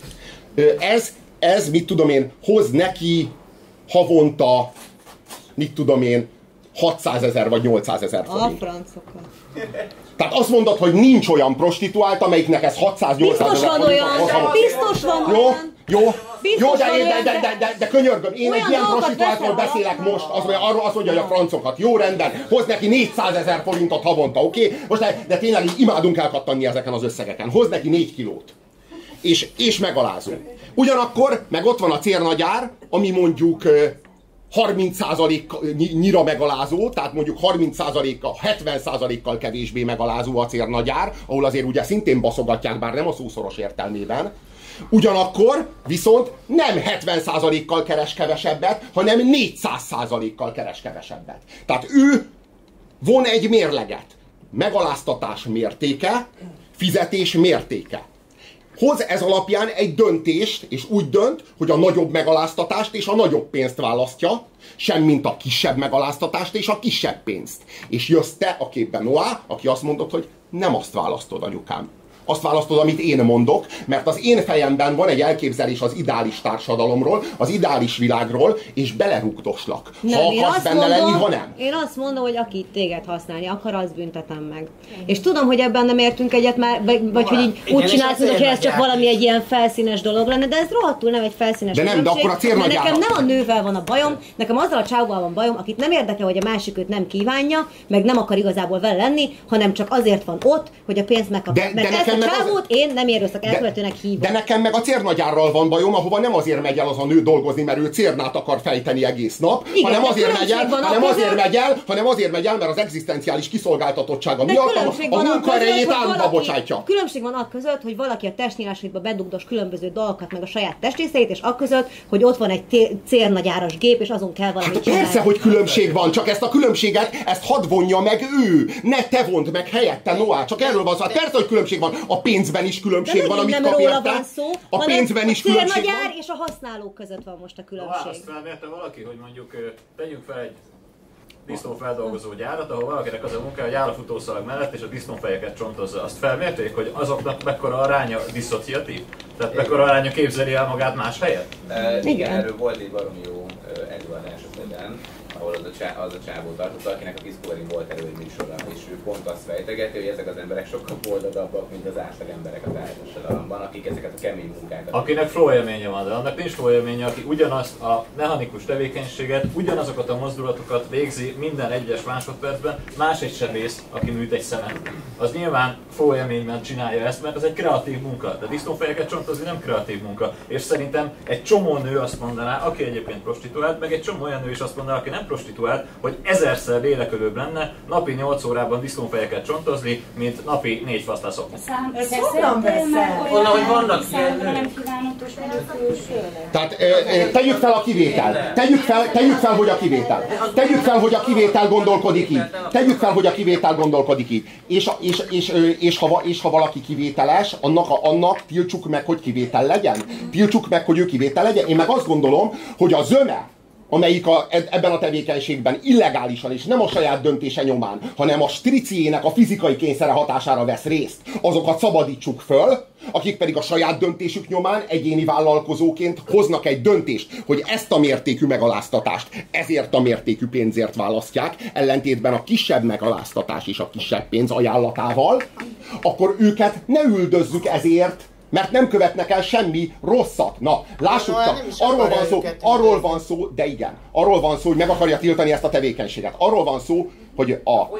Ez, mit tudom én, hoz neki havonta, mit tudom én, 600 000 vagy 800 000 forint. A francokat. Tehát azt mondod, hogy nincs olyan prostituált, amelyiknek ez 600-800 000 forint. Biztos van olyan. Jó, de könyörgöm, én egy ilyen prostituáltról beszélek most, azt mondja, hogy a francokat. Jó, rendben, hoz neki 400 000 forintot havonta, oké? Most de tényleg így imádunk elkattanni ezeken az összegeken. Hoz neki 4 kilót. És megalázó. Ugyanakkor meg ott van a cérnagyár, ami mondjuk 30%-nyira megalázó, tehát mondjuk 30%-kal, 70%-kal kevésbé megalázó a cérnagyár, ahol azért ugye szintén baszogatják, bár nem a szószoros értelmében. Ugyanakkor viszont nem 70%-kal keres kevesebbet, hanem 400%-kal keres kevesebbet. Tehát ő von egy mérleget. Megaláztatás mértéke, fizetés mértéke. Hoz ez alapján egy döntést, és úgy dönt, hogy a nagyobb megaláztatást és a nagyobb pénzt választja, semmint a kisebb megaláztatást és a kisebb pénzt. És jössz te a képben, Noá, aki azt mondod, hogy nem azt választod, anyukám. Azt választod, amit én mondok, mert az én fejemben van egy elképzelés az ideális társadalomról, az ideális világról, és belerugdoslak. Ha akarsz benne lenni, ha nem. Én azt mondom, hogy aki téged használni akar, az büntetem meg. És tudom, hogy ebben nem értünk egyet már, vagy hogy így úgy csinálsz, hogy ez csak valami egy ilyen felszínes dolog lenne, de ez rohadtul nem egy felszínes különbség. De akkor a cérnagyárnak. Nekem nem a nővel van a bajom, nekem azzal a csávóval van bajom, akit nem érdekel, hogy a másik őt nem kívánja, meg nem akar igazából vele lenni, hanem csak azért van ott, hogy a pénzt megkapja. Csávót én nem érőszak elkövetőnek hívom. De nekem meg a cérnagyárral van bajom, ahova nem azért megy el az a nő dolgozni, mert ő cérnát akar fejteni egész nap, igen, hanem azért megy el, mert az egzisztenciális kiszolgáltatottsága miatt a munkaerejét áruba bocsátja. Különbség van között, hogy valaki a testnyílásítba bedugdos különböző dolgokat, meg a saját testrészeit, és között, hogy ott van egy cérnagyáras gép, és azon kell valamit csinálni. Persze, hogy különbség van, csak ezt a különbséget, ezt hadd vonja meg ő. Ne te vond meg helyette, Noá, csak erről van szó. Hát persze, hogy különbség van. A pénzben is különbség van, amit kap érte. A pénzben is különbség van. A és a használók között van most a különbség. Azt felmérte valaki, hogy mondjuk tegyünk fel egy disznófeldolgozó gyárat, ahol valakinek az a munkája, hogy áll a futószalag mellett és a disznófejeket csontozza. Azt felmérték, hogy azoknak mekkora aránya disszociatív? Tehát mekkora aránya képzeli el magát más helyet? Igen, erről volt egy baromi jó előadás az egyen. ahol az a csávó tartotta, akinek a Discovery volt elő egy műsora, és ő pont azt fejtegeti, hogy ezek az emberek sokkal boldogabbak, mint az átlag emberek a társadalomban, akik ezeket a kemény munkákat... Akinek flow élménye van, de annak nincs flow élménye, aki ugyanazt a mechanikus tevékenységet, ugyanazokat a mozdulatokat végzi minden egyes másodpercben, más egy sebész, aki műt egy szemet. Az nyilván flow élményben csinálja ezt, mert ez egy kreatív munka, de disznófejeket csontozni nem kreatív munka. És szerintem egy csomó nő azt mondaná, aki egyébként prostituált, meg egy csomó olyan nő is azt mondaná, aki nem prostituált, hogy 1000-szer lélekölőbb lenne napi 8 órában disznófejeket csontozni, mint napi 4 fasztászokni. Onnan, hogy vannak ilyen nem kívánatos Tehát tegyük fel a kivétel. Tegyük fel, hogy a kivétel. Tegyük fel, hogy a kivétel gondolkodik így. Tegyük fel, hogy a kivétel gondolkodik így. És ha valaki kivételes, annak tiltsuk meg, hogy kivétel legyen. Tiltsuk meg, hogy ő kivétel legyen. Én meg azt gondolom, hogy a zöme, amelyik ebben a tevékenységben illegálisan és nem a saját döntése nyomán, hanem a striciének a fizikai kényszere hatására vesz részt, azokat szabadítsuk föl, akik pedig a saját döntésük nyomán egyéni vállalkozóként hoznak egy döntést, hogy ezt a mértékű megaláztatást ezért a mértékű pénzért választják, ellentétben a kisebb megaláztatás és a kisebb pénz ajánlatával, akkor őket ne üldözzük ezért, mert nem követnek el semmi rosszat. Na, lássuk csak, arról van szó, de igen, arról van szó, hogy meg akarja tiltani ezt a tevékenységet. Arról van szó, hogy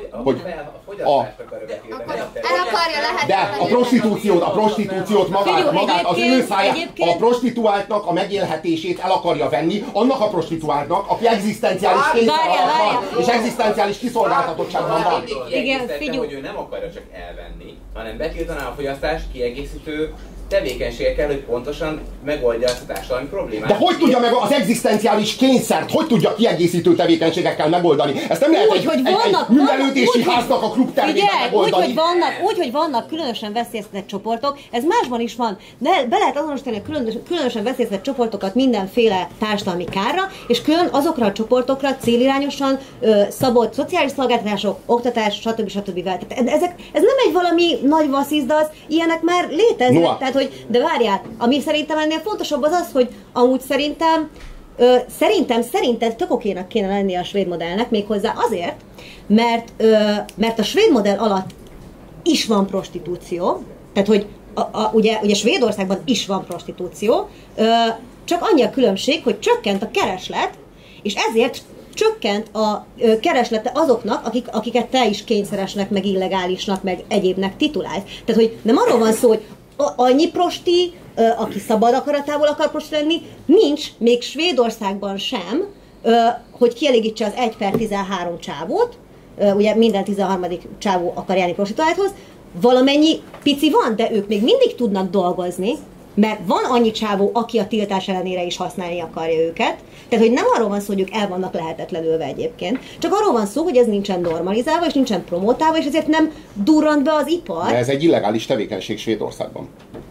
de a prostitúciót magát az ő száját, a prostituáltnak a megélhetését el akarja venni, annak a prostituáltnak, aki egzisztenciális kényszer alatt van, és egzisztenciális kiszolgáltatottságban van. Igen, hogy ő nem akarja csak elvenni, hanem betiltaná a fogyasztás kiegészítő tevékenységekkel, hogy pontosan megoldja ezt a társadalmi problémát. De hogy tudja meg az egzisztenciális kényszert, hogy tudja kiegészítő tevékenységekkel megoldani? Ezt nem lehet egy művelődési háznak a klubtermébe megoldani. Úgy, hogy vannak különösen veszélyeztetett csoportok, ez másban is van. De be lehet azonosítani a különösen veszélyeztetett csoportokat mindenféle társadalmi kárra, és külön azokra a csoportokra célirányosan szabott szociális szolgáltatások, oktatás, stb. Ez nem egy valami nagy vasszizdasz, ilyenek már léteznek. No. Tehát, de várjál, ami szerintem ennél fontosabb az az, hogy amúgy szerintem tök okénak kéne lenni a svéd modellnek, méghozzá azért, mert a svéd modell alatt is van prostitúció, tehát hogy ugye Svédországban is van prostitúció, csak annyi a különbség, hogy csökkent a kereslet, és ezért csökkent a kereslete azoknak, akiket te is kényszeresnek, meg illegálisnak, meg egyébnek titulálsz. Tehát, hogy nem arról van szó, hogy annyi prosti, aki szabad akaratából akar prosti lenni, nincs még Svédországban sem, hogy kielégítse az 1/13 csávót, ugye minden 13. csávó akar járni prostituálthoz, valamennyi pici van, de ők még mindig tudnak dolgozni, mert van annyi csávó, aki a tiltás ellenére is használni akarja őket. Tehát, hogy nem arról van szó, hogy ők el vannak lehetetlenülve egyébként, csak arról van szó, hogy ez nincsen normalizálva, és nincsen promotálva, és ezért nem durrant be az ipar. De ez egy illegális tevékenység Svédországban.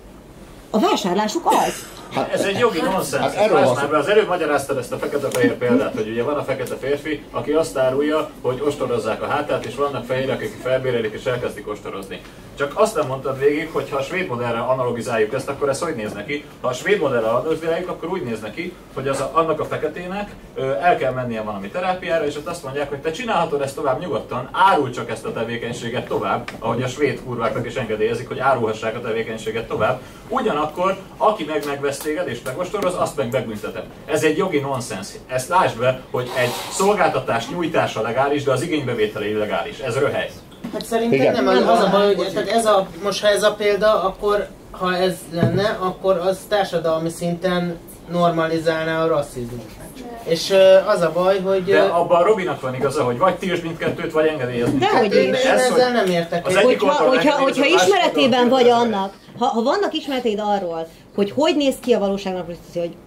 A vásárlásuk az. Hát, ez egy jogi nonsens. Hát az előbb magyaráztad ezt a fekete-fehér példát, hogy ugye van a fekete férfi, aki azt árulja, hogy ostorozzák a hátát, és vannak fehérek, akik felbérelik és elkezdik ostorozni. Csak azt nem mondtad végig, hogy ha a svéd modellre analogizáljuk ezt, akkor ez hogy néz neki? Ha a svéd modellre analogizáljuk, akkor úgy néz neki, hogy annak a feketének el kell mennie valami terápiára, és ott azt mondják, hogy te csinálhatod ezt tovább nyugodtan, árul csak ezt a tevékenységet tovább, ahogy a svéd kurváknak is engedélyezik, hogy árulhassák a tevékenységet tovább. Ugyanakkor, aki megvesz téged és megostoroz, azt meg megbünteted. Ez egy jogi nonsens. Ezt lásd be, hogy egy szolgáltatás nyújtása legális, de az igénybevétele illegális. Ez röhely. Hát szerintem nem az a baj, hogy most ha ez a példa, akkor ha ez lenne, akkor az társadalmi szinten normalizálná a rasszizmus. És az a baj, hogy... De abban a Robinak van igaza, hogy vagy tiltsd mindkettőt, vagy engedélyezni. Dehogy én ezzel nem értek. Hogyha ismeretében vagy annak, ha vannak ismereteid arról, hogy néz ki a valóságban a prostitúció, hogy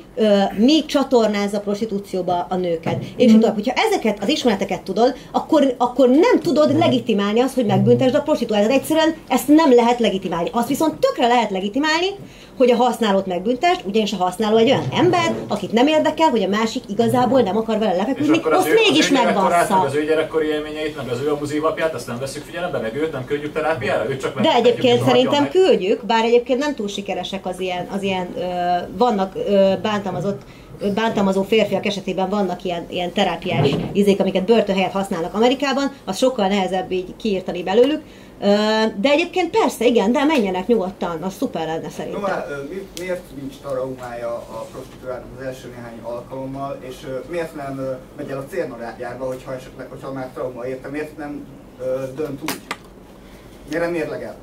mi csatornázza a prostitúcióba a nőket. És tudod, hogyha ezeket az ismereteket tudod, akkor nem tudod legitimálni azt, hogy megbüntesd a prostituáltat. Egyszerűen ezt nem lehet legitimálni. Azt viszont tökre lehet legitimálni, hogy a használót megbüntesd, ugyanis a használó egy olyan ember, akit nem érdekel, hogy a másik igazából nem akar vele lefeküdni, azt mégis megbassza. Az ő gyerekkori élményeit, meg az ő abuzív apját, azt nem veszük figyelembe, meg őt nem küldjük terápiára? De egyébként szerintem küldjük, bár egyébként nem túl sikeresek az ilyen vannak bántalmazott bántalmazó férfiak esetében vannak ilyen terápiás izék, amiket börtön helyett használnak Amerikában, az sokkal nehezebb így kiírtani belőlük. De egyébként persze, igen, de menjenek nyugodtan, az szuper lenne szerintem. Miért nincs traumája a prostituáltnak az első néhány alkalommal, és miért nem megy el a célnagyárba, hogyha már trauma érte, miért nem dönt úgy? Miért nem mérlegel?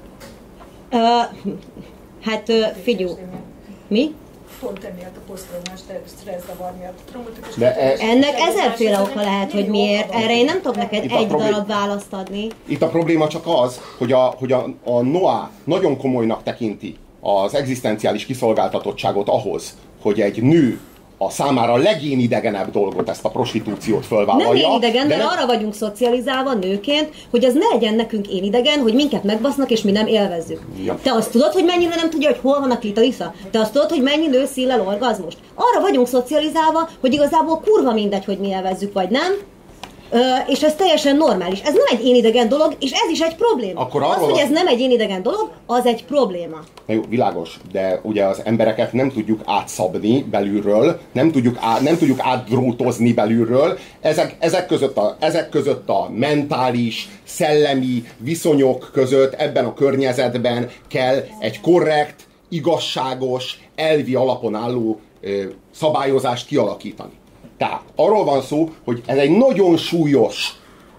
Hát figyelj, mi? Pont emiatt a posztraumás stresszavar miatt traumatikus. Ennek ezerféle oka lehet, hogy miért. Erre én nem tudok neked egy darab választ adni. Itt a probléma csak az, hogy a Noah nagyon komolynak tekinti az egzisztenciális kiszolgáltatottságot ahhoz, hogy egy nő a számára legénidegenebb dolgot, ezt a prostitúciót fölvállalja. Nem énidegen, mert arra vagyunk szocializálva nőként, hogy az ne legyen nekünk énidegen, hogy minket megbasznak és mi nem élvezzük. Ja. Te azt tudod, hogy mennyire nem tudja, hogy hol van a klitorisza? Te azt tudod, hogy mennyi nő szín el orgazmust? Arra vagyunk szocializálva, hogy igazából kurva mindegy, hogy mi élvezzük vagy nem. És ez teljesen normális. Ez nem egy énidegen dolog, és ez is egy probléma. Az, hogy ez nem egy énidegen dolog, az egy probléma. Na jó, világos, de ugye az embereket nem tudjuk átszabni belülről, nem tudjuk átdrótozni belülről. Ezek között a mentális, szellemi viszonyok között, ebben a környezetben kell egy korrekt, igazságos, elvi alapon álló szabályozást kialakítani. Tehát arról van szó, hogy ez egy nagyon súlyos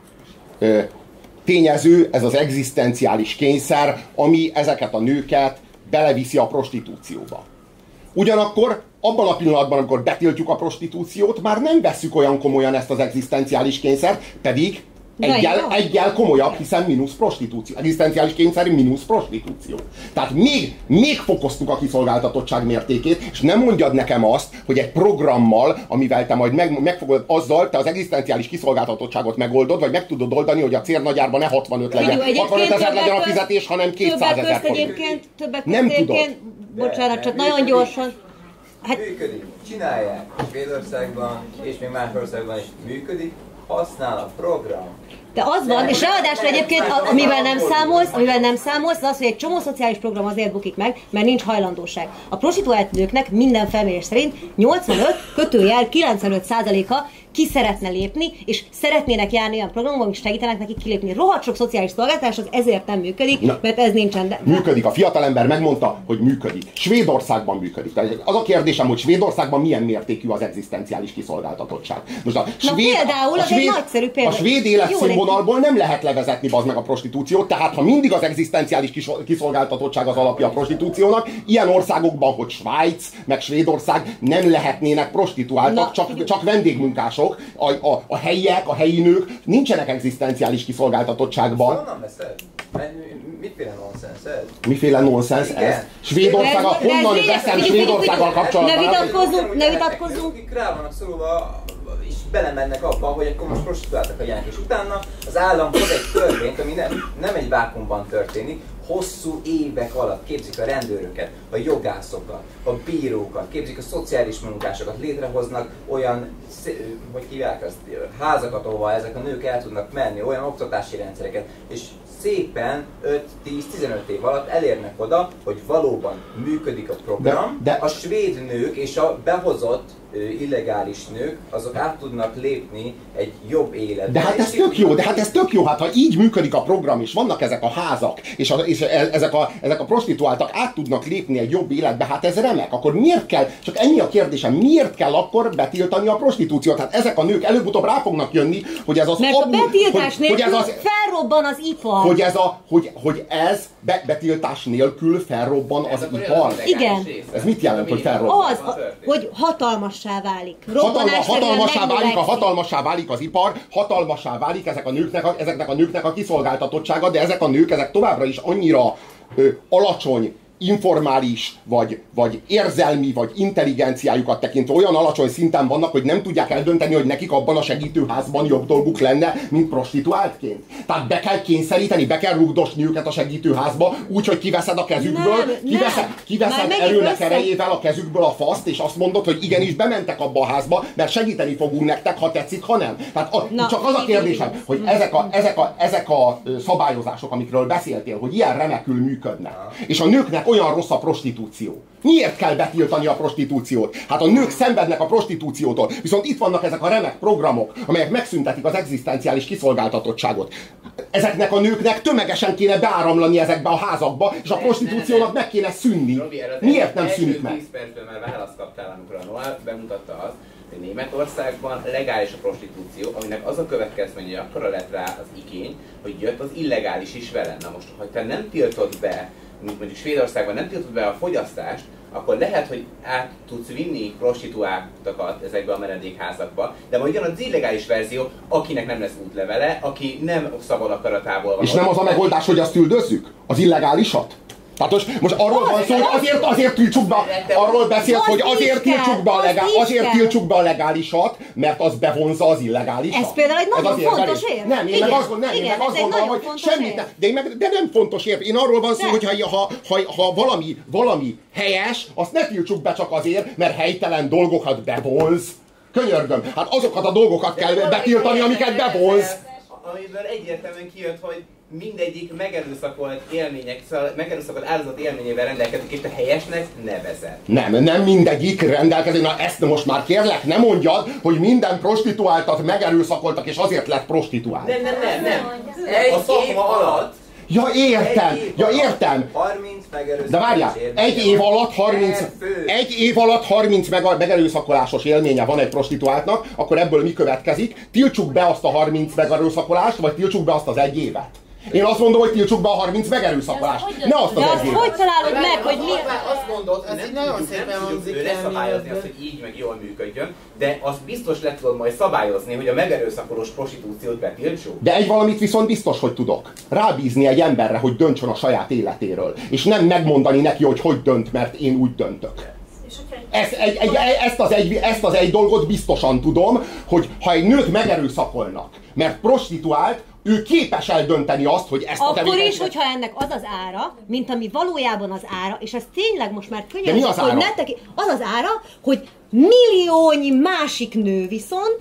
tényező, ez az egzisztenciális kényszer, ami ezeket a nőket beleviszi a prostitúcióba. Ugyanakkor abban a pillanatban, amikor betiltjuk a prostitúciót, már nem vesszük olyan komolyan ezt az egzisztenciális kényszert, pedig egyel komolyabb, hiszen mínusz prostitúció. Egzisztenciális kényszer mínusz prostitúció. Tehát még fokoztuk a kiszolgáltatottság mértékét, és nem mondjad nekem azt, hogy egy programmal, amivel te majd megfogod, azzal te az egzisztenciális kiszolgáltatottságot megoldod, vagy meg tudod oldani, hogy a cérnagyárban ne 65 legyen. 65 000 legyen a fizetés, hanem 200 000 forint. Többek között bocsánat, csak nagyon gyorsan. Működik, csinálják. Svédországban és még más országban is működik, használ a program. De az van, és ráadásul egyébként, amivel nem számolsz, az, hogy egy csomó szociális program azért bukik meg, mert nincs hajlandóság. A prostituált nőknek minden felmérés szerint 85-95%-a ki szeretne lépni, és szeretnének járni olyan programban, amik segítenek nekik kilépni. Rohadt sok szociális szolgáltatás az ezért nem működik, mert ez nincsen. Működik. A fiatalember megmondta, hogy működik. Svédországban működik. Az a kérdésem, hogy Svédországban milyen mértékű az egzisztenciális kiszolgáltatottság. Most a svéd életszínvonalból nem lehet levezetni bazd meg a prostitúciót, tehát ha mindig az egzisztenciális kiszolgáltatottság az alapja a prostitúciónak, ilyen országokban, hogy Svájc, meg Svédország nem lehetnének prostituáltak, csak vendégmunkások. A helyiek, a helyi nők nincsenek egzisztenciális kiszolgáltatottságban. Honnan veszed? Miféle nonsens ez? Miféle nonsens ez? Svédország, honnan veszem Svédországgal kapcsolatban? Ne vitatkozzunk! Akik rá vannak szorulva, és belemennek abba, hogy akkor most prostituáltak a gyerek, és utána az állam hoz egy törvényt, ami nem egy vákuumban történik, hosszú évek alatt képzik a rendőröket, a jogászokat, a bírókat, képzik a szociális munkásokat, létrehoznak olyan, hogy hívják azt, házakat, ahova ezek a nők el tudnak menni, olyan oktatási rendszereket, és szépen 5-10-15 év alatt elérnek oda, hogy valóban működik a program, de a svéd nők és a behozott illegális nők, azok át tudnak lépni egy jobb életbe. De hát ez tök jó, hát ha így működik a program, és vannak ezek a házak, és ezek a prostituáltak át tudnak lépni egy jobb életbe, hát ez remek, akkor miért kell, csak ennyi a kérdésem, miért kell akkor betiltani a prostitúciót? Hát ezek a nők előbb-utóbb rá fognak jönni, hogy ez az... Mert a betiltás nélkül felrobban az ipar. Hogy ez betiltás nélkül felrobban az ipar. Igen. Ez mit jelent, hogy felrobban? Az, hogy hatalmassá válik. Hatalmassá válik az ipar, hatalmassá válik ezeknek a nőknek a kiszolgáltatottsága, de ezek a nők ezek továbbra is annyira alacsony, informális, vagy érzelmi, vagy intelligenciájukat tekintve olyan alacsony szinten vannak, hogy nem tudják eldönteni, hogy nekik abban a segítőházban jobb dolguk lenne, mint prostituáltként. Tehát be kell kényszeríteni, be kell rugdosni őket a segítőházba, úgy, hogy kiveszed a kezükből, kiveszed erőnek erejével a kezükből a faszt, és azt mondod, hogy igenis bementek abba a házba, mert segíteni fogunk nektek, ha tetszik, ha nem. Tehát csak az a kérdésem, hogy ezek a szabályozások, amikről beszéltél, hogy ilyen remekül működnek, és a nőknek olyan rossz a prostitúció? Miért kell betiltani a prostitúciót? Hát a nők szenvednek a prostitúciótól, viszont itt vannak ezek a remek programok, amelyek megszüntetik az egzisztenciális kiszolgáltatottságot. Ezeknek a nőknek tömegesen kéne beáramlani ezekbe a házakba, és a prostitúciónak meg kéne szűnni. Robi, miért nem szűnik meg? 10 percben már választ kaptál, amikor a Noel bemutatta azt, hogy Németországban legális a prostitúció, aminek az a következmény, hogy akkora lett rá az igény, hogy jött az illegális is vele. Na most, ha te nem tiltod be, mint mondjuk Svédországban nem tiltod be a fogyasztást, akkor lehet, hogy át tudsz vinni prostituáltakat ezekbe a menedékházakba, de majd jön az illegális verzió, akinek nem lesz útlevele, aki nem szabad akaratából van. És nem az a megoldás, hogy azt üldözzük? Az illegálisat? Tehát most arról van szó, hogy azért tiltsuk be, arról beszélsz, hogy azért tiltsuk be a legálisat, mert az bevonza az illegálisat. Ez például egy nagyon fontos érv. Nem, én meg azt gondolom, hogy semmit nem, de nem fontos érv. Én arról van szó, hogy ha valami helyes, azt ne tiltsuk be csak azért, mert helytelen dolgokat bevonz. Könyörgöm, hát azokat a dolgokat kell betiltani, amiket bevonz. Amiből egyértelműen kijött, hogy mindegyik megerőszakolt élmények, szóval megerőszakolt áldozat élményével rendelkezik, és te helyesnek nevezed. Nem mindegyik rendelkezik. Na ezt most már kérlek, ne mondjad, hogy minden prostituáltat megerőszakoltak, és azért lett prostituált. Nem. A szakma alatt. Ja, értem. 30 megerőszakolás. De várjál, egy év alatt 30 megerőszakolásos élménye van egy prostituáltnak, akkor ebből mi következik? Tiltsuk be azt a 30 megerőszakolást, vagy tiltsuk be azt az egy évet? Én azt mondom, hogy tiltsuk be a 30 megerőszakolást, ne azt az egy évet. Hogy találod meg, hogy mi... Azt mondod, hogy nem tudjuk leszabályozni azt, hogy így meg jól működjön, de azt biztos le tudod majd szabályozni, hogy a megerőszakolós prostitúciót betiltsuk. De egy valamit viszont biztos, hogy tudok. Rábízni egy emberre, hogy döntsön a saját életéről. És nem megmondani neki, hogy dönt, mert én úgy döntök. Ezt az egy dolgot biztosan tudom, hogy ha egy nőt megerőszakolnak, mert prostituált, ő képes eldönteni azt, hogy ezt a akkor is, hogyha ennek az az ára, mint ami valójában az ára, és ez tényleg most már könnyen... De mi az ára? Az az ára, hogy milliónyi másik nő viszont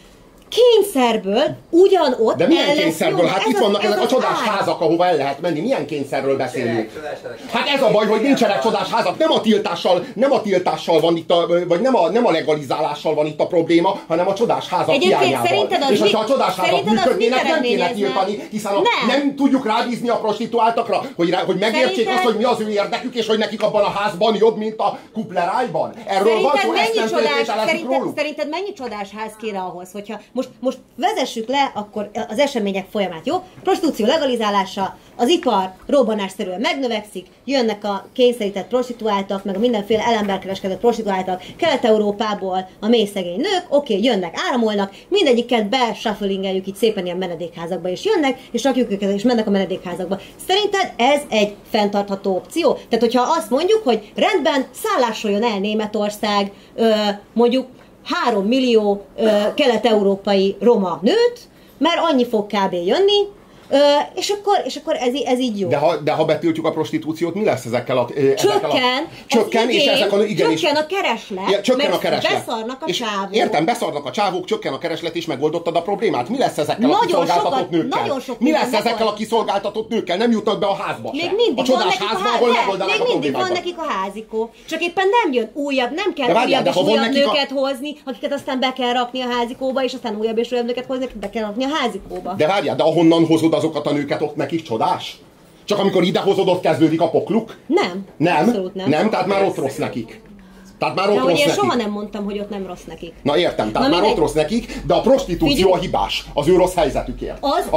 kényszerből ugyanott. De milyen kényszerből? Hát itt vannak ezek a csodás házak, ahova el lehet menni. Milyen kényszerről beszélünk? Hát ez a baj, hogy nincsenek csodás házak. Nem a tiltással van itt, vagy nem a legalizálással van itt a probléma, hanem a csodás házak hiányával. És hogyha a csodás házak működnének, nem kéne tiltani, hiszen nem tudjuk rábízni a prostituáltakra, hogy megértsék azt, hogy mi az ő érdekük, és hogy nekik abban a házban jobb, mint a kuplerájban. Erről van szó, ezt nem feltételezzük róluk. Szerinted mennyi csodás ház kéne ahhoz, hogyha most vezessük le akkor az események folyamát, jó? Prostitúció legalizálása, az ipar robbanásszerűen megnövekszik, jönnek a kényszerített prostituáltak, meg a mindenféle elemberkereskedett prostituáltak Kelet-Európából, a mély szegény nők, oké, jönnek, áramolnak, mindegyiket beshufflingeljük itt szépen ilyen menedékházakba, és jönnek, és rakjuk őket, és mennek a menedékházakba. Szerinted ez egy fenntartható opció? Tehát, hogyha azt mondjuk, hogy rendben, szállásoljon el Németország, mondjuk 3 millió kelet-európai roma nőt, mert annyi fog kb. Jönni, és akkor ez így jó. De ha betiltjuk a prostitúciót, mi lesz ezekkel a... Csökken, és ezek a igen, csökken a kereslet, csökken a kereslet. Beszarnak a csávók. Értem, beszarnak a csávók, csökken a kereslet, és megoldottad a problémát. Mi lesz ezekkel a kiszolgáltatott nőkkel? Mi lesz ezekkel a kiszolgáltatott nőkkel? Nem jutnak be a házba még sem. Mindig a csodás házba, ahol megoldanak a mindig van nekik a házikó. Csak éppen nem jön újabb, nem kell újabb és újabb nőket hozni, akiket aztán be kell rakni a házikóba, és aztán újabb és újabb nőket hozni, akiket be kell rakni a házikóba. De várjál, de ahonnan hozod azokat a nőket, ott nekik csodás? Csak amikor idehozod, ott kezdődik a pokluk? Nem. Abszolút nem. Nem, tehát már ott rossz nekik. Tehát már ott rossz nekik. Én soha nem mondtam, hogy ott nem rossz nekik. Na értem, tehát már ott rossz nekik, de a prostitúció a hibás az ő rossz helyzetükért. A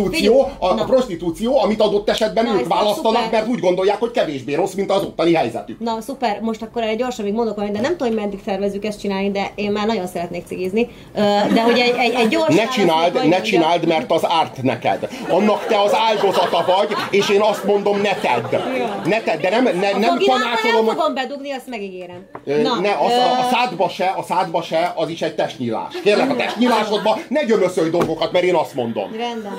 prostitúció, amit adott esetben ők választanak, mert úgy gondolják, hogy kevésbé rossz, mint az ottani helyzetük. Na szuper, most akkor egy gyorsan még mondok valamit, de nem tudom, hogy meddig tervezzük ezt csinálni, de én már nagyon szeretnék cigizni. De hogy egy gyors... Ne csináld, mert az árt neked. Annak te az áldozata vagy, és én azt mondom, ne tedd. Ne tedd, de nem tanácsolom, hogy... fogom bedugni, azt megígérem. A szádba se, az is egy testnyílás. Kérlek, a testnyílásodba ne gyömöszölj dolgokat, mert én azt mondom. Rendben van.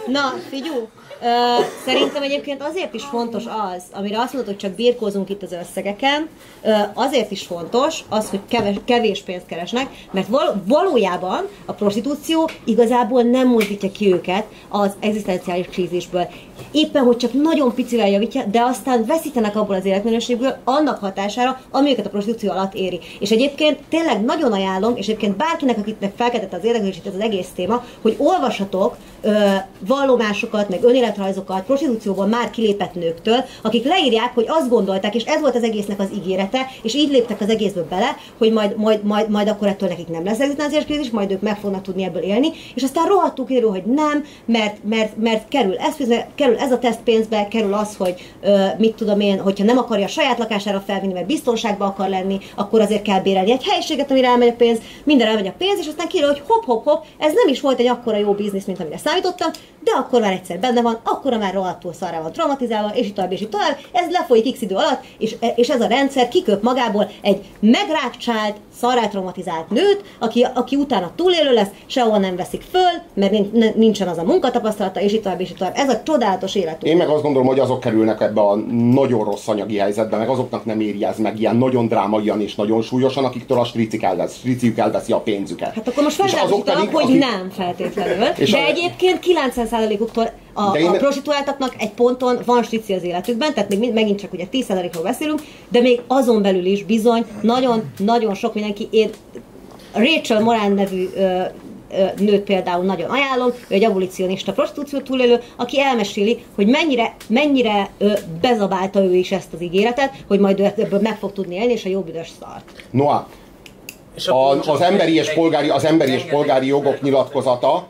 Na, figyú, szerintem egyébként azért is fontos az, amire azt mondod, hogy csak birkózunk itt az összegeken, azért is fontos az, hogy kevés pénzt keresnek, mert valójában a prostitúció igazából nem mozdítja ki őket az egzisztenciális krízisből. Éppen, hogy csak nagyon picivel javítja, de aztán veszítenek abból az életminőségből annak hatására, ami őket a prostitúció alatt éri. És egyébként tényleg nagyon ajánlom, és egyébként bárkinek, akiknek felkeltette az érdeklődését ez az egész téma, hogy olvassatok vallomásokat, meg önéletrajzokat prostitúcióból már kilépett nőktől, akik leírják, hogy azt gondolták, és ez volt az egésznek az ígérete, és így léptek az egészből bele, hogy majd akkor ettől nekik nem lesz egzisztenciális krízis, majd ők meg fognak tudni ebből élni, és aztán rohadtul kiderül, hogy nem, mert kerül ez a teszt pénzbe, kerül az, hogy mit tudom én, hogyha nem akarja a saját lakására felvinni, mert biztonságba akar lenni, akkor azért kell bérelni egy helyiséget, amire elmegy a pénz, minden elmegy a pénz, és aztán kiderül, hogy hopp, ez nem is volt egy akkora jó biznisz, mint amire számítottam, de akkor már egyszer benne van, akkor már rohadtul szarrá van traumatizálva, és így tovább, ez lefolyik x idő alatt, és ez a rendszer kiköp magából egy megrákcsált, szarrá traumatizált nőt, aki utána túlélő lesz, sehol nem veszik föl, mert nincsen az a munkatapasztalata, és így tovább. Ez a csodálatos élet. Én meg azt gondolom, hogy azok kerülnek ebbe a nagyon rossz anyagi helyzetbe, meg azoknak nem éri ez meg ilyen nagyon drámaian és nagyon súlyosan, akiktől a striciük elveszi a pénzzük. Hát akkor most feltámosítanak, hogy nem feltétlenül, de egyébként 90%-uktól a prostituáltaknak egy ponton van strici az életükben, tehát még megint csak ugye 10%-ról beszélünk, de még azon belül is bizony nagyon sok mindenki, én Rachel Moran nevű nőt például nagyon ajánlom, ő egy abolicionista prostitúció túlélő, aki elmeséli, hogy mennyire bezabálta ő is ezt az ígéretet, hogy majd ebből meg fog tudni élni, és a jó büdös szart. Noah, az emberi és polgári jogok nyilatkozata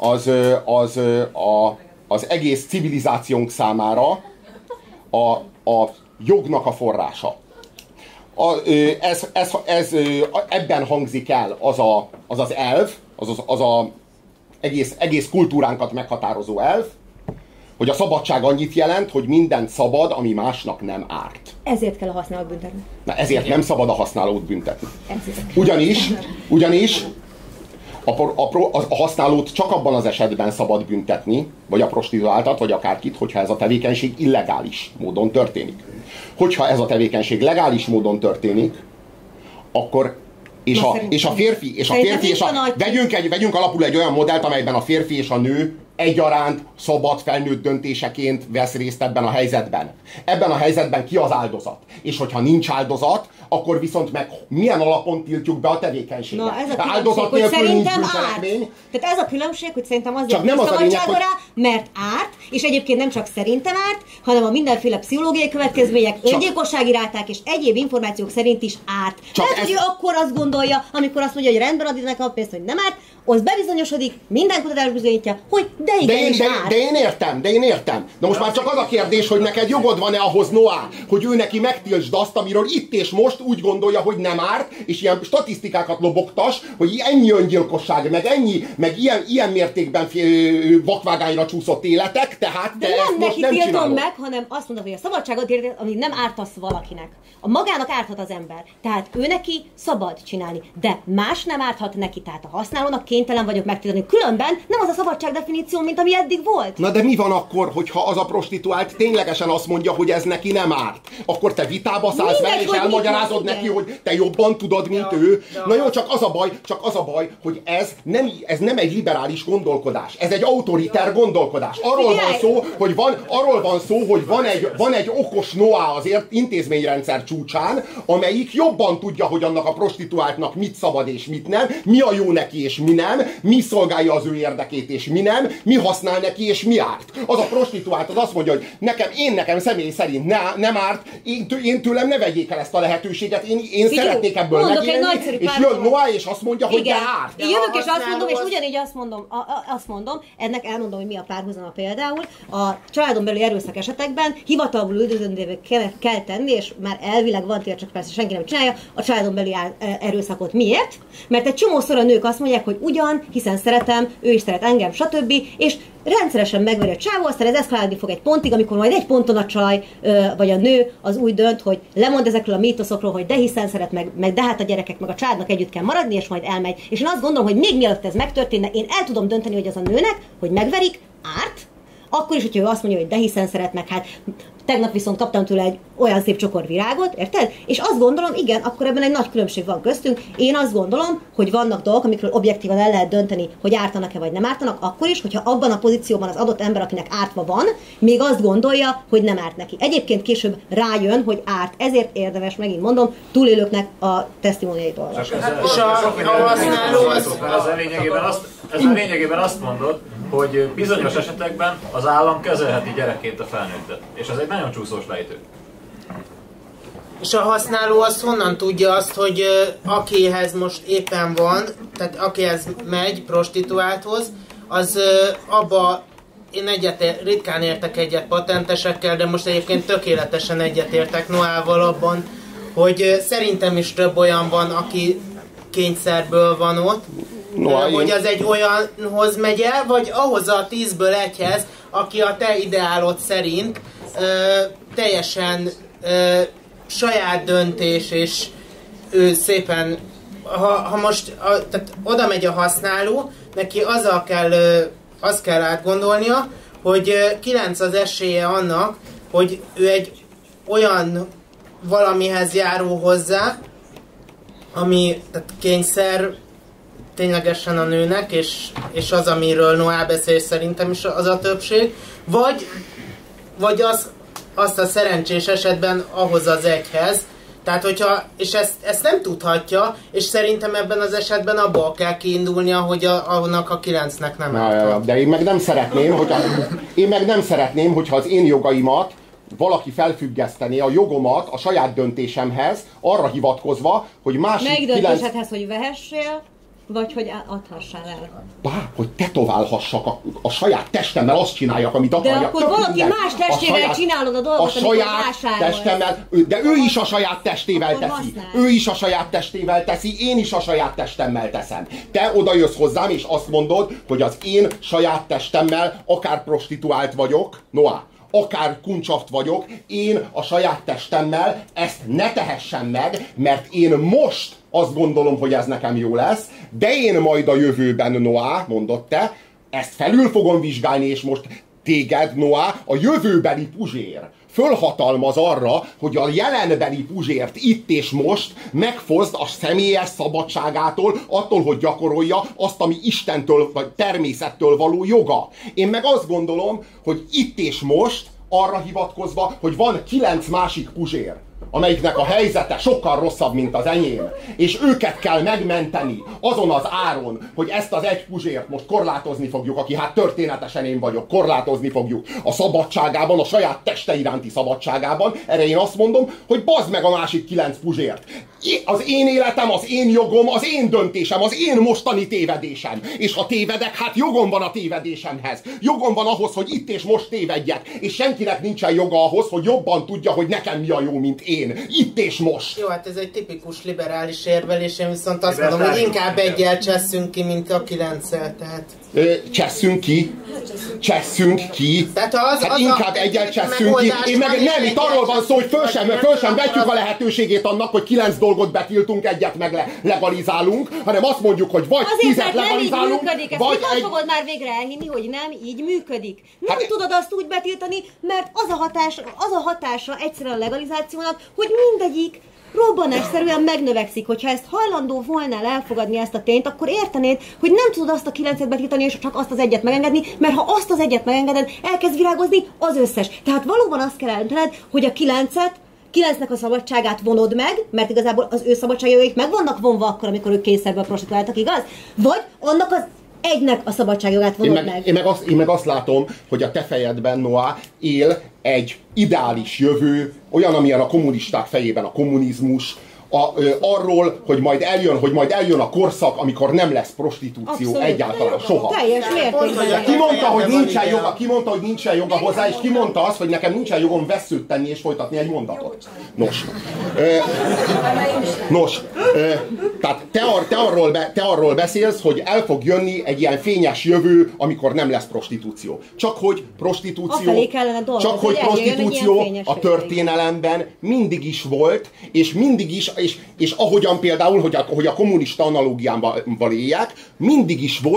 az egész civilizációnk számára a jognak a forrása. Ebben hangzik el az az elv, az egész kultúránkat meghatározó elv, hogy a szabadság annyit jelent, hogy mindent szabad, ami másnak nem árt. Ezért kell a használót büntetni. Na, ezért nem szabad a használót büntetni. Ugyanis a használót csak abban az esetben szabad büntetni, vagy a prostituáltat, vagy akárkit, hogyha ez a tevékenység illegális módon történik. Hogyha ez a tevékenység legális módon történik, akkor vegyünk alapul egy olyan modellt, amelyben a férfi és a nő egyaránt szabad felnőtt döntéseként vesz részt ebben a helyzetben. Ebben a helyzetben ki az áldozat? És hogyha nincs áldozat, akkor viszont meg milyen alapon tiltjuk be a tevékenységet? Na, ez a áldozat hogy szerintem árt. Tehát ez a különbség, hogy szerintem azért nincs szabadsága rá, mert árt, és egyébként nem csak szerintem árt, hanem a mindenféle pszichológiai következmények, öngyilkossági ráták és egyéb információk szerint is árt. Lehet, hogy ő akkor azt gondolja, amikor azt mondja, hogy rendben ad ennek a pénzt, hogy nem árt, az bebizonyosodott, minden kutatás bizonyítja, hogy de én értem. De most már csak az a kérdés, hogy neked jogod van-e ahhoz, Noah, hogy ő neki megtiltsd azt, amiről itt és most úgy gondolja, hogy nem árt, és ilyen statisztikákat lobogtas, hogy ennyi öngyilkosság, meg ilyen mértékben vakvágányra csúszott életek, tehát de nem neki tiltom meg, hanem azt mondod, hogy a szabadságot érted, ami nem ártasz valakinek. A magának árthat az ember. Tehát ő neki szabad csinálni, de más nem árthat neki, tehát a használónak kénytelen vagyok megtiltani. Különben nem az a szabadság definíció, mint ami eddig volt. Na de mi van akkor, hogyha az a prostituált ténylegesen azt mondja, hogy ez neki nem árt? Akkor te vitába szállsz vele, és elmagyarázod neki, hogy te jobban tudod, mint ő. Na jó, csak az a baj, hogy ez nem egy liberális gondolkodás. Ez egy autoriter gondolkodás. Arról van szó, hogy van egy okos Noah az intézményrendszer csúcsán, amelyik jobban tudja, hogy annak a prostituáltnak mit szabad és mit nem, mi a jó neki és mi nem, mi szolgálja az ő érdekét és mi nem, mi használ neki és mi árt. Az a prostituált az azt mondja, hogy nekem személy szerint nem árt, én tőlem ne vegyék el ezt a lehetőséget, én szeretnék ebből megélni, és jön Noah és azt mondja, hogy de árt. Én jövök és azt mondom, és ugyanígy azt mondom, ennek elmondom, hogy mi a párhuzama például. A családon belüli erőszak esetekben hivatalból üldözendővé kell tenni, és már elvileg van tiltva, csak persze senki nem csinálja a családon belüli erőszakot. Miért? Mert egy csomószor a nők azt mondják, hogy ugyan, hiszen szeretem, ő is szeret engem, stb. És rendszeresen megveri a csávó, aztán ez eszkalálni fog egy pontig, amikor majd egy ponton a csaj vagy a nő az úgy dönt, hogy lemond ezekről a mítoszokról, hogy de hiszen szeret meg de hát a gyerekek meg a családnak együtt kell maradni, és majd elmegy. És én azt gondolom, hogy még mielőtt ez megtörténne, én el tudom dönteni, hogy az a nőnek, hogy megverik, árt, Akkor is, hogyha ő azt mondja, hogy de hiszen szeretnek, hát tegnap viszont kaptam tőle egy olyan szép csokor virágot, érted? És azt gondolom, igen, akkor ebben egy nagy különbség van köztünk. Én azt gondolom, hogy vannak dolgok, amikről objektívan el lehet dönteni, hogy ártanak-e vagy nem ártanak, akkor is, hogyha abban a pozícióban az adott ember, akinek ártva van, még azt gondolja, hogy nem árt neki. Egyébként később rájön, hogy árt. Ezért érdemes, megint mondom, túlélőknek a tesztimóniait olvasni. Ez lényegében azt mondod, hogy bizonyos esetekben az állam kezelheti gyerekként a felnőttet. És ez egy nagyon csúszós lejtő. És a használó az honnan tudja azt, hogy akihez most éppen van, tehát akihez megy prostituálthoz, az abba én ritkán értek egyet patentesekkel, de most egyébként tökéletesen egyetértek Noával abban, hogy szerintem is több olyan van, aki kényszerből van ott, hogy az egy olyanhoz megy el, vagy ahhoz a 10-ből 1-hez, aki a te ideálod szerint teljesen saját döntés, és ő szépen, ha most tehát oda megy a használó, neki azt kell átgondolnia, hogy 9 az esélye annak, hogy ő egy olyan valamihez járul hozzá, ami tehát kényszer ténylegesen a nőnek, és az, amiről Noá beszél, szerintem is az a többség, vagy azt a szerencsés esetben ahhoz az egyhez. Tehát, hogyha, és ezt nem tudhatja, és szerintem ebben az esetben abból kell kiindulnia, hogy annak a 9-nek nem árt. De én meg nem szeretném, hogyha az én jogaimat valaki felfüggesztené, a jogomat a saját döntésemhez, arra hivatkozva, hogy másik 9... Melyik döntésedhez, hogy vehessél, vagy hogy adhassál el? Hogy tetoválhassak a saját testemmel, azt csináljak, amit akarjak. De akkor valaki más testével csinálod a dolgot, amikor testemmel, de ő is a saját testével teszi. Ő is a saját testével teszi, én is a saját testemmel teszem. Te oda jössz hozzám, és azt mondod, hogy az én saját testemmel akár prostituált vagyok, Noá, akár kuncsaft vagyok, én a saját testemmel ezt ne tehessem meg, mert én most azt gondolom, hogy ez nekem jó lesz, de én majd a jövőben, Noá, mondod te, ezt felül fogom vizsgálni, és most téged, Noá, a jövőbeli Puzsér fölhatalmaz arra, hogy a jelenbeli Puzsért itt és most megfoszd a személyes szabadságától, attól, hogy gyakorolja azt, ami Istentől vagy természettől való joga. Én meg azt gondolom, hogy itt és most arra hivatkozva, hogy van 9 másik Puzsér, amelyiknek a helyzete sokkal rosszabb, mint az enyém, és őket kell megmenteni azon az áron, hogy ezt az egy Puzsért most korlátozni fogjuk, aki hát történetesen én vagyok, korlátozni fogjuk a szabadságában, a saját teste iránti szabadságában. Erre én azt mondom, hogy bazd meg a másik 9 Puzsért. Az én életem, az én jogom, az én döntésem, az én mostani tévedésem. És ha tévedek, hát jogom van a tévedésemhez. Jogom van ahhoz, hogy itt és most tévedjek. És senkinek nincsen joga ahhoz, hogy jobban tudja, hogy nekem mi a jó, mint én. Itt és most. Jó, hát ez egy tipikus liberális érvelés, én viszont azt mondom, hogy inkább egyel csesszünk ki, mint a 9-el, tehát... Csesszünk ki? Csesszünk ki? Hát inkább egyel csesszünk ki. Én meg nem, itt arról van szó, hogy föl sem vetjük a lehetőségét annak, hogy 9 dolgot betiltunk, egyet meg legalizálunk, hanem azt mondjuk, hogy vagy 10-et legalizálunk, vagy egy... Mikor fogod már végre elhinni, hogy nem így működik? Nem tudod azt úgy betiltani, mert az a hatása egyszerűen a legalizációnak, hogy mindegyik robbanásszerűen megnövekszik. Hogyha ezt hajlandó volnál elfogadni ezt a tényt, akkor értenéd, hogy nem tudod azt a 9-et betiltani, és csak azt az egyet megengedni, mert ha azt az egyet megengeded, elkezd virágozni az összes. Tehát valóban azt kell eldöntened, hogy a 9-nek a szabadságát vonod meg, mert igazából az ő szabadságjogaik meg vannak vonva akkor, amikor ők kényszerben prostituáltak, igaz? Vagy annak az egynek a szabadságjogát vonod meg. Én meg azt látom, hogy a te fejedben, Noá, él egy ideális jövő, olyan, amilyen a kommunisták fejében a kommunizmus, arról, hogy majd eljön a korszak, amikor nem lesz prostitúció. Abszolút. Egyáltalán soha. Teljes mértékben. Ki mondta, hogy nincsen joga hozzá, és ki mondta azt, hogy nekem nincsen jogom vesszőt tenni és folytatni egy mondatot. Tehát te arról beszélsz, hogy el fog jönni egy ilyen fényes jövő, amikor nem lesz prostitúció. Csak hogy prostitúció a történelemben mindig is volt, és mindig is, és ahogyan például, hogy a kommunista analógiával éljek, mindig is volt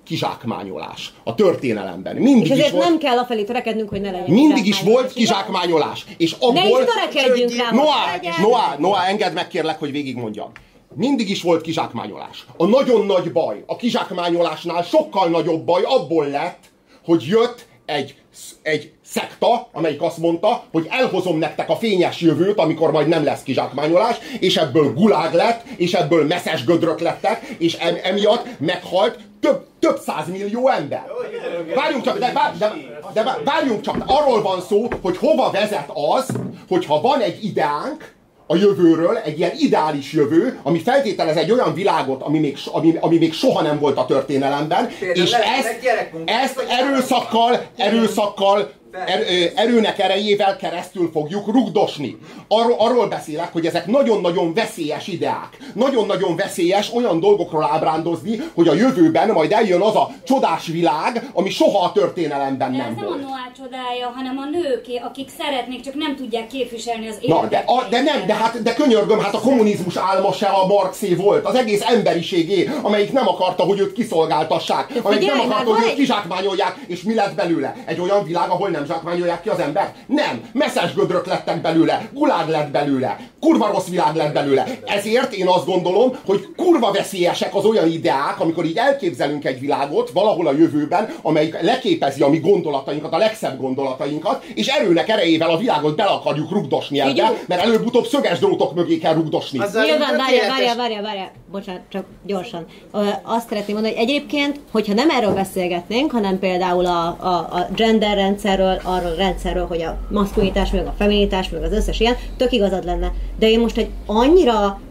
kizsákmányolás a történelemben. Mindig és ezért is volt, nem kell afelé törekednünk, hogy ne legyen. mindig is volt kizsákmányolás. És abból... Ne is törekedjünk rá. Noah, engedd meg kérlek, hogy végigmondjam. Mindig is volt kizsákmányolás. A nagyon nagy baj, a kizsákmányolásnál sokkal nagyobb baj abból lett, hogy jött egy szekta, amelyik azt mondta, hogy elhozom nektek a fényes jövőt, amikor majd nem lesz kizsákmányolás, és ebből gulág lett, és ebből messzes gödrök lettek, és emiatt meghalt több 100 millió ember. Várjunk csak, de várjunk csak, arról van szó, hogy hova vezet az, hogyha van egy ideánk a jövőről, egy ilyen ideális jövő, ami feltételez egy olyan világot, ami még soha nem volt a történelemben, és ezt erőszakkal, erőnek erejével keresztül fogjuk rugdosni. Arról beszélek, hogy ezek nagyon-nagyon veszélyes ideák. Nagyon-nagyon veszélyes olyan dolgokról ábrándozni, hogy a jövőben majd eljön az a csodás világ, ami soha a történelemben nem volt. Ez nem a Noah csodája, hanem a nőké, akik szeretnék, csak nem tudják képviselni az érdeket. De könyörgöm, hát a kommunizmus álma se a Marxé volt. Az egész emberiségé, amelyik nem akarta, hogy őt kiszolgáltassák. Amelyik nem akarta, hogy őt kizsákmányolják, és mi lett belőle? Egy olyan világ, ahol nem zsákmányolják ki az embert? Nem. Messzes gödrök lettek belőle, gulág lett belőle, kurva rossz világ lett belőle. Ezért én azt gondolom, hogy kurva veszélyesek az olyan ideák, amikor így elképzelünk egy világot valahol a jövőben, amelyik leképezi a mi gondolatainkat, a legszebb gondolatainkat, és erőnek erejével a világot bele akarjuk rugdosni ebbe, mert előbb-utóbb szöges drótok mögé kell rugdosni. Nyilván, várjál, bocsánat, csak gyorsan. Azt szeretném mondani, hogy egyébként, hogyha nem erről beszélgetnénk, hanem például a gender rendszerről, arról a rendszerről, hogy a maszkulinitás, meg a feminitás, meg az összes ilyen, tök igazad lenne. De én most egy annyira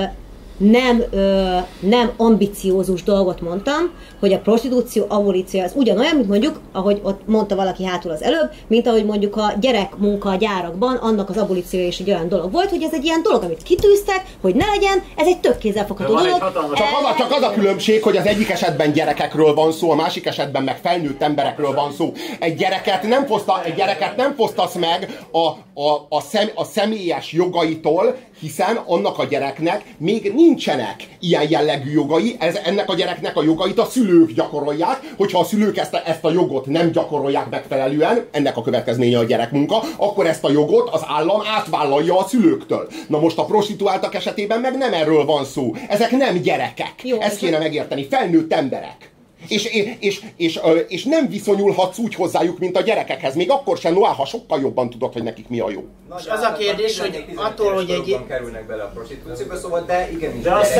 nem ambiciózus dolgot mondtam, hogy a prostitúció abolíció az ugyanolyan, mint mondjuk, ahogy ott mondta valaki hátul az előbb, mint ahogy mondjuk a gyerekmunka a gyárakban, annak az abolíciója is egy olyan dolog volt, hogy ez egy ilyen dolog, amit kitűztek, hogy ne legyen, ez egy tök kézzelfogható dolog. Csak az a különbség, hogy az egyik esetben gyerekekről van szó, a másik esetben meg felnőtt emberekről van szó. Egy gyereket nem fosztasz meg a személyes jogaitól, hiszen annak a gyereknek még nincsenek ilyen jellegű jogai, ennek a gyereknek a jogait a szülők gyakorolják, hogyha a szülők ezt a jogot nem gyakorolják megfelelően, ennek a következménye a gyerekmunka, akkor ezt a jogot az állam átvállalja a szülőktől. Na most a prostituáltak esetében meg nem erről van szó. Ezek nem gyerekek. Jó, ezt kéne megérteni. Felnőtt emberek. És nem viszonyulhatsz úgy hozzájuk, mint a gyerekekhez. Még akkor sem, Noah, ha sokkal jobban tudod, hogy nekik mi a jó. És az a kérdés, hogy attól, hogy egy... kerülnek bele a prostitúcióba, szóval de igenis. De azt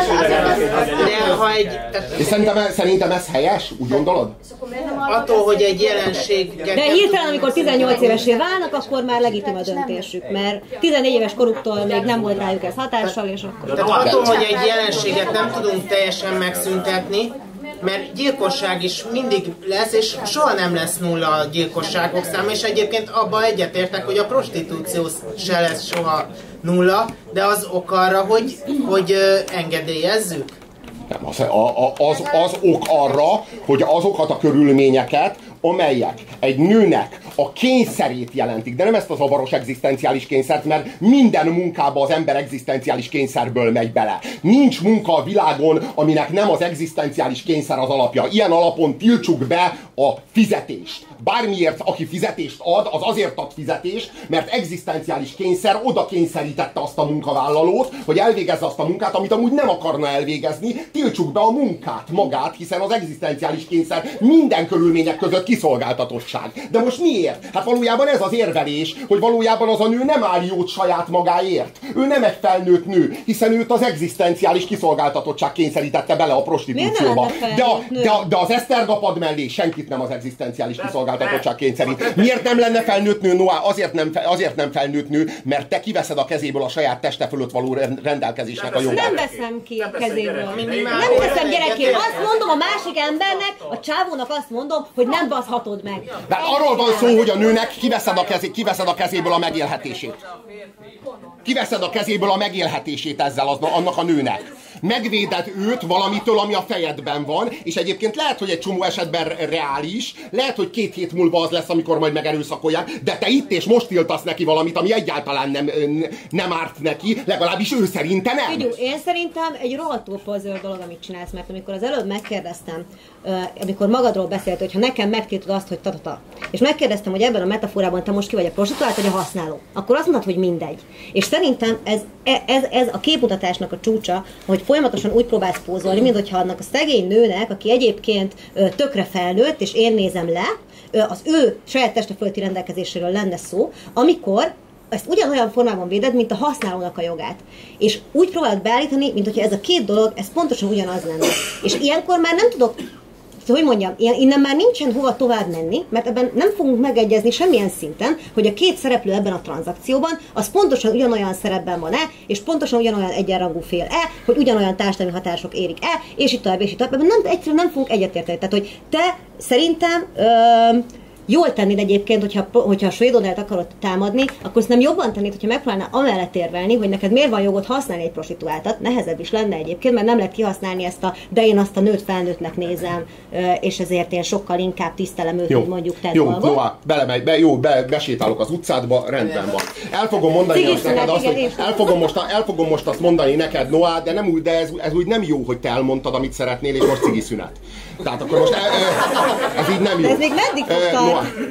szerintem ez helyes, úgy gondolod? Attól, hogy egy jelenség... De hirtelen, amikor 18 évesé válnak, akkor már legitim a döntésük, mert 14 éves koruktól még nem volt rájuk ez hatással, és akkor... Tehát attól, hogy egy jelenséget nem tudunk teljesen megszüntetni, mert gyilkosság is mindig lesz, és soha nem lesz nulla a gyilkosságok száma, és egyébként abban egyetértek, hogy a prostitúció se lesz soha nulla, de az ok arra, hogy engedélyezzük. Nem, az ok arra, hogy azokat a körülményeket, amelyek egy nőnek a kényszerét jelentik, de nem ezt a zavaros egzisztenciális kényszert, mert minden munkába az ember egzisztenciális kényszerből megy bele. Nincs munka a világon, aminek nem az egzisztenciális kényszer az alapja. Ilyen alapon tiltsuk be a fizetést. Bármiért, aki fizetést ad, az azért ad fizetést, mert egzisztenciális kényszer oda kényszerítette azt a munkavállalót, hogy elvégezze azt a munkát, amit amúgy nem akarna elvégezni. Tiltsuk be a munkát magát, hiszen az egzisztenciális kényszer minden körülmények között kiszolgáltatottság. De most miért? Hát valójában ez az érvelés, hogy valójában az a nő nem áll jót saját magáért. Ő nem egy felnőtt nő, hiszen őt az egzisztenciális kiszolgáltatottság kényszerítette bele a prostitúcióba. De az Esztergapad mellé senkit nem az egzisztenciális kiszolgáltatottság kényszerít. Miért nem lenne felnőtt nő, Noah? Azért nem felnőtt nő, mert te kiveszed a kezéből a saját teste fölött való rendelkezésnek a jogát. Nem veszem ki a kezéből. Nem veszem gyerekké. Azt mondom a másik embernek, a csávónak azt mondom, hogy nem baszhatod meg. De arról van szó, hogy a nőnek kiveszed a kezéből a megélhetését. Kiveszed a kezéből a megélhetését ezzel annak a nőnek. Megvéded őt valamitől, ami a fejedben van, és egyébként lehet, hogy egy csomó esetben reális, lehet, hogy 2 hét múlva az lesz, amikor majd megerőszakolják, de te itt és most tiltasz neki valamit, ami egyáltalán nem árt neki, legalábbis ő szerinte nem. Figyelj, én szerintem egy rohadtul pozőr dolog, amit csinálsz, mert amikor az előbb megkérdeztem, amikor magadról beszélt, hogy ha nekem megtiltod azt, hogy tatata, és megkérdeztem, hogy ebben a metaforában te most ki vagy a prostituált, vagy a használó, akkor azt mondod, hogy mindegy. És szerintem ez a képmutatásnak a csúcsa, hogy folyamatosan úgy próbálsz pózolni, mint hogyha annak a szegény nőnek, aki egyébként tökre felnőtt, és én nézem le, az ő saját teste fölötti rendelkezéséről lenne szó, amikor ezt ugyanolyan formában véded, mint a használónak a jogát. És úgy próbálod beállítani, mint hogyha ez a két dolog, ez pontosan ugyanaz lenne. És ilyenkor már nem tudok, hogy mondjam, innen már nincsen hova tovább menni, mert ebben nem fogunk megegyezni semmilyen szinten, hogy a két szereplő ebben a tranzakcióban, az pontosan ugyanolyan szerepben van-e, és pontosan ugyanolyan egyenrangú fél-e, hogy ugyanolyan társadalmi hatások érik-e, és itt tovább, és itt tovább. Ebben egyszerűen nem fogunk egyetérteni. Tehát, hogy te szerintem jól tennéd egyébként, hogyha a Svédonelt akarod támadni, akkor azt nem jobban tennéd, hogyha megpróbálnál amellett érvelni, hogy neked miért van jogod használni egy prostituáltat. Nehezebb is lenne egyébként, mert nem lehet kihasználni ezt de én azt a nőt felnőttnek nézem, és ezért én sokkal inkább tisztelem őt, mint mondjuk te dolgot. Jó, Noah, besétálok az utcádba, rendben van. El fogom mondani neked azt, hogy el fogom most azt mondani neked, Noah, de ez úgy nem jó, hogy te elmondtad, amit szeretnél, és most cigi szünet. Tehát akkor most ez így nem jó. De ez még meddig fog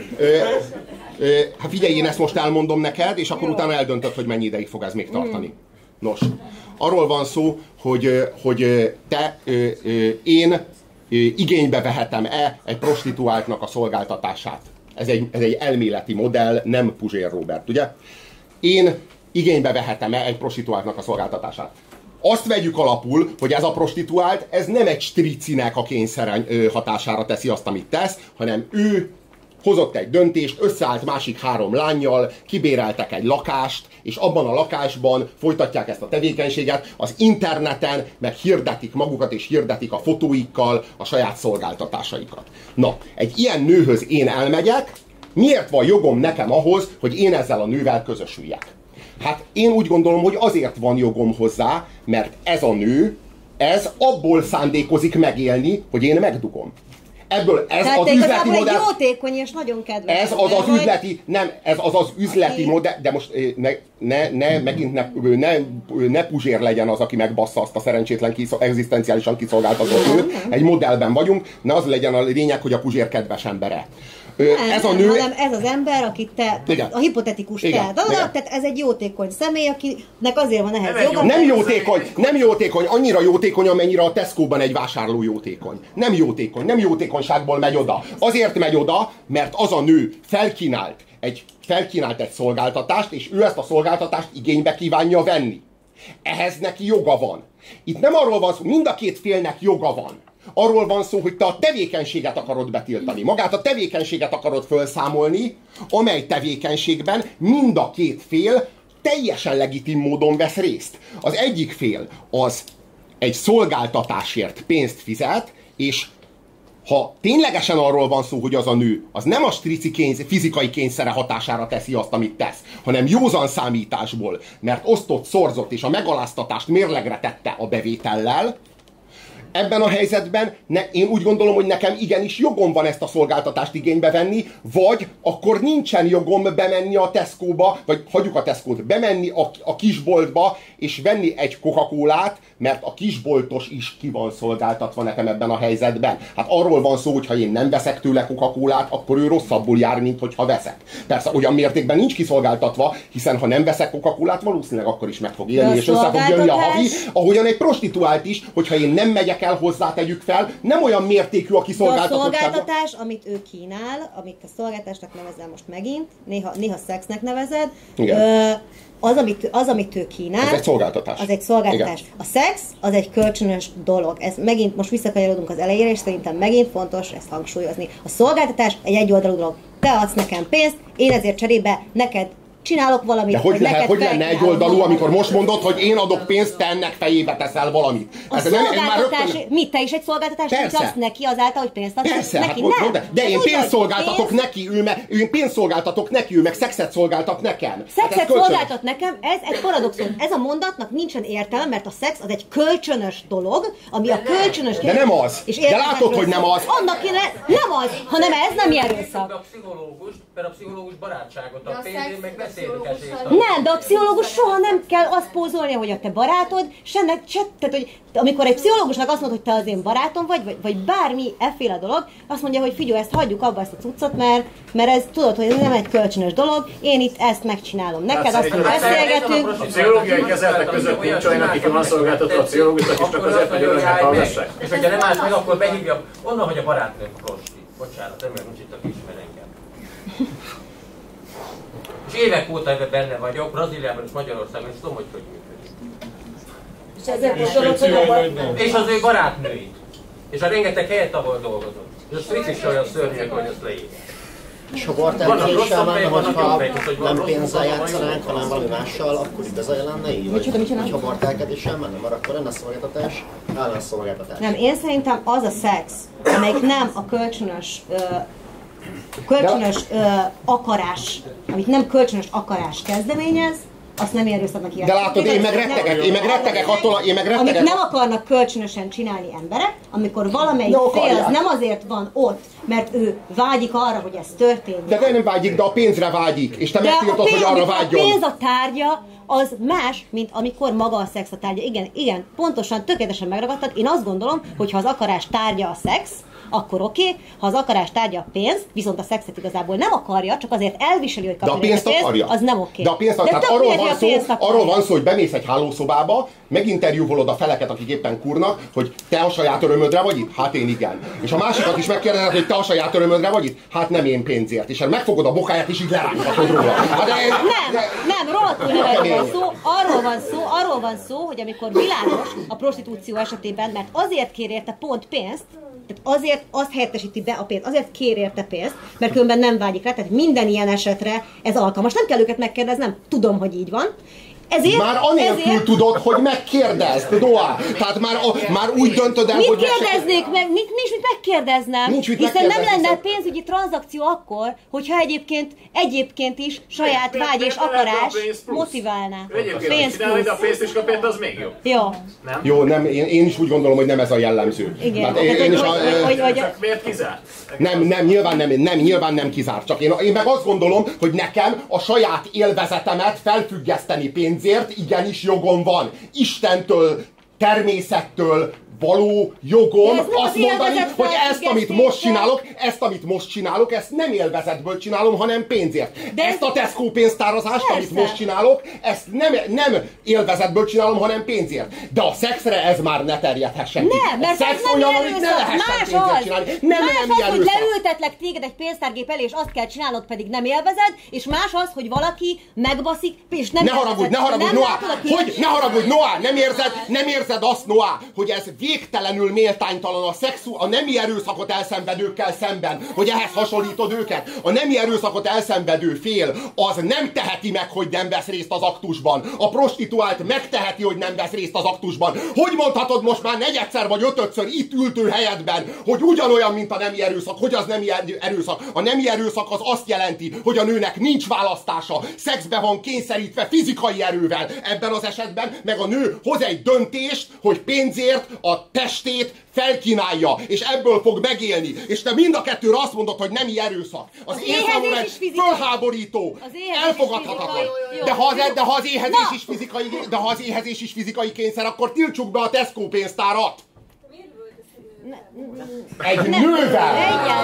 hát figyelj, én ezt most elmondom neked, és akkor utána eldöntöd, hogy mennyi ideig fog ez még tartani. Nos, arról van szó, hogy én igénybe vehetem-e egy prostituáltnak a szolgáltatását. Ez egy elméleti modell, nem Puzsér Róbert, ugye? Én igénybe vehetem-e egy prostituáltnak a szolgáltatását. Azt vegyük alapul, hogy ez a prostituált, ez nem egy stricinek a kényszer hatására teszi azt, amit tesz, hanem ő hozott egy döntést, összeállt másik 3 lánnyal, kibéreltek egy lakást, és abban a lakásban folytatják ezt a tevékenységet, az interneten meg hirdetik magukat, és hirdetik a fotóikkal a saját szolgáltatásaikat. Na, egy ilyen nőhöz én elmegyek, miért van jogom nekem ahhoz, hogy én ezzel a nővel közösüljek? Hát én úgy gondolom, hogy azért van jogom hozzá, mert ez a nő, ez abból szándékozik megélni, hogy én megdugom. Ebből ez tehát az üzleti modell. egy jótékony és nagyon kedves. Ez az az üzleti modell, de most ne Puzsér legyen az, aki megbassza azt a szerencsétlen egzisztenciálisan kiszolgáltatott nőt. Egy modellben vagyunk, ne az legyen a lényeg, hogy a Puzsér kedves embere. Ez a nő... hanem ez az ember, akit te, igen. A hipotetikus te tehát ez egy jótékony személy, akinek azért van ehhez joga. Nem jótékony, annyira jótékony, amennyire a Tesco-ban egy vásárló jótékony. Nem jótékonyságból megy oda. Azért megy oda, mert az a nő felkínált egy szolgáltatást, és ő ezt a szolgáltatást igénybe kívánja venni. Ehhez neki joga van. Itt nem arról van szó, mind a két félnek joga van. Arról van szó, hogy te a tevékenységet akarod betiltani. Magát a tevékenységet akarod felszámolni, amely tevékenységben mind a két fél teljesen legitim módon vesz részt. Az egyik fél az egy szolgáltatásért pénzt fizet, és ha ténylegesen arról van szó, hogy az a nő, az nem a strici fizikai kényszere hatására teszi azt, amit tesz, hanem józan számításból, mert osztott, szorzott és a megaláztatást mérlegre tette a bevétellel, ebben a helyzetben én úgy gondolom, hogy nekem igenis jogom van ezt a szolgáltatást igénybe venni, vagy akkor nincsen jogom bemenni a Tesco-ba, vagy hagyjuk a Tesco-t, bemenni a kisboltba, és venni egy Coca-Colát, mert a kisboltos is ki van szolgáltatva nekem ebben a helyzetben. Hát arról van szó, hogy ha én nem veszek tőle Coca-Colát, akkor ő rosszabbul jár, mint hogyha veszek. Persze olyan mértékben nincs kiszolgáltatva, hiszen ha nem veszek Coca-Colát, valószínűleg akkor is meg fog élni, és össze fog jönni a havi, ahogyan egy prostituált is, hogyha én nem megyek el hozzá, tegyük fel, nem olyan mértékű a kiszolgáltatottság. A szolgáltatás, amit ő kínál, amit a szolgáltatásnak nevezel most megint, néha szexnek nevezed, az, amit ő kínál, az egy szolgáltatás. Az egy szolgáltatás. Igen. A szex, az egy kölcsönös dolog. Ez megint, most visszakanyarodunk az elejére, és szerintem megint fontos ezt hangsúlyozni. A szolgáltatás egy egyoldalú dolog. Te adsz nekem pénzt, én ezért cserébe neked csinálok valamit. De hogy lehet, hogy lenne egy oldalú, amikor most mondod, hogy én adok pénzt, te ennek fejébe teszel valamit. A szolgáltatás, mit, te is egy szolgáltatás nyújtasz neki azáltal, hogy pénzt adsz persze, neki? Hát nem. De én pénzt szolgáltatok neki, ő pénzt szolgáltatok neki, ő meg szexet szolgáltat nekem. Szexet szolgáltat nekem, ez egy paradoxon. Ez a mondatnak nincsen értelme, mert a szex az egy kölcsönös dolog, ami a kölcsönös... De nem az. De látod, hogy nem az. Annak kéne, nem az, hanem ez nem erőszak. A pszichológus, mert a pszichológus barátságot a pénzén, meg beszélgetést. Nem, de a pszichológus soha nem kell azt pózolnia, hogy a te barátod, tehát, hogy amikor egy pszichológusnak azt mondod, hogy te az én barátom vagy bármi efféle dolog, azt mondja, hogy figyelj, ezt hagyjuk abba ezt a cuccot, mert ez tudod, hogy ez nem egy kölcsönös dolog, én itt ezt megcsinálom neked, azt, hogy beszélgetünk. A pszichológiai kezeltek között nincs olyan, akik van szolgáltatva a pszichológusnak, és csak azért, hogy önöknek hallgassák. És hogyha nem állt meg, akkor behívja onnan, hogy a barátnőm prosti. Bocsánat, remélem, hogy itt a ismer engem. És évek óta ebben benne vagyok, Brazíliában és Magyarországon, és tudom, hogy működik. És az ő barátnőit. És a rengeteg helyet, ahol dolgozott. És a Stric is olyan szörnyek, hogy azt leírják. És ha bartelkéssel menne, hogyha nem pénzzel játszanánk, hanem valami mással, akkor igaza lenne így? Vagy ha bartelkedéssel menne, mert akkor lenne szolgáltatás, ellenszolgáltatás. Nem, én szerintem az a szex, amelyik nem a kölcsönös akarás, amit nem kölcsönös akarás kezdeményez, azt nem erőszaknak hívják. De látod, én meg rettegek attól, amit nem akarnak kölcsönösen csinálni emberek, amikor valamelyik fél az nem azért van ott, mert ő vágyik arra, hogy ez történjen. De nem vágyik, de a pénzre vágyik, és te megtiltod, hogy arra vágyjon. A pénz a tárgya, az más, mint amikor maga a szex a tárgya. Igen, pontosan, tökéletesen megragadtad. Én azt gondolom, hogy ha az akarás tárgya a szex, akkor oké, ha az akarás tárgya a pénz, viszont a szexet igazából nem akarja, csak azért elviseli, hogy kapja a pénzt, az nem oké. De a pénzt akarja. Tehát arról van szó, hogy bemész egy hálószobába, meginterjúvolod a feleket, akik éppen kurnak, hogy te a saját örömödre vagy itt? Hát én igen. És a másikat is megkérdezed, hogy te a saját örömödre vagy itt? Hát nem én pénzért. És megfogod a bokáját, és így lerángatod róla. Hát nem, rohadtul nem erről van szó. Arról van szó, hogy amikor világos a prostitúció esetében, mert azért kér érte pont pénzt, tehát azért azt helyettesíti be a pénzt, azért kér érte pénzt, mert különben nem vágyik rá, tehát minden ilyen esetre ez alkalmas. Nem kell őket megkérdeznem, tudom, hogy így van. Már anélkül tudod, hogy megkérdezd, Noah. Tehát már úgy döntöd el, hogy... Mit kérdeznék meg? Nincs mit megkérdeznem. Hiszen nem lenne pénzügyi tranzakció akkor, hogyha egyébként is saját vágy és akarás motiválná. Egyébként csinálni, de a pénzt is kapja, az még jó. Jó. Nem? Jó, nem, én is úgy gondolom, hogy nem ez a jellemző. Igen. Csak miért kizárt? Nyilván nem kizárt. Csak én meg azt gondolom, hogy nekem a saját élvezetemet felfüggeszteni pénzért igenis jogom van. Istentől, természettől való jogom azt mondani, hogy ezt, amit most csinálok, ezt nem élvezetből csinálom, hanem pénzért. Ezt a Tesco pénztározást, amit most csinálok, ezt nem élvezetből csinálom, hanem pénzért. De a szexre ez már ne terjedhessen ki. Nem, mert szex olyan, amit ne lehessen pénzért csinálni. Nem az, hogy leültetlek téged egy pénztárgép elé, és azt kell csinálnod, pedig nem élvezed, és más az, hogy valaki megbaszik, és nem élvezed. Ne haragudj, Noah! Nem érzed azt, Noah, hogy ez végtelenül méltánytalan a nemi erőszakot elszenvedőkkel szemben, hogy ehhez hasonlítod őket. A nemi erőszakot elszenvedő fél az nem teheti meg, hogy nem vesz részt az aktusban. A prostituált megteheti, hogy nem vesz részt az aktusban. Hogy mondhatod most már negyedszer vagy ötödször itt ültő helyedben, hogy ugyanolyan, mint a nemi erőszak? Hogy az nemi erőszak? A nemi erőszak az azt jelenti, hogy a nőnek nincs választása. Szexbe van kényszerítve fizikai erővel. Ebben az esetben meg a nő hoz egy döntést, hogy pénzért a testét felkínálja, és ebből fog megélni. És te mind a kettőre azt mondod, hogy nemi erőszak. Az én számomra egy fölháborító, elfogadhatatlan. De ha az éhezés is fizikai kényszer, akkor tiltsuk be a Tesco pénztárat. Egy nővel!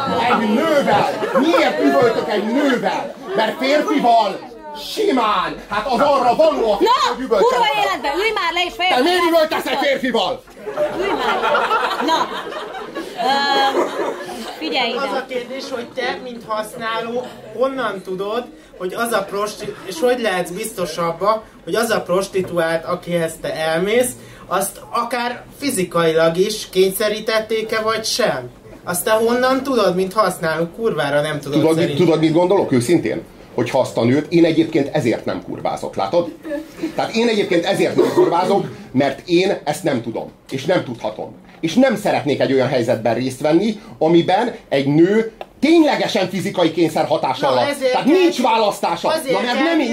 Miért üvöltök egy nővel? Mert férfival simán! Hát az arra való, hogy üvöltök. Na, kurva életben, ülj már le és fejezd! Te miért üvöltesz egy férfival? Ülj már! Na! Figyelj ide! Az a kérdés, hogy te, mint használó, honnan tudod, hogy az a és hogy lehetsz biztos abba, hogy az a prostituált, akihez te elmész, azt akár fizikailag is kényszerítették-e, vagy sem? Azt te honnan tudod, mint használó? Kurvára nem tudod szerintem. Tudod, mit gondolok őszintén? hogyha azt a nőt, én egyébként ezért nem kurvázok, látod? Tehát én egyébként ezért nem kurvázok, mert én ezt nem tudom, és nem tudhatom. És nem szeretnék egy olyan helyzetben részt venni, amiben egy nő ténylegesen fizikai kényszer hatása alatt. Tehát nincs választása. Azért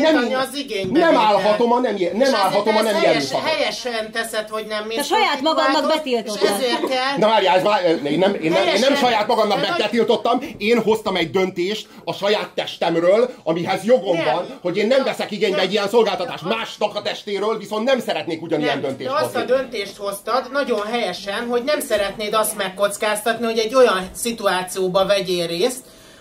nem állhatom a nem erőszakot. Helyesen teszed, hogy nem te saját magadnak betiltottam. És ezért kell... Na várjál, én nem saját magamnak betiltottam, én hoztam egy döntést a saját testemről, amihez jogom van, hogy én nem veszek igénybe egy ilyen szolgáltatást másnak a testéről, viszont nem szeretnék ugyanilyen döntést hozni. Azt a döntést hoztad nagyon helyesen, hogy nem szeretnéd azt megkockáztatni, hogy egy olyan szituációba vegyél részt,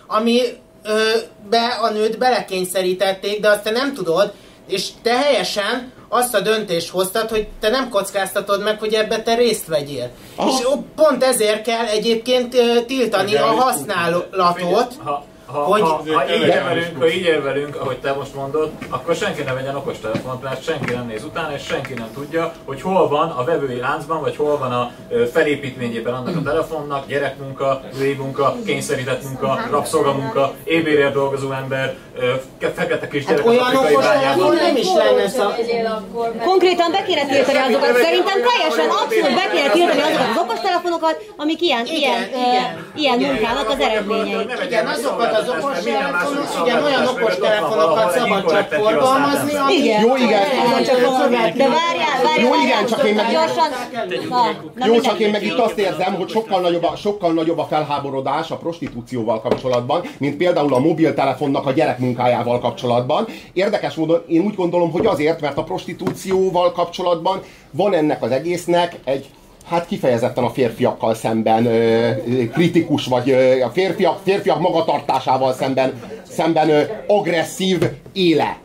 amibe a nőt belekényszerítették, de azt te nem tudod, és te helyesen azt a döntést hoztad, hogy te nem kockáztatod meg, hogy ebbe te részt vegyél. Aha. És pont ezért kell egyébként tiltani a használatot. Ha így érvelünk, ahogy te most mondod, akkor senki ne vegyen okostelefont, mert senki nem néz utána, és senki nem tudja, hogy hol van a vevői láncban, vagy hol van a felépítményében annak a telefonnak, gyerekmunka, női munka, kényszerített munka, rabszolgamunka, ébérért dolgozó ember, fekete kisgyerek az afrikai bányában. Nem is lenne konkrétan be kéne tiltani azokat, szerintem teljesen abszolút be kéne tiltani azokat az okostelefonokat, amik ilyen munkának az eredményei. Igen, azokat az okostelefonok, igen, olyan okostelefonokat szabad csak forgalmazni, igen. Jó, igen. De várjál. Jó, igen, csak én meg... Gyorsan. Csak én meg itt azt érzem, hogy sokkal nagyobb a felháborodás a prostitúcióval kapcsolatban, mint például a mobiltelefonnak a gyerekmunkájával kapcsolatban. Érdekes módon én úgy gondolom, hogy azért, mert a prostitúcióval kapcsolatban van ennek az egésznek egy kifejezetten a férfiakkal szemben kritikus, vagy a férfiak magatartásával szemben agresszív éle.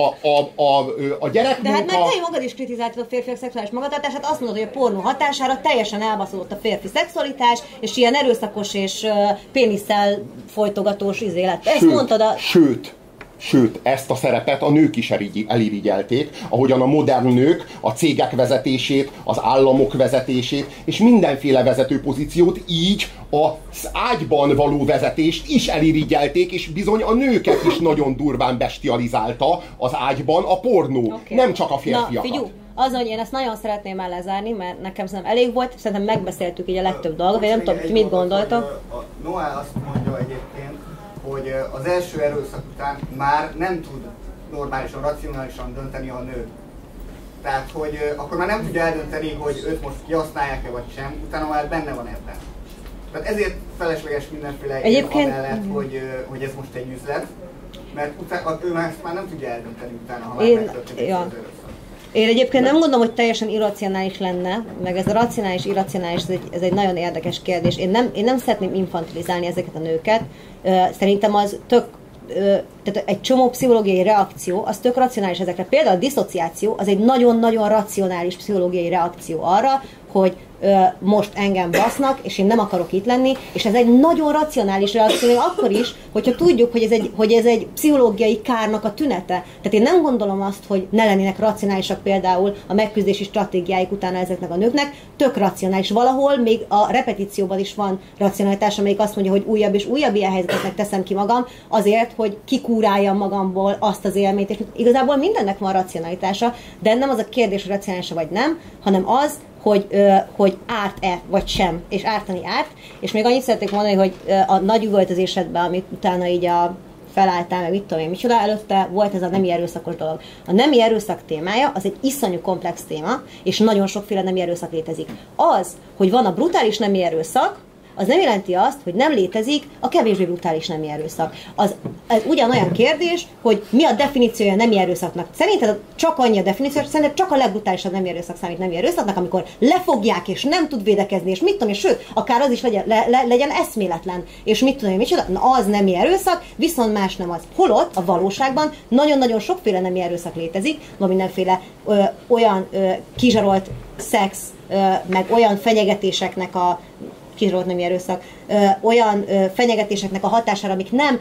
A gyerekmunka... De hát mert te magad is kritizáltad a férfiak szexuális magatartását, azt mondod, hogy a pornó hatására teljesen elbaszódott a férfi szexualitás, és ilyen erőszakos és pénisszel folytogatós lett. Ezt mondtad a... Sőt, ezt a szerepet a nők is elirigyelték, ahogyan a modern nők a cégek vezetését, az államok vezetését, és mindenféle vezető pozíciót, így az ágyban való vezetést is elirigyelték, és bizony a nőket is nagyon durván bestializálta az ágyban a pornó, nem csak a férfiakat. Na, figyelj, az, hogy én ezt nagyon szeretném el lezárni, mert nekem szerintem elég volt, szerintem megbeszéltük így a legtöbb dolgot, vagy nem tudom, hogy mit gondoltok. A Noah azt mondja egyébként, hogy az első erőszak után már nem tud normálisan, racionálisan dönteni a nő. Tehát, hogy akkor már nem tudja eldönteni, hogy őt most kihasználják-e vagy sem, utána már benne van ebben. Tehát ezért felesleges mindenféle egyébként amellett, hogy ez most egy üzlet, mert ő már nem tudja eldönteni utána, ha már megtörténik az erőszak. Én egyébként nem gondolom, hogy teljesen irracionális lenne, meg ez a racionális, irracionális, ez egy nagyon érdekes kérdés. Én nem szeretném infantilizálni ezeket a nőket. Szerintem az tök, tehát egy csomó pszichológiai reakció, az tök racionális ezekre. Például a diszociáció az egy nagyon-nagyon racionális pszichológiai reakció arra, hogy most engem basznak, és én nem akarok itt lenni, és ez egy nagyon racionális reakció, akkor is, hogyha tudjuk, hogy ez egy pszichológiai kárnak a tünete. Tehát én nem gondolom azt, hogy ne lennének racionálisak például a megküzdési stratégiáik utána ezeknek a nőknek, tök racionális. Valahol még a repetícióban is van racionalitás, amelyik azt mondja, hogy újabb és újabb ilyen helyzeteknek teszem ki magam, azért, hogy kikúráljam magamból azt az élményt, és igazából mindennek van racionalitása, de nem az a kérdés, hogy racionális vagy nem, hanem az, hogy árt-e vagy sem, és ártani árt. És még annyit szeretnék mondani, hogy a nagy üvöltözésedben, amit utána így felálltál, meg mit tudom én, micsoda, előtte volt ez a nemi erőszakos dolog. A nemi erőszak témája az egy iszonyú komplex téma, és nagyon sokféle nemi erőszak létezik. Az, hogy van a brutális nemi erőszak, az nem jelenti azt, hogy nem létezik a kevésbé brutális nemi erőszak. Ez ugyanolyan kérdés, hogy mi a definíciója a nemi erőszaknak. Szerinted csak annyi a definíció, szerinted csak a legbrutálisabb nemi erőszak számít nemi erőszaknak, amikor lefogják és nem tud védekezni, és mit tudom én, sőt, akár az is legyen eszméletlen, és mit tudom én, micsoda, az nemi erőszak, viszont más nem az. Holott a valóságban nagyon-nagyon sokféle nemi erőszak létezik, van mindenféle olyan kizsarolt szex, meg olyan fenyegetéseknek a kizsarolt nemi erőszak, olyan fenyegetéseknek a hatására, amik nem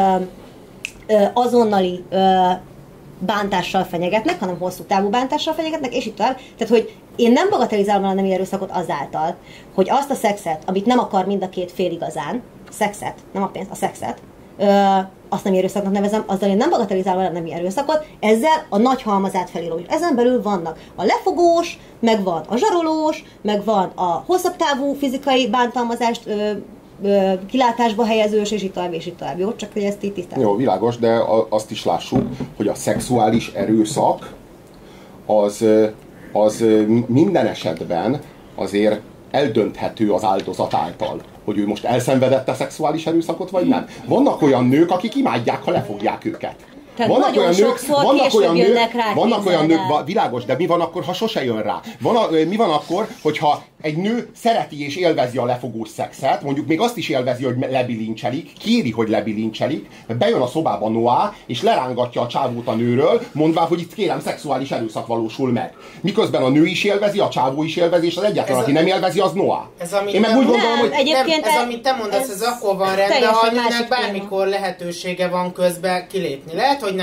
azonnali bántással fenyegetnek, hanem hosszú távú bántással fenyegetnek, és így tovább. Tehát, hogy én nem bagatelizálom a nemi erőszakot azáltal, hogy azt a szexet, amit nem akar mind a két fél igazán, szexet, nem a pénzt, a szexet, azt nem erőszaknak nevezem, azzal én nem bagatelizálva nem erőszakot, ezzel a nagy halmazát felíró is. Ezen belül vannak a lefogós, meg van a zsarolós, meg van a hosszabb távú fizikai bántalmazást kilátásba helyezős, és itt tovább, és itt tovább. Jó, csak hogy ezt így tisztán. Jó, világos, de azt is lássuk, hogy a szexuális erőszak az minden esetben azért eldönthető az áldozat által, hogy ő most elszenvedette szexuális erőszakot, vagy nem. Vannak olyan nők, akik imádják, ha lefogják őket. Vannak olyan nők, világos, de mi van akkor, ha sose jön rá? Mi van akkor, hogyha egy nő szereti és élvezi a lefogós szexet, mondjuk még azt is élvezi, hogy lebilincselik, kéri, hogy lebilincselik, bejön a szobába Noah, és lerángatja a csávót a nőről, mondván, hogy itt kérem, szexuális erőszak valósul meg. Miközben a nő is élvezi, a csávó is élvezi, és az egyetlen, aki nem élvezi, az Noah. Én meg úgy gondolom, hogy... Ez, amit te mondasz, ez akkor van rendben, ha a nőnek bármikor lehetősége van közben kilépni. Lehet, hogy nem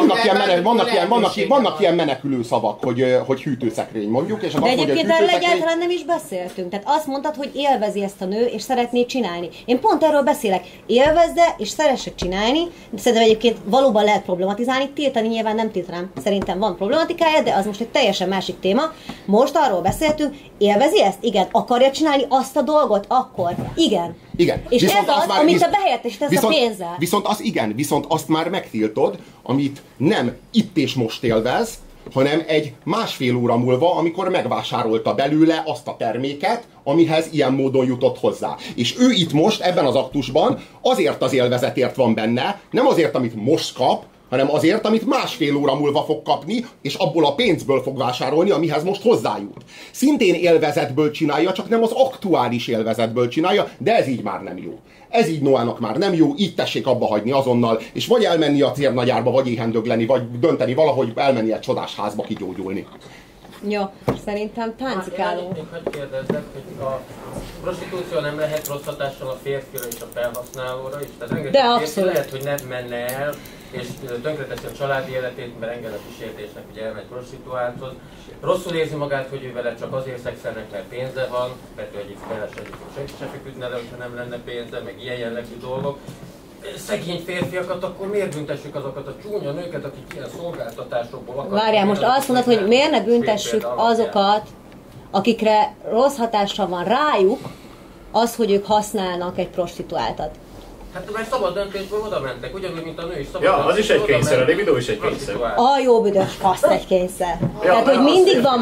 lépni. Vannak ilyen menekülő szavak, hogy hűtőszekrény mondjuk, és de egyébként egyáltalán nem is beszéltünk. Tehát azt mondtad, hogy élvezi ezt a nő, és szeretné csinálni. Én pont erről beszélek. Élvezze, és szeresse csinálni. Szerintem egyébként valóban lehet problematizálni. Tiltani nyilván nem tiltanám. Szerintem van problematikája, de az most egy teljesen másik téma. Most arról beszéltünk, élvezi ezt? Igen. Akarja csinálni azt a dolgot? Akkor. Igen. És viszont ez az, amit a behelyettesítesz a pénzzel. Viszont azt már megtiltod, amit nem itt és most élvez, hanem egy másfél óra múlva, amikor megvásárolta belőle azt a terméket, amihez ilyen módon jutott hozzá. És ő itt most, ebben az aktusban azért az élvezetért van benne, nem azért, amit most kap, hanem azért, amit másfél óra múlva fog kapni, és abból a pénzből fog vásárolni, amihez most hozzájut. Szintén élvezetből csinálja, csak nem az aktuális élvezetből csinálja, de ez így már nem jó. Ez így Noának már nem jó, így tessék abba hagyni azonnal, és vagy elmenni a cérnagyárba, vagy éhendögleni, vagy dönteni valahogy elmenni egy csodás házba kigyógyulni. Jó, szerintem táncikálunk. Én hogy kérdezzek, hogy a prostitúció nem lehet rossz hatással a férfira és a felhasználóra is? Tehát rengeteg férfi lehet, hogy nem menne el, és tönkreteszi a családi életét, mert enged a kísértésnek, hogy elmegy prostituálthoz. Rosszul érzi magát, hogy ő vele csak azért szexelnek, mert pénze van, mert ő egyik felesledik, hogy se feküdne le, hogyha nem lenne pénze, meg ilyen jellegű dolgok. Szegény férfiakat, akkor miért büntessük azokat a csúnya nőket, akik ilyen szolgáltatásokból akarnak? Várjál, most azt mondod, hogy miért ne büntessük azokat, akikre rossz hatása van rájuk, az, hogy ők használnak egy prostituáltat. Hát mert szabad döntésből oda mentek, ugyanúgy, mint a nő is szabad. Ja, az is egy kényszer, a libido is egy kényszer. A jó büdös fasz egy kényszer. Tehát, hogy mindig van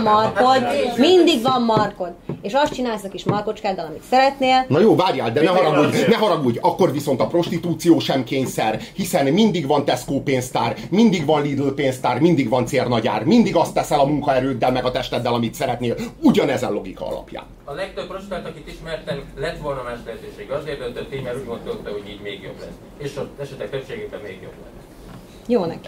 markod, és azt csinálsz a kis markocskáddal, amit szeretnél. Na jó, várjál, de ne haragudj, akkor viszont a prostitúció sem kényszer, hiszen mindig van Tesco pénztár, mindig van Lidl pénztár, mindig van cérnagyár, mindig azt teszel a munkaerőddel, meg a testeddel, amit szeretnél, ugyanezen logika alapján. A legtöbb prostituált, akit ismertem, lett volna más lehetőség. Azért döntött én, mert úgy gondolta, hogy így még jobb lesz. És az esetek többségében még jobb lesz. Jó neki.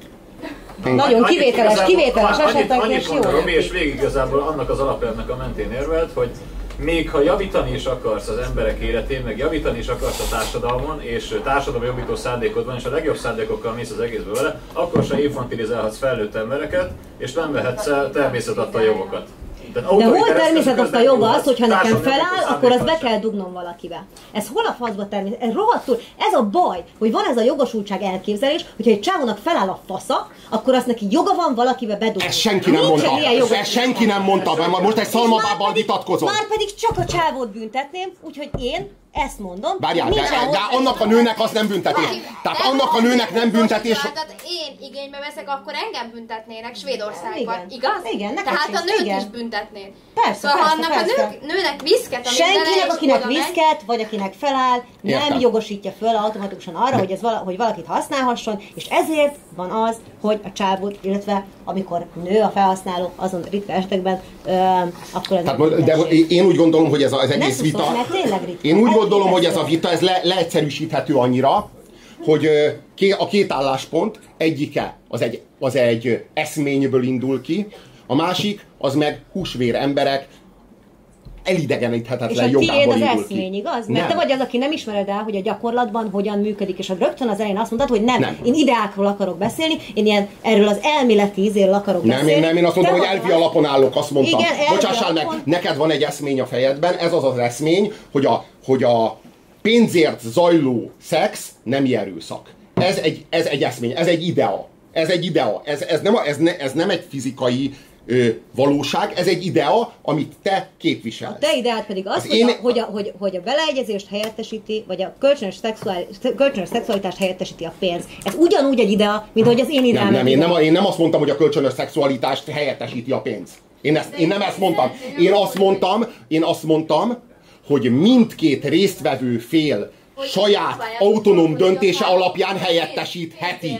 Nagyon kivételes esetek, és jó neki. És végig igazából annak az alapelvnek a mentén érvelt, hogy még ha javítani is akarsz az emberek életén, meg javítani is akarsz a társadalmon, és társadalmi jobbító szándékod van, és a legjobb szándékokkal mész az egészbe vele, akkor se infantilizálhatsz felnőtt embereket, és nem vehetsz el természetadta jogokat. De hol természetadta joga az, hogyha nekem feláll, akkor azt be kell dugnom valakivel. Ez hol a faszba természet? Ez rohadtul, ez a baj, hogy van ez a jogosultság elképzelés, hogyha egy csávónak feláll a fasza, akkor azt neki joga van valakivel bedugni. Ezt senki nem mondta. Ezt senki nem mondta, mert most egy szalmabábbal vitatkozom. Már pedig csak a csávót büntetném, úgyhogy én ezt mondom. Várjál, de annak a nőnek az nem büntetés. Tehát annak a nőnek nem büntetés. Tehát én igénybe veszek, akkor engem büntetnének Svédországban, igaz? Igen, tehát a nőt is büntetnéd. Persze, szóval ha annak a nőnek viszket, senkinek, akinek viszket, vagy akinek feláll, nem jogosítja föl automatikusan arra, hogy valakit használhasson, és ezért van az, hogy a csávót, illetve amikor nő a felhasználó, azon ritka esetekben, akkor ez de én úgy gondolom, hogy ez az egész vita... Én úgy gondolom, hogy ez a vita ez leegyszerűsíthető annyira, hogy a két álláspont egyike az egy eszményből indul ki, a másik az meg húsvér emberek elidegeníthetetlen jogából indul ki. És a tiéd az eszmény, igaz? Mert te vagy az, aki nem ismered el, hogy a gyakorlatban hogyan működik, és rögtön az elején azt mondtad, hogy nem. Én ideákról akarok beszélni, én erről az elméleti ízéről akarok beszélni. Nem, én azt mondom, hogy elvi alapon állok, azt mondtam. Bocsássál meg, neked van egy eszmény a fejedben, ez az az eszmény, hogy pénzért zajló szex nemi erőszak. Ez egy eszmény, ez egy idea. Ez nem egy fizikai valóság, ez egy idea, amit te képviselsz. A te ideád pedig az, hogy a beleegyezést helyettesíti, vagy a kölcsönös szexualitást helyettesíti a pénz. Ez ugyanúgy egy idea, mint hogy az én ideám. Én nem azt mondtam, hogy a kölcsönös szexualitást helyettesíti a pénz. Én nem ezt mondtam. Én azt mondtam, hogy mindkét résztvevő fél saját autonóm döntése alapján helyettesítheti.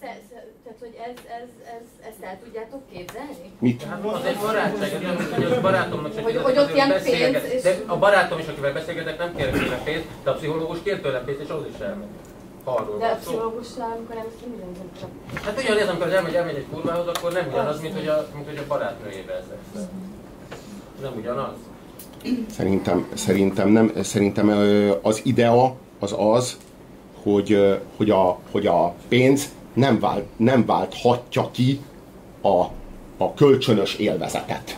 Ezt el tudjátok képzelni? Mit? Az egy barátság, hogy a barátomnak csak hogy ott ilyen pénz... De a barátom is, akivel beszélgetek, nem kér tőle pénzt, de a pszichológus kér tőle pénzt, és az is elmegy. De a pszichológussal, amikor nem mindenki csak... Hát ugyanaz, amikor elmegy egy kurvához, akkor nem ugyanaz, mint hogy a barátnőjével szexel. Nem ugyanaz. Szerintem az idea az, hogy a pénz nem válthatja ki a kölcsönös élvezetet.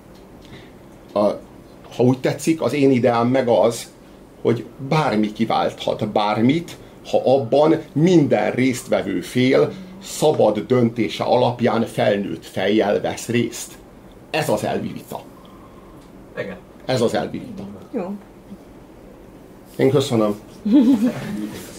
Ha úgy tetszik, az én ideám meg az, hogy bármi kiválthat bármit, ha abban minden résztvevő fél szabad döntése alapján felnőtt fejjel vesz részt. Ez az elvi vita. Igen. Ez az elvi vita. Jó. Én köszönöm.